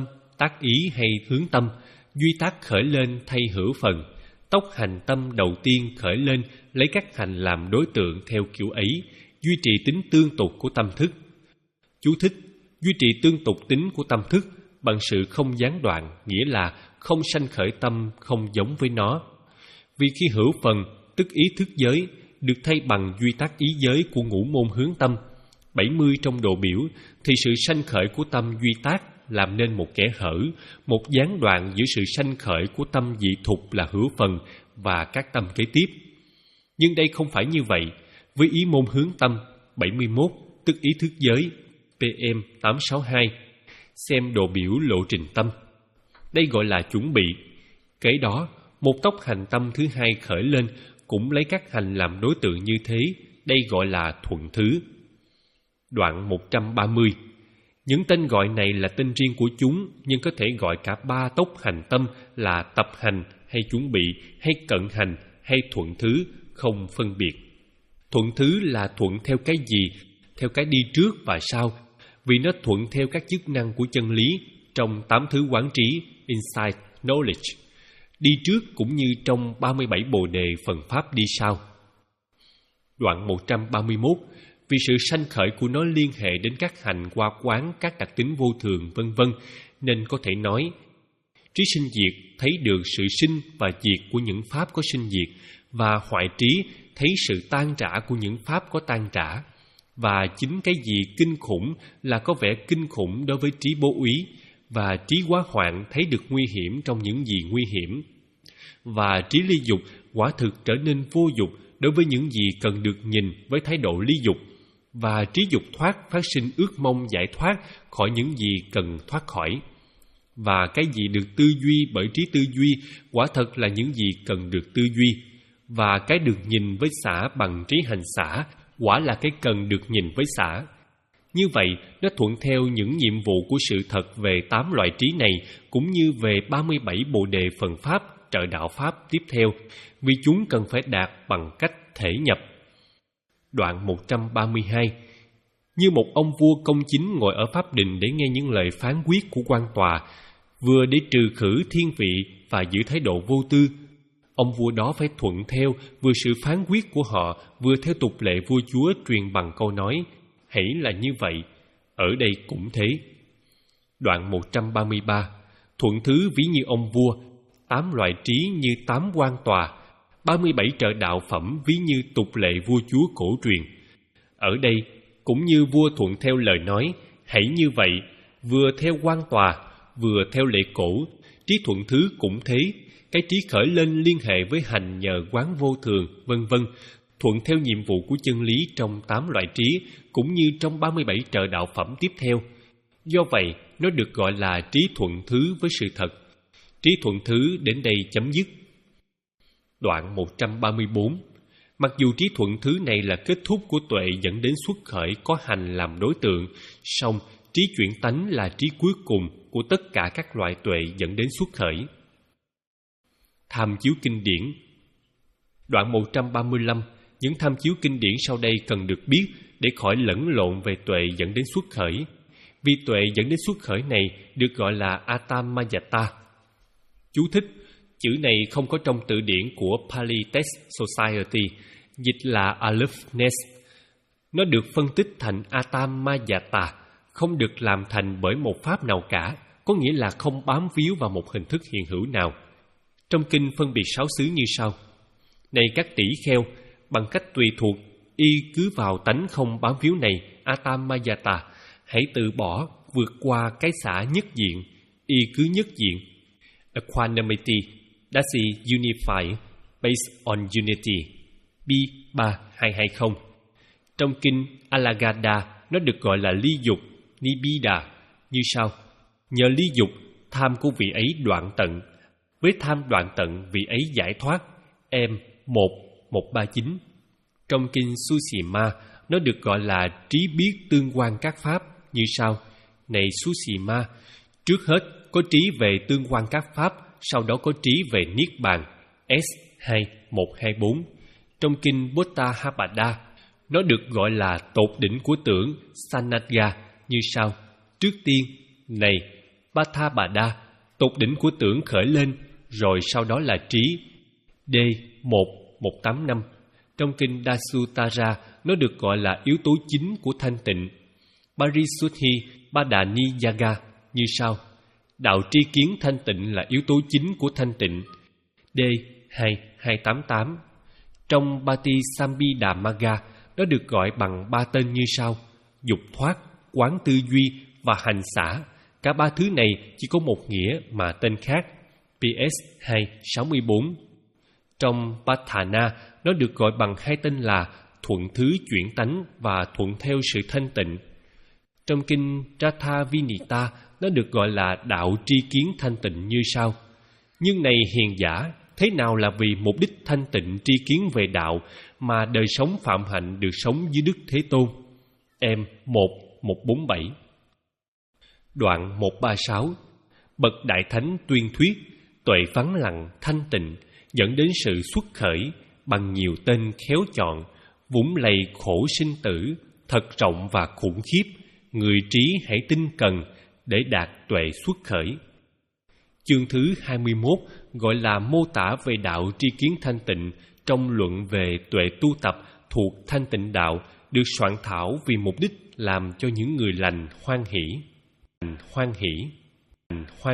Speaker 1: tác ý hay hướng tâm, duy tác khởi lên thay hữu phần. Tốc hành tâm đầu tiên khởi lên lấy các hành làm đối tượng theo kiểu ấy, duy trì tính tương tục của tâm thức. Chú thích: duy trì tương tục tính của tâm thức bằng sự không gián đoạn, nghĩa là không sanh khởi tâm không giống với nó. Vì khi hữu phần, tức ý thức giới, được thay bằng duy tác ý giới của ngũ môn hướng tâm, bảy mươi trong độ biểu, thì sự sanh khởi của tâm duy tác làm nên một kẽ hở, một gián đoạn giữa sự sanh khởi của tâm dị thục là hữu phần và các tâm kế tiếp. Nhưng đây không phải như vậy. Với ý môn hướng tâm bảy mươi mốt, tức ý thức giới, pê em tám sáu hai, xem độ biểu lộ trình tâm. Đây gọi là chuẩn bị. Kế đó, một tốc hành tâm thứ hai khởi lên, cũng lấy các hành làm đối tượng như thế. Đây gọi là thuận thứ. Đoạn một trăm ba mươi. Những tên gọi này là tên riêng của chúng, nhưng có thể gọi cả ba tốc hành tâm là tập hành hay chuẩn bị hay cận hành hay thuận thứ, không phân biệt. Thuận thứ là thuận theo cái gì? Theo cái đi trước và sau, vì nó thuận theo các chức năng của chân lý trong tám thứ quán trí, insight, knowledge. Đi trước cũng như trong ba mươi bảy bồ đề phần pháp đi sau. Đoạn một trăm ba mươi mốt. Vì sự sanh khởi của nó liên hệ đến các hành qua quán, các đặc tính vô thường, vân vân, nên có thể nói, trí sinh diệt thấy được sự sinh và diệt của những pháp có sinh diệt, và hoại trí thấy sự tan rã của những pháp có tan rã. Và chính cái gì kinh khủng là có vẻ kinh khủng đối với trí bố úy, và trí quá hoạn thấy được nguy hiểm trong những gì nguy hiểm. Và trí ly dục quả thực trở nên vô dục đối với những gì cần được nhìn với thái độ ly dục. Và trí dục thoát phát sinh ước mong giải thoát khỏi những gì cần thoát khỏi. Và cái gì được tư duy bởi trí tư duy quả thật là những gì cần được tư duy. Và cái được nhìn với xả bằng trí hành xả quả là cái cần được nhìn với xả. Như vậy, nó thuận theo những nhiệm vụ của sự thật về tám loại trí này, cũng như về ba mươi bảy bồ đề phần pháp, trợ đạo pháp tiếp theo, vì chúng cần phải đạt bằng cách thể nhập. Đoạn một trăm ba mươi hai. Như một ông vua công chính ngồi ở pháp đình để nghe những lời phán quyết của quan tòa, vừa để trừ khử thiên vị và giữ thái độ vô tư, ông vua đó phải thuận theo vừa sự phán quyết của họ, vừa theo tục lệ vua chúa truyền bằng câu nói, hãy là như vậy, ở đây cũng thế. Đoạn một trăm ba mươi ba. Thuận thứ ví như ông vua, tám loại trí như tám quan tòa, ba mươi bảy trợ đạo phẩm ví như tục lệ vua chúa cổ truyền. Ở đây cũng như vua thuận theo lời nói, hãy như vậy, vừa theo quan tòa, vừa theo lệ cổ, trí thuận thứ cũng thế. Cái trí khởi lên liên hệ với hành nhờ quán vô thường, vân vân, thuận theo nhiệm vụ của chân lý trong tám loại trí, cũng như trong ba mươi bảy trợ đạo phẩm tiếp theo. Do vậy, nó được gọi là trí thuận thứ với sự thật. Trí thuận thứ đến đây chấm dứt. Đoạn một trăm ba mươi bốn. Mặc dù trí thuận thứ này là kết thúc của tuệ dẫn đến xuất khởi có hành làm đối tượng, song trí chuyển tánh là trí cuối cùng của tất cả các loại tuệ dẫn đến xuất khởi. Tham chiếu kinh điển. Đoạn một trăm ba mươi lăm. Những tham chiếu kinh điển sau đây cần được biết để khỏi lẫn lộn về tuệ dẫn đến xuất khởi. Vì tuệ dẫn đến xuất khởi này được gọi là Atamayata. Chú thích: chữ này không có trong từ điển của Pali Text Society, dịch là aloofness. Nó được phân tích thành Atamayata, không được làm thành bởi một pháp nào cả, có nghĩa là không bám víu vào một hình thức hiện hữu nào. Trong kinh phân biệt sáu xứ như sau: này các tỷ kheo, bằng cách tùy thuộc y cứ vào tánh không bám víu này, Atamayata, hãy từ bỏ, vượt qua cái xả nhất diện, y cứ nhất diện. Equanimity, that's unify, based on unity. B ba hai hai không. Trong kinh Alagada, nó được gọi là ly dục, Nibbida, như sau: nhờ ly dục, tham của vị ấy đoạn tận. Với tham đoạn tận, vị ấy giải thoát. M một một ba chín. Trong kinh Sushima, nó được gọi là trí biết tương quan các pháp, như sau: này Sushima, trước hết có trí về tương quan các pháp, sau đó có trí về Niết Bàn. S hai một hai bốn. Trong kinh Bodhidharma, nó được gọi là tột đỉnh của tưởng, Sanadga, như sau: trước tiên, này, Pathabada, tột đỉnh của tưởng khởi lên, rồi sau đó là trí. D một một tám năm. Trong kinh Dasutara, nó được gọi là yếu tố chính của thanh tịnh. Parisuddhi Padaniyagga như sau: đạo tri kiến thanh tịnh là yếu tố chính của thanh tịnh. D hai hai tám tám. Trong Patisambhidamagga, nó được gọi bằng ba tên như sau: dục thoát, quán tư duy và hành xả. Cả ba thứ này chỉ có một nghĩa mà tên khác. pê ét hai sáu bốn. Trong Patthana, nó được gọi bằng hai tên là thuận thứ chuyển tánh và thuận theo sự thanh tịnh. Trong kinh Rathavinita, nó được gọi là đạo tri kiến thanh tịnh như sau: nhưng này hiền giả, thế nào là vì mục đích thanh tịnh tri kiến về đạo mà đời sống phạm hạnh được sống dưới Đức Thế Tôn? Em một một bốn bảy. Đoạn một ba sáu. Bậc Đại Thánh tuyên thuyết tuệ vắng lặng thanh tịnh dẫn đến sự xuất khởi bằng nhiều tên khéo chọn, vũng lầy khổ sinh tử thật rộng và khủng khiếp. Người trí hãy tinh cần để đạt tuệ xuất khởi. Chương thứ hai mươi mốt gọi là mô tả về đạo tri kiến thanh tịnh trong luận về tuệ tu tập thuộc thanh tịnh đạo, được soạn thảo vì mục đích làm cho những người lành hoan hỷ. Hoan hỷ. Hoan